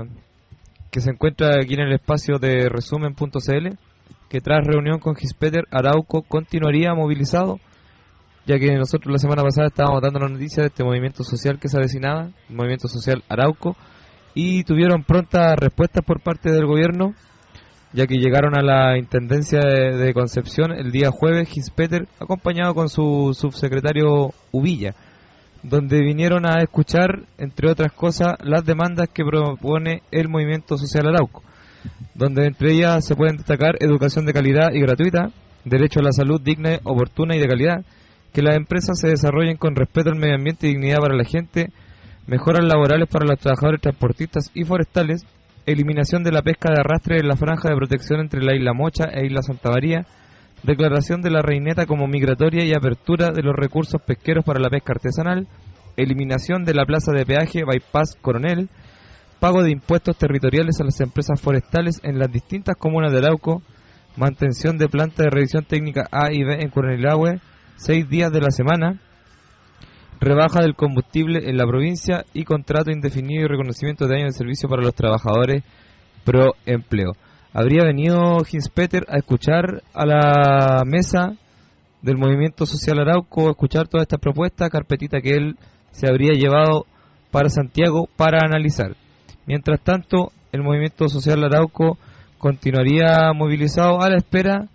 que se encuentra aquí en el espacio de resumen punto c l, que tras reunión con Gispeter, Arauco continuaría movilizado, ya que nosotros la semana pasada estábamos dando la noticia de este movimiento social que se avecinaba, el movimiento social Arauco, y tuvieron prontas respuestas por parte del gobierno, ya que llegaron a la Intendencia de, de Concepción el día jueves Gispeter, acompañado con su subsecretario Uvilla, donde vinieron a escuchar, entre otras cosas, las demandas que propone el Movimiento Social Arauco, donde entre ellas se pueden destacar educación de calidad y gratuita, derecho a la salud digna, oportuna y de calidad, que las empresas se desarrollen con respeto al medio ambiente y dignidad para la gente, mejoras laborales para los trabajadores transportistas y forestales, eliminación de la pesca de arrastre en la franja de protección entre la isla Mocha e isla Santa María, declaración de la Reineta como migratoria y apertura de los recursos pesqueros para la pesca artesanal, eliminación de la plaza de peaje Bypass Coronel, pago de impuestos territoriales a las empresas forestales en las distintas comunas de Arauco, mantención de planta de revisión técnica A y B en Coronelahue, seis días de la semana, rebaja del combustible en la provincia y contrato indefinido y reconocimiento de años de servicio para los trabajadores pro empleo. Habría venido Ginspeter a escuchar a la mesa del Movimiento Social Arauco, a escuchar todas estas propuestas, carpetita que él se habría llevado para Santiago para analizar. Mientras tanto, el Movimiento Social Arauco continuaría movilizado a la espera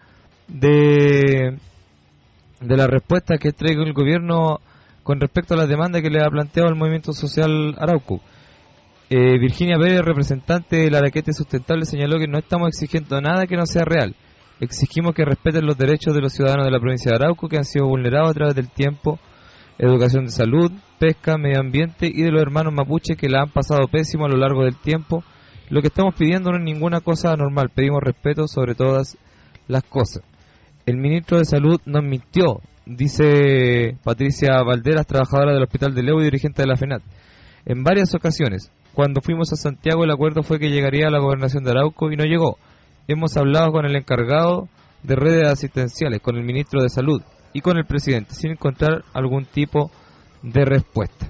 de, de la respuesta que traiga el gobierno con respecto a las demandas que le ha planteado el Movimiento Social Arauco. Eh, Virginia Pérez, representante del Araquete Sustentable, señaló que no estamos exigiendo nada que no sea real. Exigimos que respeten los derechos de los ciudadanos de la provincia de Arauco que han sido vulnerados a través del tiempo, educación de salud, pesca, medio ambiente y de los hermanos mapuche que la han pasado pésimo a lo largo del tiempo. Lo que estamos pidiendo no es ninguna cosa anormal, pedimos respeto sobre todas las cosas. El ministro de Salud nos mintió, dice Patricia Valderas, trabajadora del Hospital de Leu y dirigente de la FENAT. En varias ocasiones, cuando fuimos a Santiago, el acuerdo fue que llegaría a la gobernación de Arauco y no llegó. Hemos hablado con el encargado de redes asistenciales, con el ministro de Salud y con el presidente, sin encontrar algún tipo de respuesta.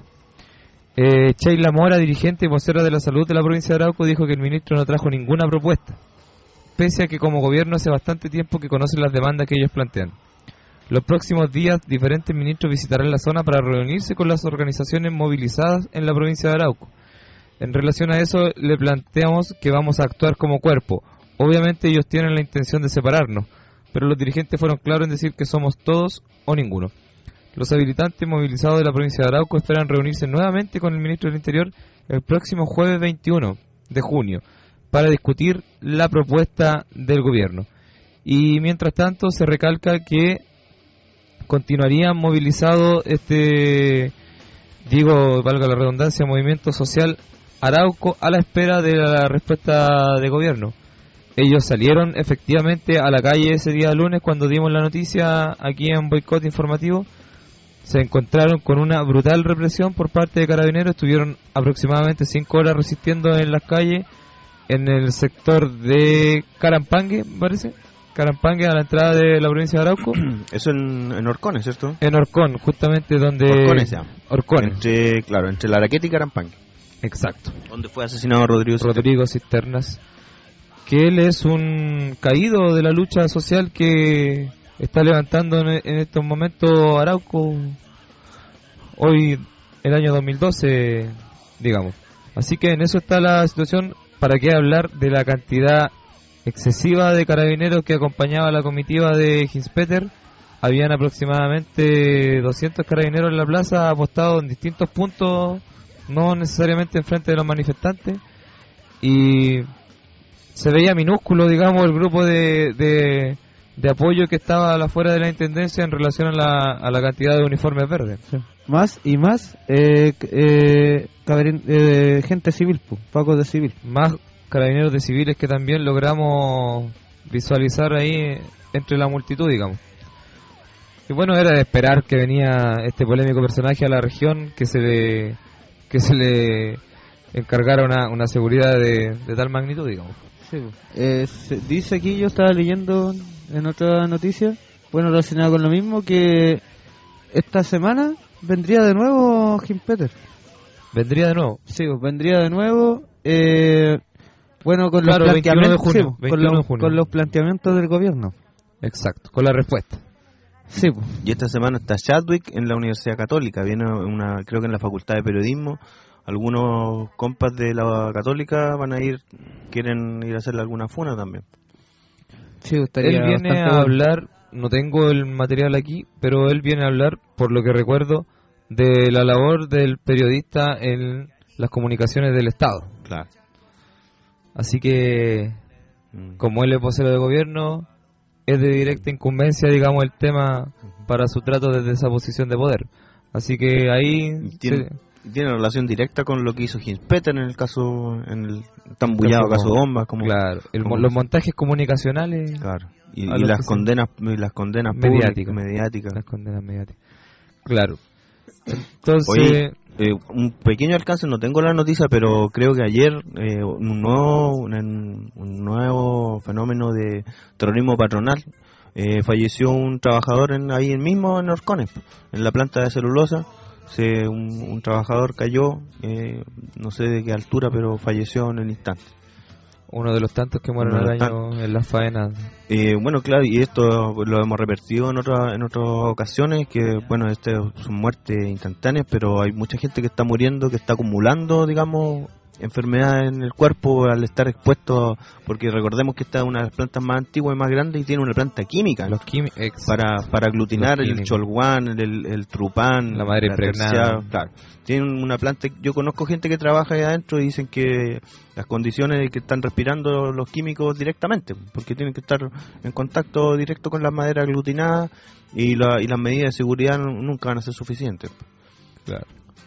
Eh, Sheila Mora, dirigente y vocera de la salud de la provincia de Arauco, dijo que el ministro no trajo ninguna propuesta, pese a que como gobierno hace bastante tiempo que conocen las demandas que ellos plantean. Los próximos días, diferentes ministros visitarán la zona para reunirse con las organizaciones movilizadas en la provincia de Arauco. En relación a eso, le planteamos que vamos a actuar como cuerpo. Obviamente ellos tienen la intención de separarnos, pero los dirigentes fueron claros en decir que somos todos o ninguno. Los habilitantes movilizados de la provincia de Arauco esperan reunirse nuevamente con el ministro del Interior el próximo jueves veintiuno de junio para discutir la propuesta del gobierno. Y mientras tanto se recalca que continuarían movilizados este, digo, valga la redundancia, Movimiento Social Arauco a la espera de la respuesta de gobierno. Ellos salieron efectivamente a la calle ese día lunes cuando dimos la noticia aquí en Boicot Informativo. Se encontraron con una brutal represión por parte de carabineros. Estuvieron aproximadamente cinco horas resistiendo en las calles en el sector de Carampangue, parece. Carampangue, a la entrada de la provincia de Arauco. Eso en, en Orcones, ¿cierto? En Orcón, justamente donde... Orcones se llama. Orcones. Entre, claro, entre la Araquete y Carampangue. Exacto. Donde fue asesinado Rodrigo Cisternas. Rodrigo Cisternas. Que él es un caído de la lucha social que está levantando en, en estos momentos Arauco, hoy el año dos mil doce, digamos. Así que en eso está la situación. ¿Para qué hablar de la cantidad excesiva de carabineros que acompañaba a la comitiva de Ginspeter? Habían aproximadamente doscientos carabineros en la plaza apostados en distintos puntos, no necesariamente enfrente de los manifestantes, y se veía minúsculo, digamos, el grupo de, de, de apoyo que estaba afuera de la intendencia en relación a la, a la cantidad de uniformes verdes. Sí. Más y más eh, eh, caberin, eh, gente civil, pacos de civil. Más carabineros de civiles que también logramos visualizar ahí entre la multitud, digamos. Y bueno, era de esperar que venía este polémico personaje a la región, que se le, que se le encargara una, una seguridad de, de tal magnitud, digamos. Sí, eh, se dice aquí, yo estaba leyendo en otra noticia, bueno, relacionado con lo mismo, que esta semana vendría de nuevo Ginspeter. ¿Vendría de nuevo? Sí, vendría de nuevo, eh, bueno, con, claro, los planteamientos, de junio, sí, con, los, con los planteamientos del gobierno. Exacto, con la respuesta. Sí. Y esta semana está Chadwick en la Universidad Católica, viene una, creo que en la Facultad de Periodismo. Algunos compas de la Católica van a ir, quieren ir a hacerle alguna funa también. Sí, él viene a bueno. hablar, no tengo el material aquí, pero él viene a hablar, por lo que recuerdo, de la labor del periodista en las comunicaciones del Estado. Claro. Así que, mm. como él es vocero de gobierno, es de directa incumbencia, digamos, el tema para su trato desde esa posición de poder. Así que ahí... Tiene, se... tiene relación directa con lo que hizo Ginspeter en el caso, en el tan bullado caso Bombas. Como, claro, el, como los montajes comunicacionales... Claro, y, y las condenas y las condenas mediáticas. mediáticas. Las condenas mediáticas. Claro. Entonces... Oye, eh, un pequeño alcance, no tengo la noticia, pero creo que ayer eh, un nuevo un, un nuevo fenómeno de terrorismo patronal eh, falleció un trabajador en, ahí mismo en Horcones, en la planta de celulosa. Se, un, un trabajador cayó, eh, no sé de qué altura, pero falleció en el instante. Uno de los tantos que mueren al año en las faenas. Eh, bueno, claro, y esto lo hemos repetido en otras en otras ocasiones, que bueno, este son muertes instantáneas, pero hay mucha gente que está muriendo, que está acumulando, digamos, enfermedades en el cuerpo al estar expuesto, porque recordemos que esta es una de las plantas más antiguas y más grandes y tiene una planta química, los químicos para para aglutinar el cholguán, el, el trupán, la madre impregnada. Claro, tienen una planta. Yo conozco gente que trabaja ahí adentro y dicen que las condiciones que están respirando los químicos directamente, porque tienen que estar en contacto directo con la madera aglutinada y, la, y las medidas de seguridad nunca van a ser suficientes. Claro.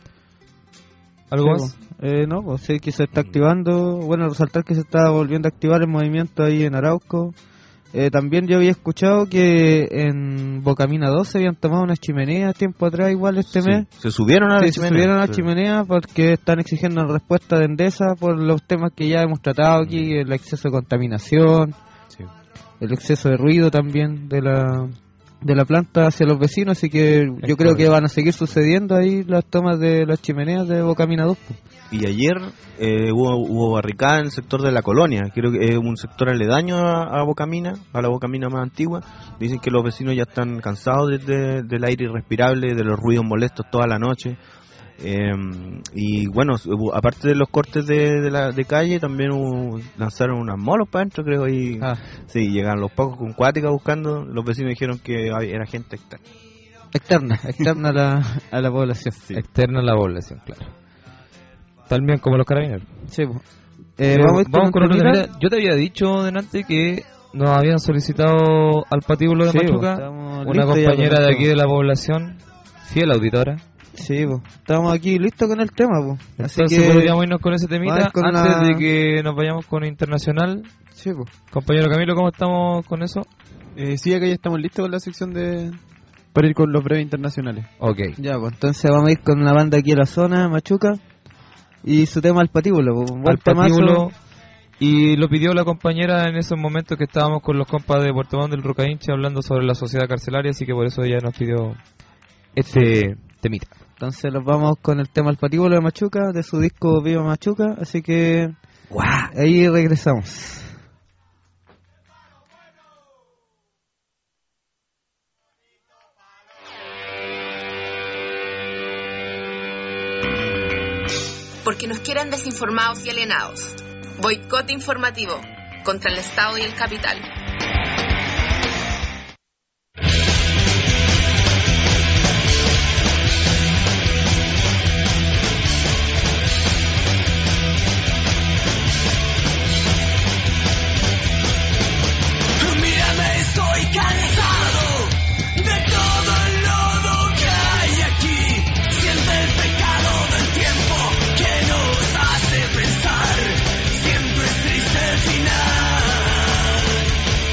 ¿Algo más? Eh, no, pues sí que se está activando. Bueno, resaltar que se está volviendo a activar el movimiento ahí en Arauco. Eh, también yo había escuchado que en Bocamina dos se habían tomado unas chimeneas tiempo atrás, igual este sí, mes. Se subieron a sí, la se chimenea. subieron a la sí. chimenea porque están exigiendo respuesta de Endesa por los temas que ya hemos tratado aquí, el exceso de contaminación, sí. el exceso de ruido también de la de la planta hacia los vecinos, así que yo es creo que van a seguir sucediendo ahí las tomas de las chimeneas de Bocamina dos. Pues. Y ayer eh, hubo, hubo barricada en el sector de la colonia, creo que es un sector aledaño a, a Bocamina, a la Bocamina más antigua. Dicen que los vecinos ya están cansados de, de, del aire irrespirable, de los ruidos molestos toda la noche. Eh, y bueno, aparte de los cortes de, de, la, de calle, también hubo, lanzaron unas molos para adentro, creo, y ah. sí, llegaron los pocos con cuática buscando. Los vecinos dijeron que era gente externa. Externa, externa a la, a la población. Sí. Externa a la población, claro. También como los carabineros. Sí, pues. eh, vamos, vamos con otra mira. Yo te había dicho delante que nos habían solicitado al patíbulo de sí, Machuca, una compañera de aquí de la población, fiel auditora. Sí, pues, estamos aquí listos con el tema, pues. Así Entonces que podríamos irnos con ese temita con antes la... de que nos vayamos con Internacional. Sí, pues. Compañero Camilo, ¿cómo estamos con eso? Eh, sí, acá ya estamos listos con la sección de... para ir con los breves internacionales. Ok. Ya, pues entonces vamos a ir con una banda aquí a la zona, Machuca, y su tema al patíbulo. Pues, al patíbulo, y lo pidió la compañera en esos momentos que estábamos con los compas de Puerto Montt del Rocainche hablando sobre la sociedad carcelaria, así que por eso ella nos pidió este temita. Entonces los vamos con el tema al patíbulo de Machuca, de su disco Viva Machuca, así que ¡guau! Ahí regresamos. Porque nos quieren desinformados y alienados. Boicot informativo contra el Estado y el capital. Mírame, estoy cansado de todo el lodo que hay aquí. Siente el pecado del tiempo que nos hace pensar. Siempre es triste el final.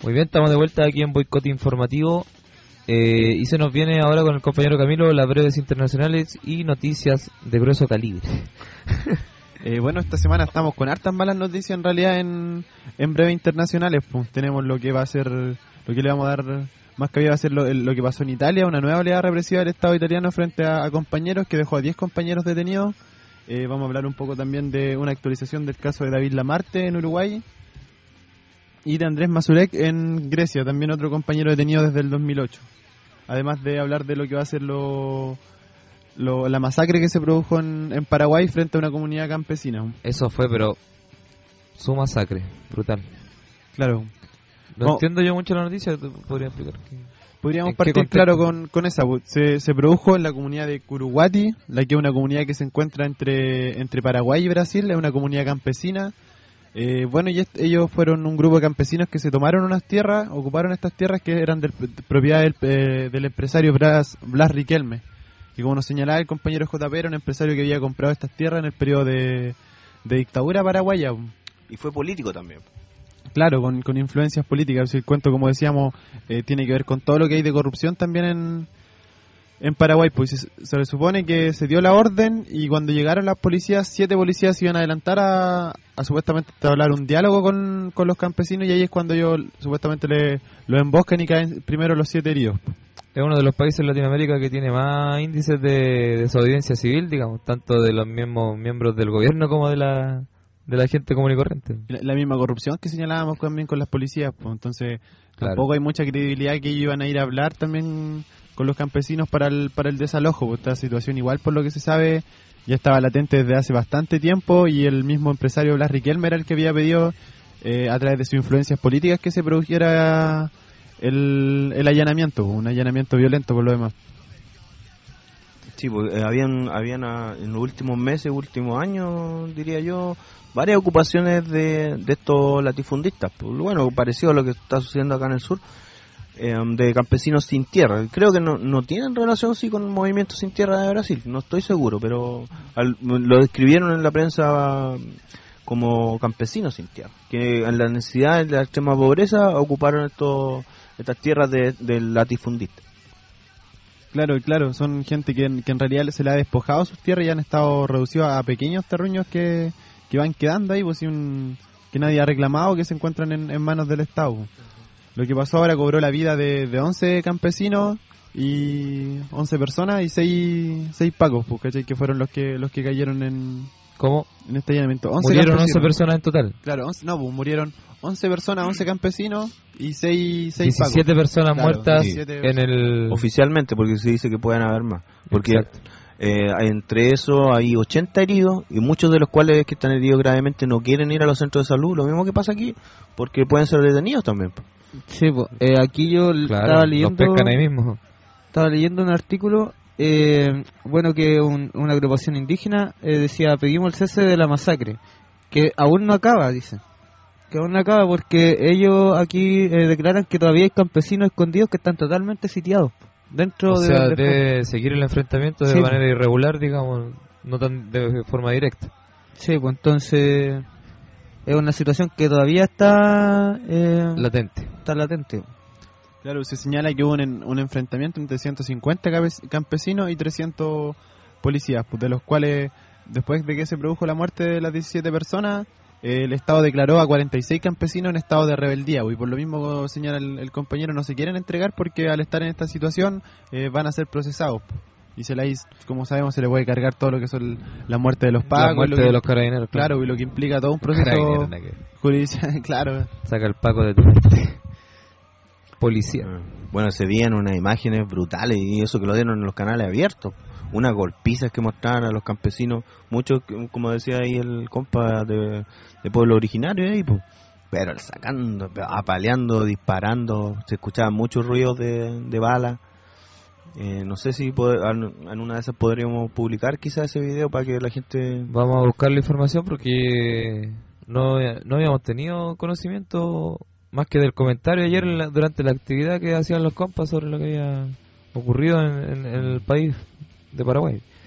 Muy bien, estamos de vuelta aquí en Boicot Informativo. Eh, y se nos viene ahora con el compañero Camilo las breves internacionales y noticias de grueso calibre. eh, bueno, esta semana estamos con hartas malas noticias en realidad en, en breves internacionales. Pues tenemos lo que va a ser, lo que le vamos a dar más cabida va a ser lo, lo que pasó en Italia, una nueva oleada represiva del Estado italiano frente a, a compañeros que dejó a diez compañeros detenidos. Eh, vamos a hablar un poco también de una actualización del caso de David Lamarte en Uruguay. Y de Andrés Mazurek en Grecia, también otro compañero detenido desde el dos mil ocho. Además de hablar de lo que va a ser lo, lo, la masacre que se produjo en, en Paraguay frente a una comunidad campesina. Eso fue, pero su masacre, brutal. Claro. No oh. entiendo yo mucho la noticia, ¿podría explicar? Qué, Podríamos partir, claro, con, con esa. Se, se produjo en la comunidad de Curuguati, la que es una comunidad que se encuentra entre, entre Paraguay y Brasil, es una comunidad campesina. Eh, bueno, y est- ellos fueron un grupo de campesinos que se tomaron unas tierras, ocuparon estas tierras que eran de, de propiedad del, eh, del empresario Blas, Blas Riquelme, que como nos señalaba el compañero J P, era un empresario que había comprado estas tierras en el periodo de, de dictadura paraguaya. Y fue político también. Claro, con, con influencias políticas. El cuento, como decíamos, eh, tiene que ver con todo lo que hay de corrupción también en, en Paraguay. Pues se, se le supone que se dio la orden y cuando llegaron las policías, siete policías se iban a adelantar a, a supuestamente hablar un diálogo con, con los campesinos, y ahí es cuando ellos supuestamente le, lo emboscan y caen primero los siete heridos. Es uno de los países en Latinoamérica que tiene más índices de desobediencia civil, digamos, tanto de los mismos miembros del gobierno como de la de la gente común y corriente. La, la misma corrupción que señalábamos también con las policías, pues entonces claro. Tampoco hay mucha credibilidad que ellos iban a ir a hablar también con los campesinos para el, para el desalojo, pues esta situación igual, por lo que se sabe, ya estaba latente desde hace bastante tiempo, y el mismo empresario Blas Riquelme era el que había pedido eh, a través de sus influencias políticas que se produjera el, el allanamiento, un allanamiento violento por lo demás. Sí, pues, eh, habían, habían a, en los últimos meses, últimos años, diría yo, varias ocupaciones de, de estos latifundistas. Pues, bueno, parecido a lo que está sucediendo acá en el sur, eh, de campesinos sin tierra. Creo que no, no tienen relación sí con el movimiento sin tierra de Brasil, no estoy seguro, pero al, lo describieron en la prensa como campesinos sin tierra, que en la necesidad de la extrema pobreza ocuparon estos estas tierras de, de latifundistas. Claro, claro, son gente que, que en realidad se le ha despojado sus tierras y han estado reducidos a pequeños terruños que, que van quedando ahí, pues, sin un, que nadie ha reclamado, que se encuentran en, en manos del Estado. Lo que pasó ahora cobró la vida de, de once campesinos y once personas y seis pacos, pues, ¿cachai? Que fueron los que los que cayeron en... ¿Cómo? En este allanamiento. once ¿Murieron campesinos. once personas en total? Claro, once, no, pues murieron once personas, once campesinos y seis pacos. diecisiete personas claro, muertas diecisiete en el... Oficialmente, porque se dice que pueden haber más. Porque eh, entre eso hay ochenta heridos, y muchos de los cuales que están heridos gravemente no quieren ir a los centros de salud, lo mismo que pasa aquí, porque pueden ser detenidos también. Sí, pues, eh, aquí yo claro, estaba leyendo... los pescan ahí mismo. Estaba leyendo un artículo... Eh, bueno, que un, una agrupación indígena eh, decía, pedimos el cese de la masacre, que aún no acaba, dicen, que aún no acaba porque ellos aquí eh, declaran que todavía hay campesinos escondidos que están totalmente sitiados dentro o de... sea, de, de seguir el enfrentamiento de sí, manera irregular, digamos, no tan de forma directa. Sí, pues entonces es una situación que todavía está... Eh, latente. Está latente. Claro, se señala que hubo un, un enfrentamiento entre ciento cincuenta campesinos y trescientos policías, pues, de los cuales, después de que se produjo la muerte de las diecisiete personas, eh, el Estado declaró a cuarenta y seis campesinos en estado de rebeldía, pues, y por lo mismo, señala el, el compañero, no se quieren entregar porque al estar en esta situación eh, van a ser procesados. Pues, y se la, como sabemos, se le puede cargar todo lo que son la muerte de los pacos. La muerte que, de los carabineros. Claro, claro, y lo que implica todo un proceso judicial, claro. Saca el paco de tu mente. Policía. Bueno, se veían unas imágenes brutales, y eso que lo dieron en los canales abiertos, unas golpizas que mostraban a los campesinos, muchos, como decía ahí el compa de, de pueblo originario ahí, pues, pero sacando, apaleando, disparando, se escuchaban muchos ruidos de, de balas. Eh, no sé si pod- en una de esas podríamos publicar quizás ese video para que la gente... Vamos a buscar la información porque no, no habíamos tenido conocimiento más que del comentario ayer en la, durante la actividad que hacían los compas sobre lo que había ocurrido en, en, en el país de Paraguay.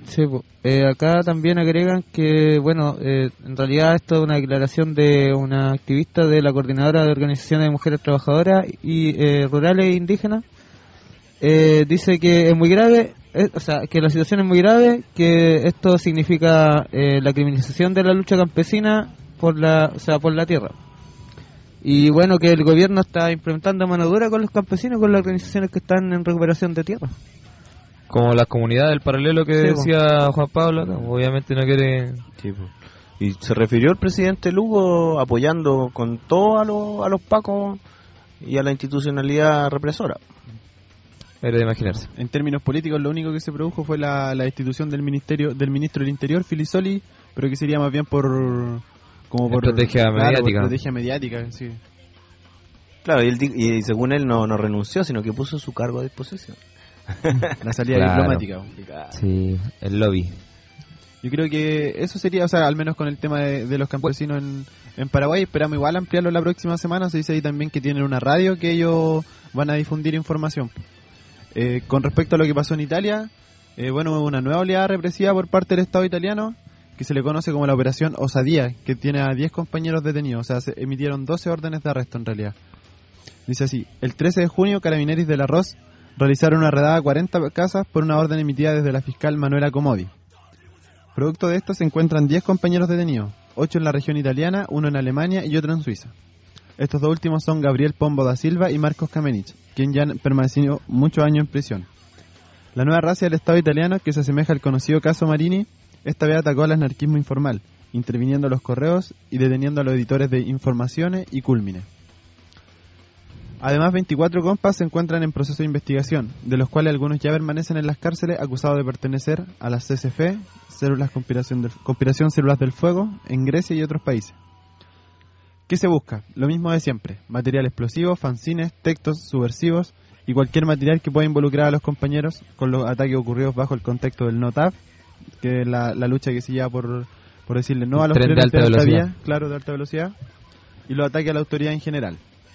Sí, pues, eh, acá también agregan que, bueno, eh, en realidad esto es una declaración de una activista de la Coordinadora de Organizaciones de Mujeres Trabajadoras y eh, Rurales e Indígenas. Eh, dice que es muy grave, eh, o sea, que la situación es muy grave, que esto significa eh, la criminalización de la lucha campesina por la, o sea, por la tierra. Y bueno, que el gobierno está implementando mano dura con los campesinos, con las organizaciones que están en recuperación de tierra. Como las comunidades del paralelo que Sí, decía Juan Pablo, acá, obviamente no quiere... Sí, po. Y se refirió el presidente Lugo apoyando con todo a, los a los pacos y a la institucionalidad represora. Era de imaginarse. En términos políticos, lo único que se produjo fue la, la destitución del ministerio del ministro del Interior, Filisoli, pero que sería más bien por... como por Estrategia claro, mediática. por estrategia mediática, sí. Claro, y, él, di- y según él no, no renunció, sino que puso su cargo a disposición. La salida Claro. diplomática. Sí, el lobby. Yo creo que eso sería, o sea, al menos con el tema de, de los campesinos en, en Paraguay. Esperamos igual ampliarlo la próxima semana. Se dice ahí también que tienen una radio que ellos van a difundir información. Eh, con respecto a lo que pasó en Italia, eh, bueno, hubo una nueva oleada represiva por parte del Estado italiano que se le conoce como la Operación Osadía, que tiene a diez compañeros detenidos. O sea, se emitieron doce órdenes de arresto en realidad. Dice así: el trece de junio, Carabineros del Arroz realizaron una redada a cuarenta casas por una orden emitida desde la fiscal Manuela Comodi. Producto de esto se encuentran diez compañeros detenidos, ocho en la región italiana, uno en Alemania y otro en Suiza. Estos dos últimos son Gabriel Pombo da Silva y Marcos Kamenich, quien ya han permanecido muchos años en prisión. La nueva racia del Estado italiano, que se asemeja al conocido caso Marini, esta vez atacó al anarquismo informal, interviniendo los correos y deteniendo a los editores de Informaciones y Cúlmine. Además, veinticuatro compas se encuentran en proceso de investigación, de los cuales algunos ya permanecen en las cárceles acusados de pertenecer a las C C F, Células Conspiración, del, Conspiración Células del Fuego, en Grecia y otros países. ¿Qué se busca? Lo mismo de siempre: material explosivo, fanzines, textos subversivos y cualquier material que pueda involucrar a los compañeros con los ataques ocurridos bajo el contexto del no T A V, que es la, la lucha que se lleva por, por decirle no a los Tren de trenes de alta alta velocidad. vía, claro, de alta velocidad, y los ataques a la autoridad en general.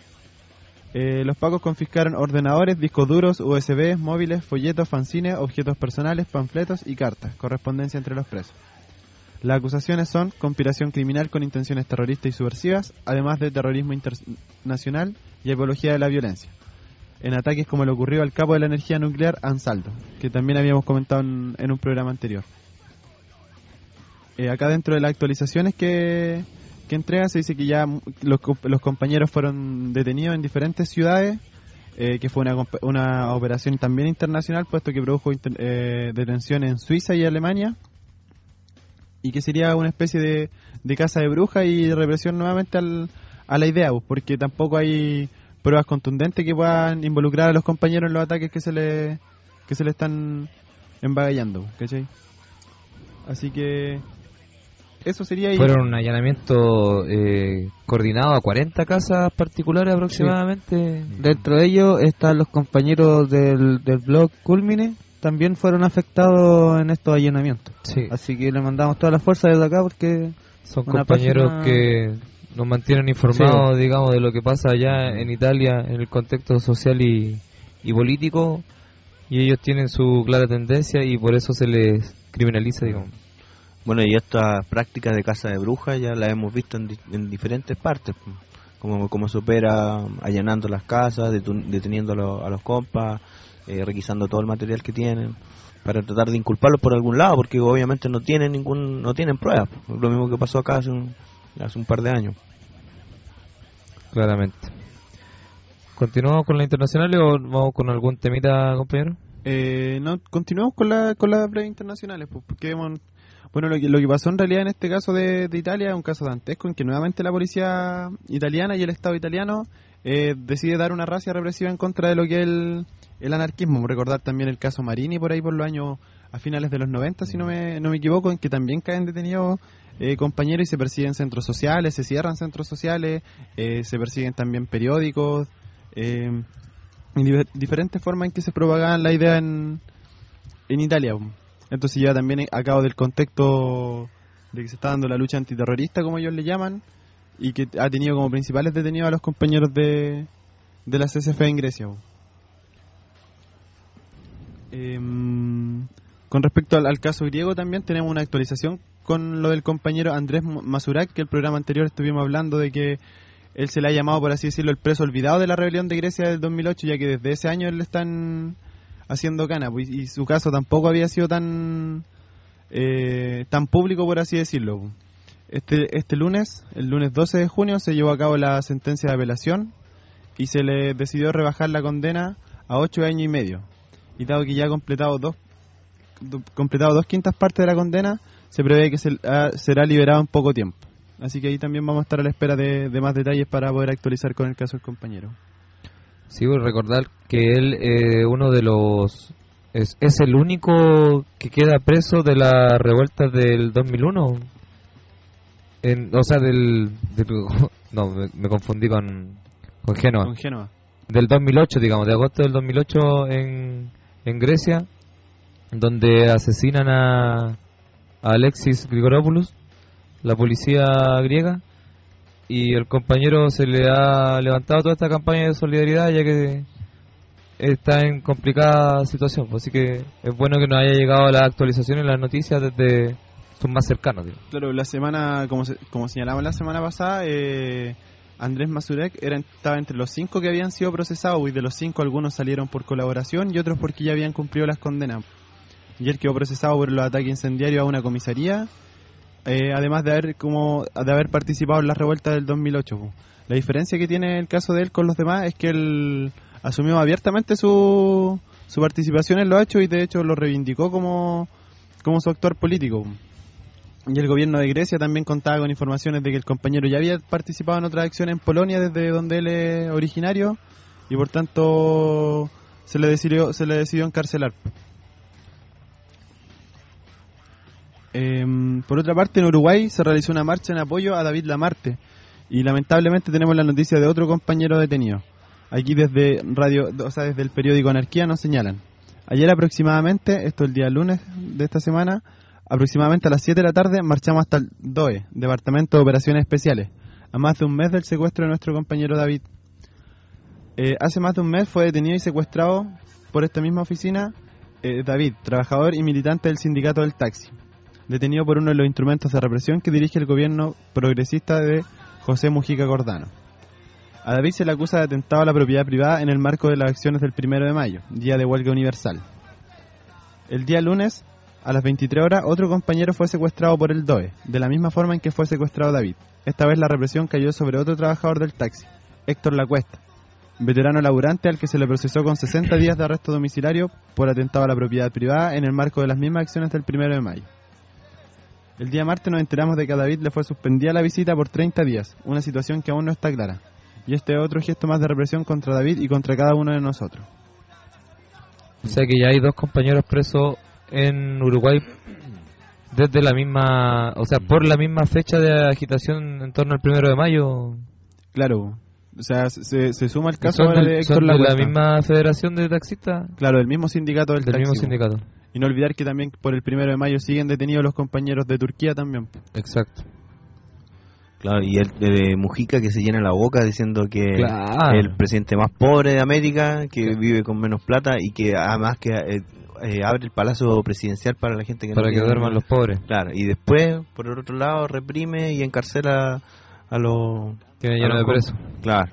Eh, los pacos confiscaron ordenadores, discos duros, U S Bs, móviles, folletos, fanzines, objetos personales, panfletos y cartas, correspondencia entre los presos. Las acusaciones son conspiración criminal con intenciones terroristas y subversivas, además de terrorismo internacional y apología de la violencia, en ataques como el ocurrido al capo de la energía nuclear, Ansaldo, que también habíamos comentado en, en un programa anterior. Eh, acá dentro de las actualizaciones que... que entrega se dice que ya los, los compañeros fueron detenidos en diferentes ciudades, eh, que fue una, una operación también internacional, puesto que produjo inter, eh, detenciones en Suiza y Alemania, y que sería una especie de, de caza de brujas y represión nuevamente al, a la idea, porque tampoco hay pruebas contundentes que puedan involucrar a los compañeros en los ataques que se le, que se le están embagallando, ¿cachai? Así que eso sería ahí. Fueron un allanamiento eh, coordinado a cuarenta casas particulares aproximadamente. Sí. Dentro de ellos están los compañeros del, del blog Cúlmine, también fueron afectados en estos allanamientos. Sí. Así que le mandamos toda la fuerza desde acá porque son compañeros página... que nos mantienen informados, sí, digamos, de lo que pasa allá en Italia en el contexto social y, y político, y ellos tienen su clara tendencia y por eso se les criminaliza, digamos. Bueno, y estas prácticas de caza de brujas ya las hemos visto en, di en diferentes partes, como, como se opera allanando las casas, deteniendo a, lo, a los compas, eh, requisando todo el material que tienen, para tratar de inculparlos por algún lado, porque obviamente no tienen ningún no tienen pruebas. Lo mismo que pasó acá hace un, hace un par de años. Claramente. ¿Continuamos con las internacionales o vamos con algún temita, compañero? Eh, no, continuamos con la con las breves internacionales, pues, porque hemos... Bueno, lo que, lo que pasó en realidad en este caso de, de Italia es un caso dantesco en que nuevamente la policía italiana y el Estado italiano eh, decide dar una racia represiva en contra de lo que es el, el anarquismo. Recordar también el caso Marini por ahí por los años a finales de los noventa, si no me, no me equivoco, en que también caen detenidos eh, compañeros y se persiguen centros sociales, se cierran centros sociales, eh, se persiguen también periódicos, eh, y diver, diferentes formas en que se propagaban la idea en, en Italia. Entonces ya también a cabo del contexto de que se está dando la lucha antiterrorista, como ellos le llaman, y que ha tenido como principales detenidos a los compañeros de, de la C C F en Grecia. Eh, Con respecto al, al caso griego también tenemos una actualización con lo del compañero Andrés Masurak, que el programa anterior estuvimos hablando de que él se le ha llamado, por así decirlo, el preso olvidado de la rebelión de Grecia del dos mil ocho, ya que desde ese año él le están haciendo cana, pues, y su caso tampoco había sido tan eh, tan público, por así decirlo. Este, este lunes, el lunes doce de junio, se llevó a cabo la sentencia de apelación y se le decidió rebajar la condena a ocho años y medio. Y dado que ya ha completado dos, do, completado dos quintas partes de la condena, se prevé que se, uh, será liberado en poco tiempo. Así que ahí también vamos a estar a la espera de, de más detalles para poder actualizar con el caso del compañero. Sí, voy a recordar que él, eh, uno de los... Es, es el único que queda preso de la revuelta del dos mil uno. En, o sea, del... del no, me, me confundí con, con Génova. Con Génova. Del dos mil ocho, digamos, de agosto del dos mil ocho en, en Grecia, donde asesinan a, a Alexis Grigoropoulos, la policía griega, y el compañero se le ha levantado toda esta campaña de solidaridad, ya que está en complicada situación. Así que es bueno que nos haya llegado la actualización en las noticias desde sus más cercanos. Digamos. Claro, la semana, como, se, como señalamos la semana pasada, eh, Andrés Masurak era, estaba entre los cinco que habían sido procesados, y de los cinco algunos salieron por colaboración y otros porque ya habían cumplido las condenas. Y él quedó procesado por los ataques incendiarios a una comisaría, eh, además de haber como de haber participado en la revuelta del dos mil ocho. La diferencia que tiene el caso de él con los demás es que él asumió abiertamente su, su participación en los hechos y de hecho lo reivindicó como, como su actuar político. Y el gobierno de Grecia también contaba con informaciones de que el compañero ya había participado en otras acciones en Polonia desde donde él es originario y por tanto se le decidió, se le decidió encarcelar. Eh, por otra parte, en Uruguay se realizó una marcha en apoyo a David Lamarte y lamentablemente tenemos la noticia de otro compañero detenido. Aquí desde radio, o sea, desde el periódico Anarquía nos señalan. Ayer aproximadamente, esto el día lunes de esta semana, aproximadamente a las siete de la tarde marchamos hasta el D O E, Departamento de Operaciones Especiales, a más de un mes del secuestro de nuestro compañero David. Eh, hace más de un mes fue detenido y secuestrado por esta misma oficina eh, David, trabajador y militante del sindicato del taxi, detenido por uno de los instrumentos de represión que dirige el gobierno progresista de José Mujica Cordano. A David se le acusa de atentado a la propiedad privada en el marco de las acciones del primero de mayo, día de huelga universal. El día lunes, a las veintitrés horas, otro compañero fue secuestrado por el D O E, de la misma forma en que fue secuestrado David. Esta vez la represión cayó sobre otro trabajador del taxi, Héctor Lacuesta, veterano laburante al que se le procesó con sesenta días de arresto domiciliario por atentado a la propiedad privada en el marco de las mismas acciones del primero de mayo. El día martes nos enteramos de que a David le fue suspendida la visita por treinta días, una situación que aún no está clara. Y este es otro gesto más de represión contra David y contra cada uno de nosotros. O sea que ya hay dos compañeros presos en Uruguay desde la misma, o sea, por la misma fecha de agitación en torno al primero de mayo. Claro, o sea, se, se suma el caso del, de Héctor de Lacuesta. la misma federación de taxistas. Claro, del mismo sindicato del, del taxi. mismo sindicato. Y no olvidar que también por el primero de mayo siguen detenidos los compañeros de Turquía también. Exacto. Claro, y el de Mujica que se llena la boca diciendo que claro. es el presidente más pobre de América, que claro. vive con menos plata y que además que eh, eh, abre el palacio presidencial para la gente que para no que duerman los pobres. Claro, y después, por el otro lado, reprime y encarcela a los... Tiene lleno de presos. Claro.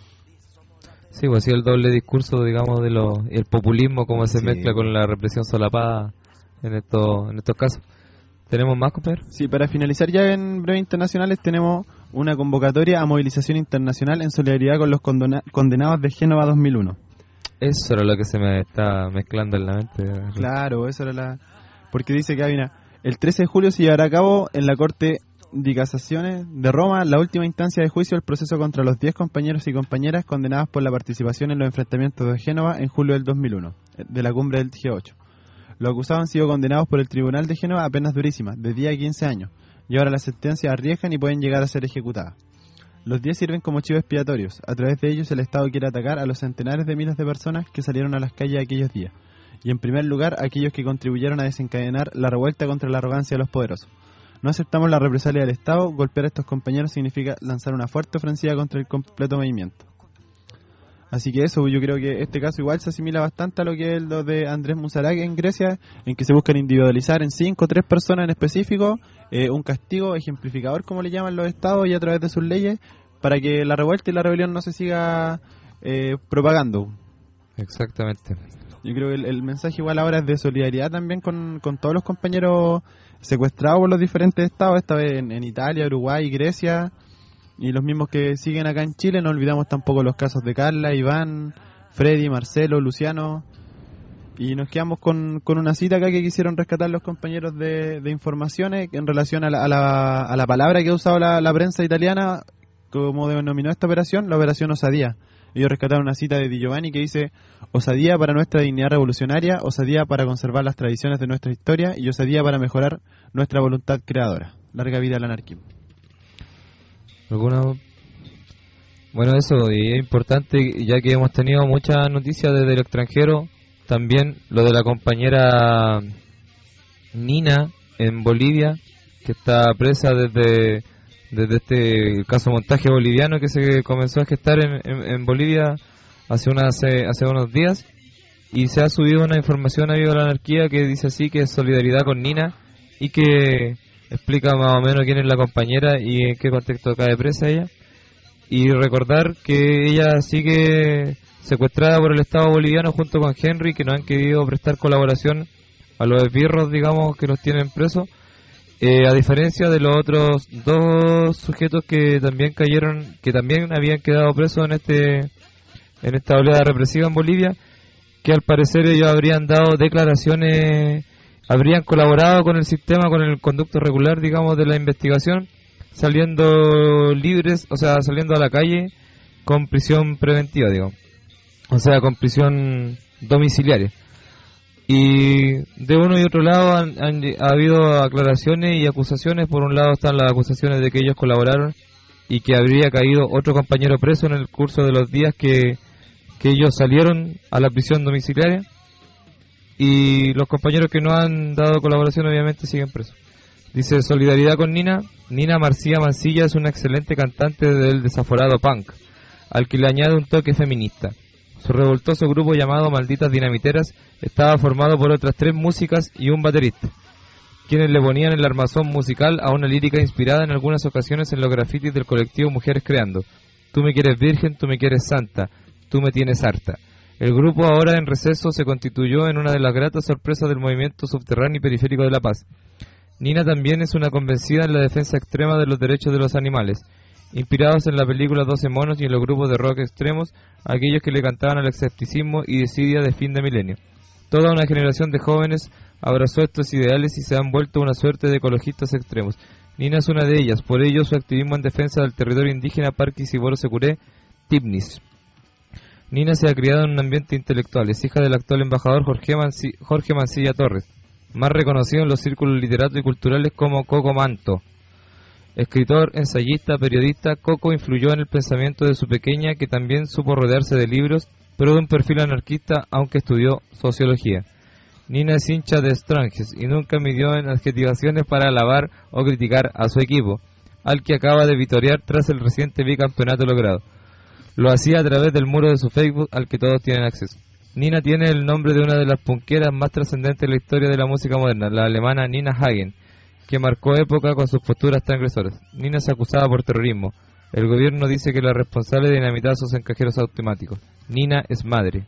Sí, pues sí, el doble discurso, digamos, de lo, el populismo, como se sí. mezcla con la represión solapada en estos, en estos casos. ¿Tenemos más, compañero? Sí, para finalizar ya en Breve Internacionales tenemos una convocatoria a movilización internacional en solidaridad con los condena- condenados de Génova dos mil uno. Eso era lo que se me está mezclando en la mente. Claro, eso era la... Porque dice que, mira, el trece de julio se llevará a cabo en la Corte de Casaciones de Roma la última instancia de juicio del proceso contra los diez compañeros y compañeras condenados por la participación en los enfrentamientos de Génova en julio del dos mil uno, de la cumbre del G ocho. Los acusados han sido condenados por el Tribunal de Génova a penas durísimas, de diez a quince años, y ahora las sentencias arriesgan y pueden llegar a ser ejecutadas. Los diez sirven como chivos expiatorios. A través de ellos el Estado quiere atacar a los centenares de miles de personas que salieron a las calles aquellos días, y en primer lugar a aquellos que contribuyeron a desencadenar la revuelta contra la arrogancia de los poderosos. No aceptamos la represalia del Estado. Golpear a estos compañeros significa lanzar una fuerte ofensiva contra el completo movimiento. Así que eso, yo creo que este caso igual se asimila bastante a lo que es lo de Andrés Musarak en Grecia, en que se buscan individualizar en cinco o tres personas en específico eh, un castigo ejemplificador, como le llaman los estados, y a través de sus leyes, para que la revuelta y la rebelión no se siga eh, propagando. Exactamente. Yo creo que el, el mensaje igual ahora es de solidaridad también con, con todos los compañeros secuestrados por los diferentes estados, esta vez en, en Italia, Uruguay, Grecia, y los mismos que siguen acá en Chile. No olvidamos tampoco los casos de Carla, Iván, Freddy, Marcelo, Luciano, y nos quedamos con, con una cita acá que quisieron rescatar los compañeros de, de informaciones en relación a la, a la, a la palabra que ha usado la, la prensa italiana, como denominó esta operación, la operación Osadía. Ellos rescataron una cita de Di Giovanni que dice: osadía para nuestra dignidad revolucionaria, osadía para conservar las tradiciones de nuestra historia y osadía para mejorar nuestra voluntad creadora. Larga vida al anarquismo. ¿Alguna? Bueno, eso, y es importante, ya que hemos tenido muchas noticias desde el extranjero, también lo de la compañera Nina en Bolivia, que está presa desde, desde este caso montaje boliviano que se comenzó a gestar en, en, en Bolivia hace, una, hace, hace unos días, y se ha subido una información a Viva la Anarquía que dice así, que es solidaridad con Nina, y que explica más o menos quién es la compañera y en qué contexto cae presa ella. Y recordar que ella sigue secuestrada por el Estado boliviano junto con Henry, que no han querido prestar colaboración a los esbirros, digamos, que los tienen presos, eh, a diferencia de los otros dos sujetos que también cayeron, que también habían quedado presos en este en esta oleada represiva en Bolivia, que al parecer ellos habrían dado declaraciones, habrían colaborado con el sistema, con el conducto regular, digamos, de la investigación, saliendo libres, o sea, saliendo a la calle con prisión preventiva, digamos, o sea, con prisión domiciliaria. Y de uno y otro lado han, han, ha habido aclaraciones y acusaciones. Por un lado están las acusaciones de que ellos colaboraron y que habría caído otro compañero preso en el curso de los días que, que ellos salieron a la prisión domiciliaria, y los compañeros que no han dado colaboración obviamente siguen presos. Dice: solidaridad con Nina. Nina Marcía Mancilla es una excelente cantante del desaforado punk, al que le añade un toque feminista. Su revoltoso grupo llamado Malditas Dinamiteras estaba formado por otras tres músicas y un baterista, quienes le ponían el armazón musical a una lírica inspirada en algunas ocasiones en los grafitis del colectivo Mujeres Creando. Tú me quieres virgen, tú me quieres santa, tú me tienes harta. El grupo, ahora en receso, se constituyó en una de las gratas sorpresas del movimiento subterráneo y periférico de La Paz. Nina también es una convencida en la defensa extrema de los derechos de los animales, inspirados en la película doce monos y en los grupos de rock extremos, aquellos que le cantaban al escepticismo y desidia de fin de milenio. Toda una generación de jóvenes abrazó estos ideales y se han vuelto una suerte de ecologistas extremos. Nina es una de ellas, por ello su activismo en defensa del territorio indígena Parque Siboro Securé, Tibnis. Nina se ha criado en un ambiente intelectual, es hija del actual embajador Jorge, Manci- Jorge Mancilla Torres, más reconocido en los círculos literatos y culturales como Coco Manto. Escritor, ensayista, periodista, Coco influyó en el pensamiento de su pequeña, que también supo rodearse de libros, pero de un perfil anarquista, aunque estudió sociología. Nina es hincha de Stranges y nunca midió en adjetivaciones para alabar o criticar a su equipo, al que acaba de vitorear tras el reciente bicampeonato logrado. Lo hacía a través del muro de su Facebook, al que todos tienen acceso. Nina tiene el nombre de una de las punqueras más trascendentes de la historia de la música moderna, la alemana Nina Hagen, que marcó época con sus posturas transgresoras. Nina es acusada por terrorismo. El gobierno dice que la responsable de dinamitazos en cajeros automáticos. Nina es madre.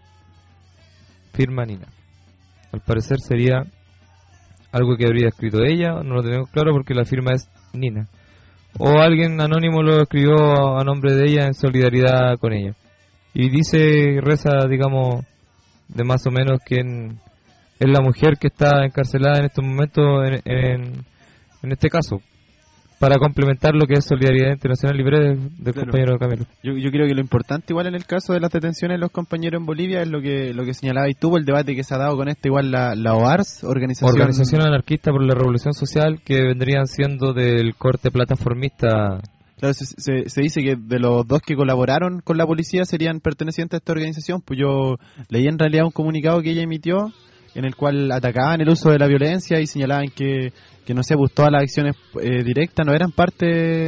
Firma Nina. Al parecer sería algo que habría escrito ella, no lo tenemos claro porque la firma es Nina. O alguien anónimo lo escribió a nombre de ella en solidaridad con ella. Y dice, reza, digamos, de más o menos quién es la mujer que está encarcelada en estos momentos en, en, en este caso, para complementar lo que es Solidaridad Internacional y Breve del claro. compañero Camilo. Yo, yo creo que lo importante igual en el caso de las detenciones de los compañeros en Bolivia es lo que lo que señalaba y tuvo el debate que se ha dado con esto, igual la, la O A R S, Organización... Organización Anarquista por la Revolución Social, que vendrían siendo del corte plataformista. Claro, se, se, se dice que de los dos que colaboraron con la policía serían pertenecientes a esta organización. Pues yo leí en realidad un comunicado que ella emitió en el cual atacaban el uso de la violencia y señalaban que, que no sé, pues todas las acciones eh, directas no eran parte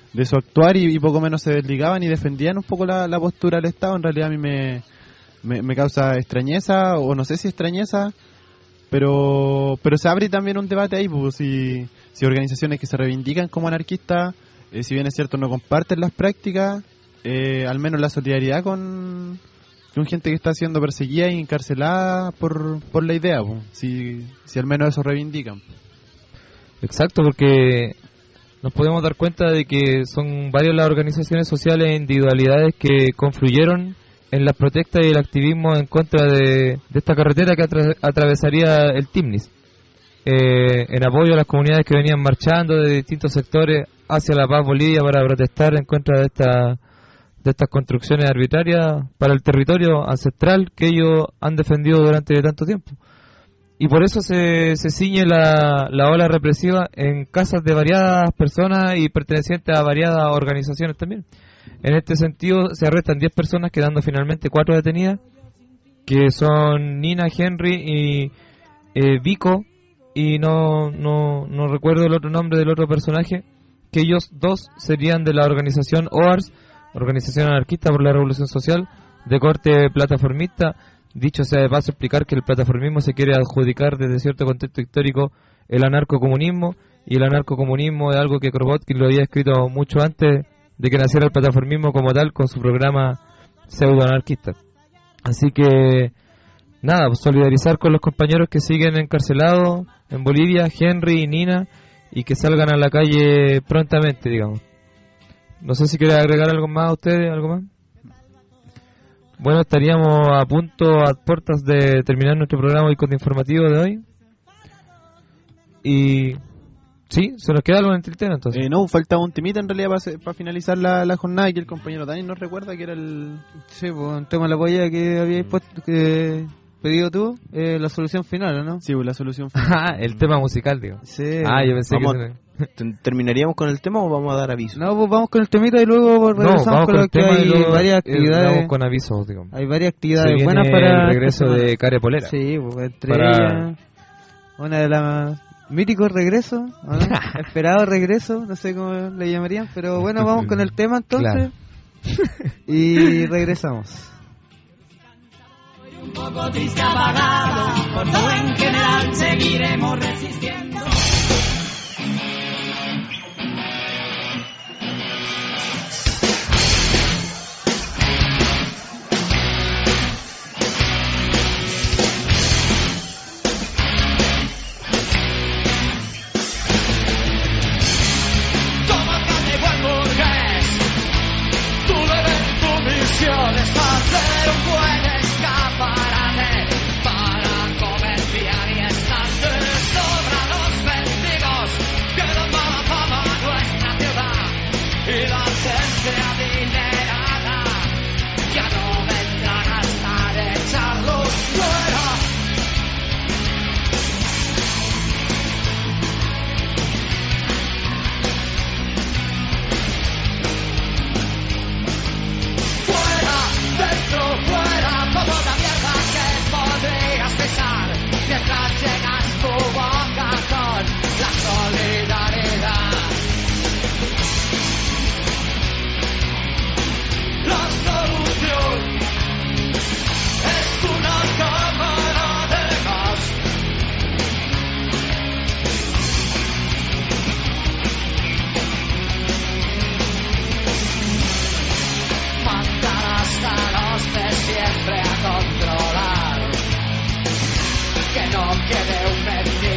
de su actuar y, y poco menos se desligaban y defendían un poco la, la postura del Estado. En realidad a mí me, me, me causa extrañeza, o no sé si extrañeza, pero pero se abre también un debate ahí, pues, si, si organizaciones que se reivindican como anarquistas, eh, si bien es cierto no comparten las prácticas, eh, al menos la solidaridad con, con gente que está siendo perseguida y encarcelada por, por la idea, pues, si, si al menos eso reivindican. Exacto, porque nos podemos dar cuenta de que son varias las organizaciones sociales e individualidades que confluyeron en las protestas y el activismo en contra de, de esta carretera que atra- atravesaría el Timnis, eh, en apoyo a las comunidades que venían marchando de distintos sectores hacia La Paz, Bolivia, para protestar en contra de, esta, de estas construcciones arbitrarias para el territorio ancestral que ellos han defendido durante tanto tiempo. Y por eso se, se ciñe la, la ola represiva en casas de variadas personas y pertenecientes a variadas organizaciones también. En este sentido, se arrestan diez personas, quedando finalmente cuatro detenidas, que son Nina, Henry y eh, Vico, y no, no, no recuerdo el otro nombre del otro personaje, que ellos dos serían de la organización O A R S, Organización Anarquista por la Revolución Social, de corte plataformista. Dicho sea de paso, explicar que el plataformismo se quiere adjudicar desde cierto contexto histórico el anarcocomunismo, y el anarcocomunismo es algo que Kropotkin lo había escrito mucho antes de que naciera el plataformismo como tal, con su programa pseudoanarquista. Así que nada, pues solidarizar con los compañeros que siguen encarcelados en Bolivia, Henry y Nina, y que salgan a la calle prontamente, digamos. No sé si quiere agregar algo más a ustedes, algo más. Bueno, estaríamos a punto, a puertas de terminar nuestro programa informativo de hoy. Y sí, ¿se nos queda algo en el tintero entonces? Eh, no, faltaba un temita en realidad para, para finalizar la, la jornada, que el compañero Dani nos recuerda que era el... Sí, pues un tema de la polla que habíais puesto, que pedido tú, eh, la solución final, ¿no? Sí, pues la solución final. Ah, el tema musical, digo. Sí. Ah, yo pensé vamos, que... Se... ¿Terminaríamos con el tema o vamos a dar aviso? No, pues vamos con el temita y luego regresamos no, vamos con, con lo el que tema hay y luego, varias eh, actividades. Vamos con avisos, digamos. Hay varias actividades Se buenas viene para el regreso de Care Polera. Sí, pues entre para... ellas una de las míticos regresos, ¿no? Esperado regreso, no sé cómo le llamarían, pero bueno, vamos con el tema entonces. Claro. Y regresamos. Un poco triste, apagado, por todo en general seguiremos resistiendo. Hacer un buen escaparate para comerciar y estar de sobra los mendigos que dan mala fama a nuestra ciudad, y la gente adinerada ya no vendrán hasta de echarlos fuera. Dentro, fuera, toda la mierda que podrías pisar mientras llenas tu boca con la solidaridad. La solución es una cámara de gas. Mandarás a los de siempre a controlar, que no quede un medio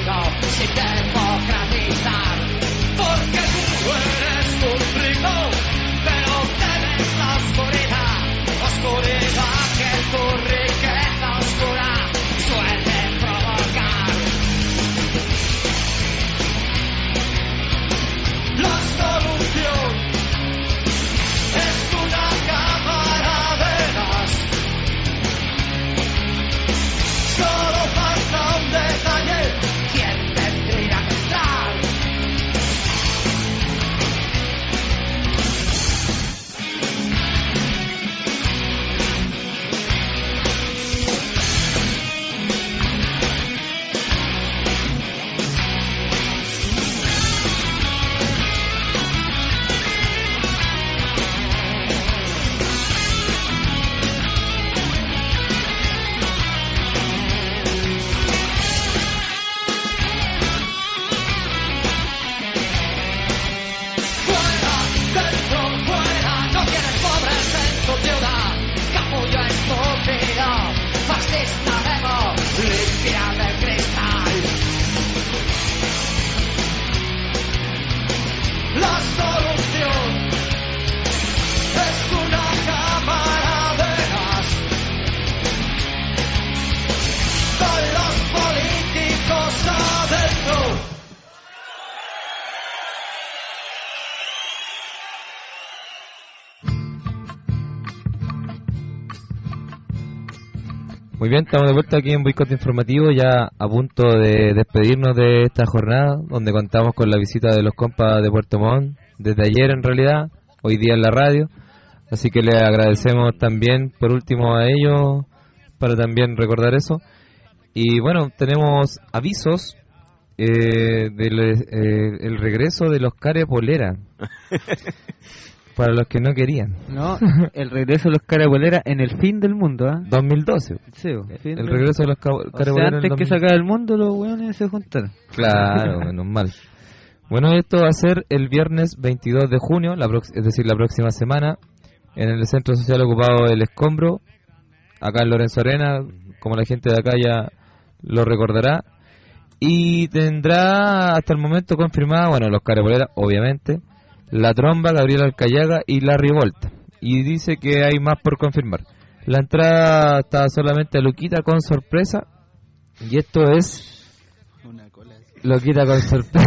Muy bien, estamos de vuelta aquí en Boicot Informativo, ya a punto de despedirnos de esta jornada, donde contamos con la visita de los compas de Puerto Montt, desde ayer en realidad, hoy día en la radio, así que le agradecemos también por último a ellos, para también recordar eso. Y bueno, tenemos avisos eh, del eh, el regreso de los Care Polera. Para los que no querían. No, el regreso de los Care Polera en el fin del mundo, ¿ah? ¿eh? dos mil doce. Sí, el, fin el regreso de los Care Polera. O sea, antes que sacar el mundo, los weones se juntaron. Claro, menos mal. Bueno, esto va a ser el viernes veintidós de junio, la es decir, la próxima semana, en el Centro Social Ocupado El Escombro, acá en Lorenzo Arena, como la gente de acá ya lo recordará. Y tendrá hasta el momento confirmada, bueno, los Care Polera, obviamente, La Tromba, Gabriel Alcayaga y La Rivolta. Y dice que hay más por confirmar. La entrada está solamente a Luquita con sorpresa. Y esto es... Una cola. Luquita con sorpresa.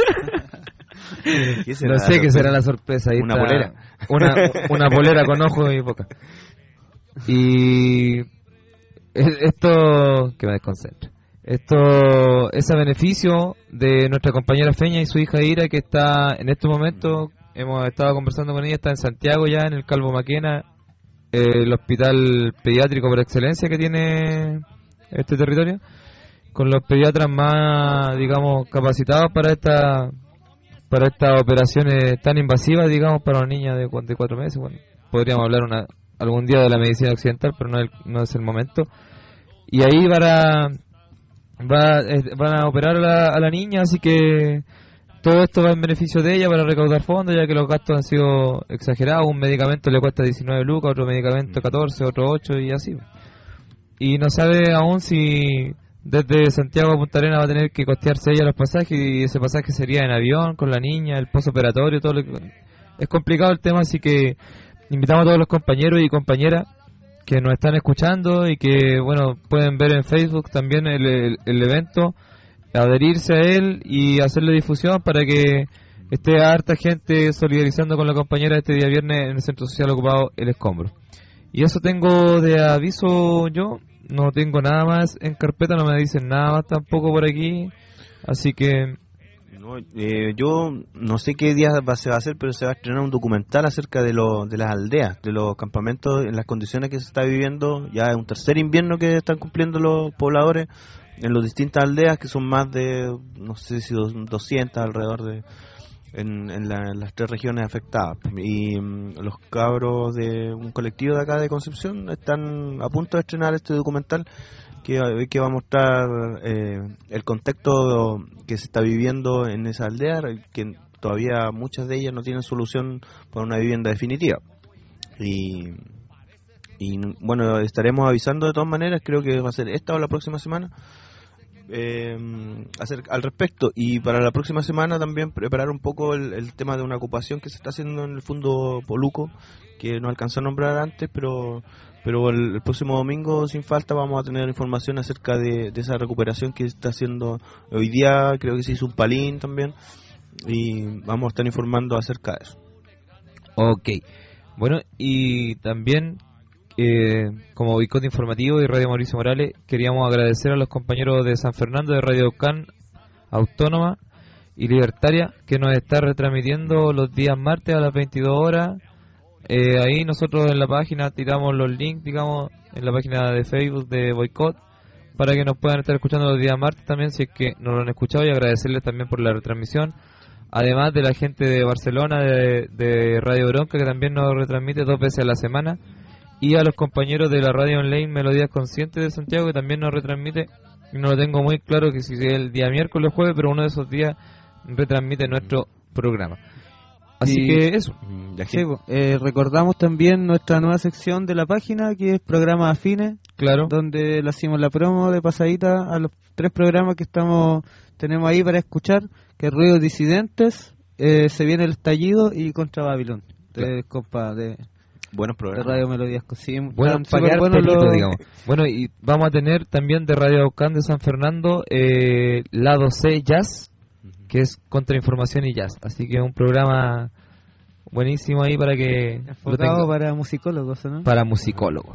No sé qué será la sorpresa. Ahí una está polera. Una, una polera con ojo y boca. Y... Esto... Que me desconcentre. Esto es a beneficio de nuestra compañera Feña y su hija Ira, que está en este momento, hemos estado conversando con ella, está en Santiago ya, en el Calvo Maquena, eh, el hospital pediátrico por excelencia que tiene este territorio, con los pediatras más, digamos, capacitados para esta para estas operaciones tan invasivas, digamos, para una niña de, de cuatro meses. Bueno, podríamos hablar una, algún día de la medicina occidental, pero no es, no es el momento. Y ahí para... Va, eh, van a operar a la, a la niña, así que todo esto va en beneficio de ella para recaudar fondos, ya que los gastos han sido exagerados. Un medicamento le cuesta diecinueve lucas, otro medicamento catorce, otro ocho y así. Y no sabe aún si desde Santiago a Punta Arenas va a tener que costearse ella los pasajes, y ese pasaje sería en avión, con la niña, el postoperatorio, todo lo que... Es complicado el tema, así que invitamos a todos los compañeros y compañeras que nos están escuchando y que, bueno, pueden ver en Facebook también el, el, el evento, adherirse a él y hacerle difusión para que esté harta gente solidarizando con la compañera este día viernes en el Centro Social Ocupado El Escombro. Y eso tengo de aviso yo, no tengo nada más en carpeta, no me dicen nada más tampoco por aquí, así que... No, eh, yo no sé qué día va, se va a hacer, pero se va a estrenar un documental acerca de, lo, de las aldeas, de los campamentos, en las condiciones que se está viviendo. Ya es un tercer invierno que están cumpliendo los pobladores en las distintas aldeas, que son más de, no sé si doscientas alrededor de en, en, la, en las tres regiones afectadas. Y um, los cabros de un colectivo de acá de Concepción están a punto de estrenar este documental que, que va a mostrar eh, el contexto que se está viviendo en esa aldea, que todavía muchas de ellas no tienen solución para una vivienda definitiva. Y, y bueno, estaremos avisando de todas maneras, creo que va a ser esta o la próxima semana, eh, hacer, al respecto. Y para la próxima semana también preparar un poco el, el tema de una ocupación que se está haciendo en el Fondo Poluco, que no alcanzó a nombrar antes, pero... Pero el, el próximo domingo, sin falta, vamos a tener información acerca de, de esa recuperación que está haciendo hoy día. Creo que se hizo un palín también. Y vamos a estar informando acerca de eso. Ok. Bueno, y también, eh, como Boicot Informativo y Radio Mauricio Morales, queríamos agradecer a los compañeros de San Fernando de Radio Can Autónoma y Libertaria, que nos está retransmitiendo los días martes a las veintidós horas. Eh, ahí nosotros en la página tiramos los links, digamos, en la página de Facebook de Boicot, para que nos puedan estar escuchando los días martes también, si es que nos lo han escuchado, y agradecerles también por la retransmisión, además de la gente de Barcelona, de, de Radio Bronca, que también nos retransmite dos veces a la semana, y a los compañeros de la radio online Melodías Conscientes de Santiago, que también nos retransmite. No lo tengo muy claro que si es el día miércoles o jueves, pero uno de esos días retransmite nuestro programa. Así y, que eso. Sí, eh, recordamos también nuestra nueva sección de la página, que es Programas Afines, claro, donde le hacemos la promo de pasadita a los tres programas que estamos tenemos ahí para escuchar, que es Ruidos Disidentes, eh, Se Viene el Estallido y Contra Babilón, de, claro, compa, de, buenos programas. De Radio Melodías. Sí, bueno, para bueno pelito, lo... digamos. Bueno, y vamos a tener también de Radio Aucán de San Fernando, eh, Lado C Jazz, que es Contrainformación y Jazz, así que es un programa buenísimo ahí para que enfocado para musicólogos, ¿no? Para musicólogos,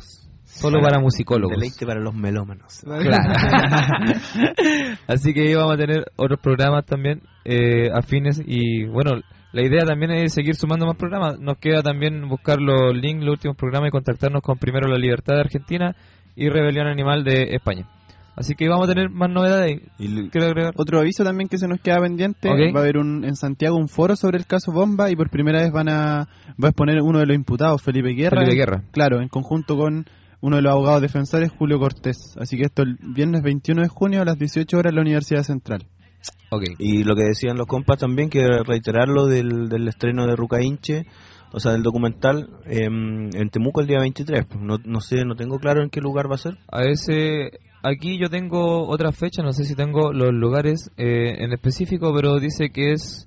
Solo para musicólogos. Deleite para los melómanos. Claro. Así que vamos a tener otros programas también eh, afines y bueno, la idea también es seguir sumando más programas. Nos queda también buscar los links, los últimos programas y contactarnos con Primero La Libertad de Argentina y Rebelión Animal de España. Así que vamos a tener más novedades. Y quiero agregar otro aviso también que se nos queda pendiente. Okay. Va a haber un, en Santiago un foro sobre el caso Bomba y por primera vez van a va a exponer uno de los imputados, Felipe Guerra. Felipe Guerra. Claro, en conjunto con uno de los abogados defensores, Julio Cortés. Así que esto el viernes veintiuno de junio a las dieciocho horas en la Universidad Central. Okay. Y lo que decían los compas también, que reiterarlo del, del estreno de Ruca Hinche, o sea, del documental eh, en Temuco el día veintitrés. No, no sé, no tengo claro en qué lugar va a ser. A ese, aquí yo tengo otra fecha, no sé si tengo los lugares eh, en específico, pero dice que es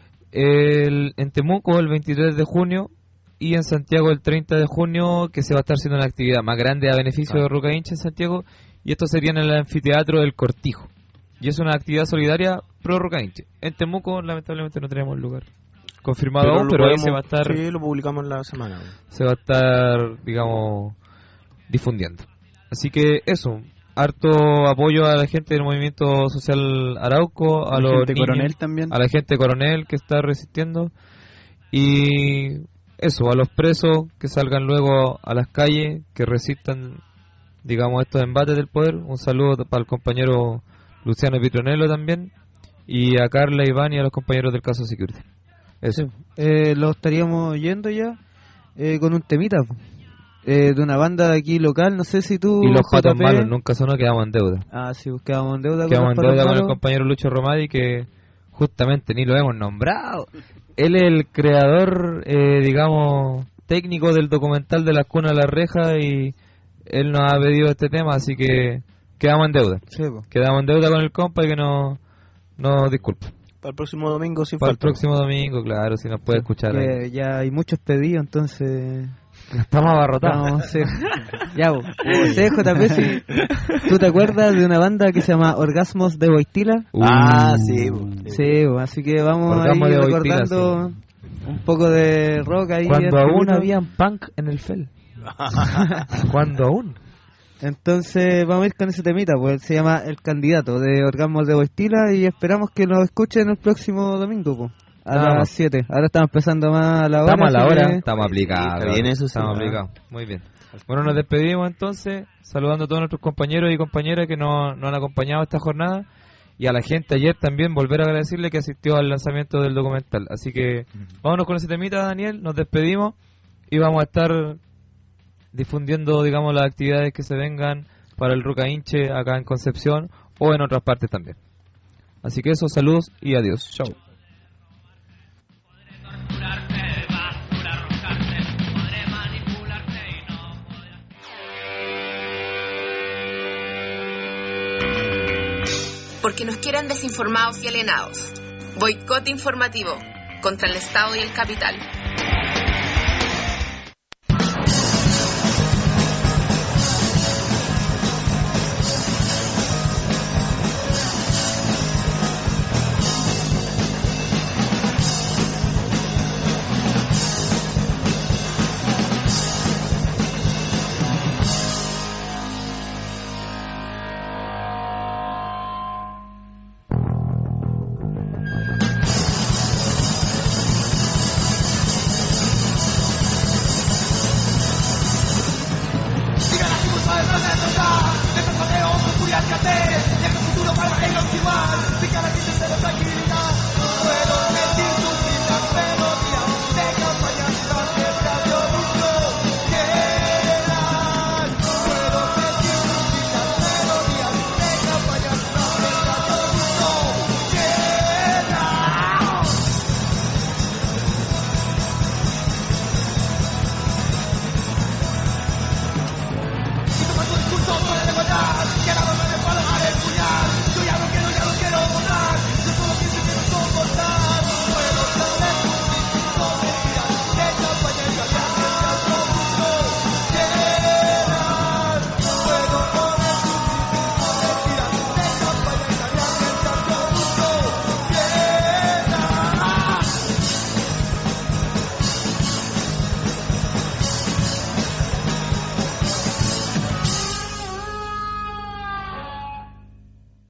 el, en Temuco el veintitrés de junio y en Santiago el treinta de junio, que se va a estar haciendo una actividad más grande a beneficio claro. de Ruca Hinche en Santiago, y esto sería en el anfiteatro del Cortijo. Y es una actividad solidaria pro Ruca Hinche. En Temuco lamentablemente no tenemos lugar confirmado pero aún, pero podemos, ahí se va a estar... Sí, lo publicamos la semana. Se va a estar, digamos, difundiendo. Así que eso, harto apoyo a la gente del Movimiento Social Arauco, a, a los gente niños, Coronel también. A la gente Coronel que está resistiendo. Y eso, a los presos que salgan luego a las calles, que resistan, digamos, estos embates del poder. Un saludo para el compañero Luciano Pitronello también, y a Carla, Iván y a los compañeros del caso Security. Eso. Sí. Eh, lo estaríamos oyendo ya eh, con un temita eh, de una banda de aquí local, no sé si tú... Y los Patos Malos, nunca sonó, quedamos en deuda. Ah, sí, quedamos en deuda quedamos con en deuda con el compañero Lucho Romadi, que justamente ni lo hemos nombrado. Él es el creador, eh, digamos, técnico del documental de La Cuna a la Reja, y él nos ha pedido este tema, así que quedamos en deuda. Sí, pues. Quedamos en deuda con el compa y que nos no disculpe. Para el próximo domingo, sin Para falta. el próximo domingo, claro, si nos puede escuchar. Que ya hay muchos pedidos, entonces... Estamos abarrotados. No, sí. Ya, vos. J P, si ¿tú te acuerdas de una banda que se llama Orgasmos de Boitila? Uh. Ah, sí. Bo. Sí, bo. Así que vamos Orgasmos ahí de recordando Boitila, sí. Un poco de rock ahí. Cuando aún había punk en el F E L. Cuando aún. Entonces vamos a ir con ese temita, pues se llama El Candidato de Orgasmos de Boitila y esperamos que nos escuchen el próximo domingo, pues, a Nada las siete. Ahora estamos empezando más a la hora. Estamos a la hora, que... estamos aplicados. Está bien eso, estamos sí, aplicados. Muy bien. Bueno, nos despedimos entonces, saludando a todos nuestros compañeros y compañeras que nos, nos han acompañado esta jornada, y a la gente ayer también volver a agradecerle que asistió al lanzamiento del documental. Así que vámonos con ese temita, Daniel, nos despedimos y vamos a estar difundiendo, digamos, las actividades que se vengan para el Ruca Hinche acá en Concepción o en otras partes también. Así que eso, saludos y adiós. Chao. Porque nos quieren desinformados y alienados. Boicot informativo contra el Estado y el capital.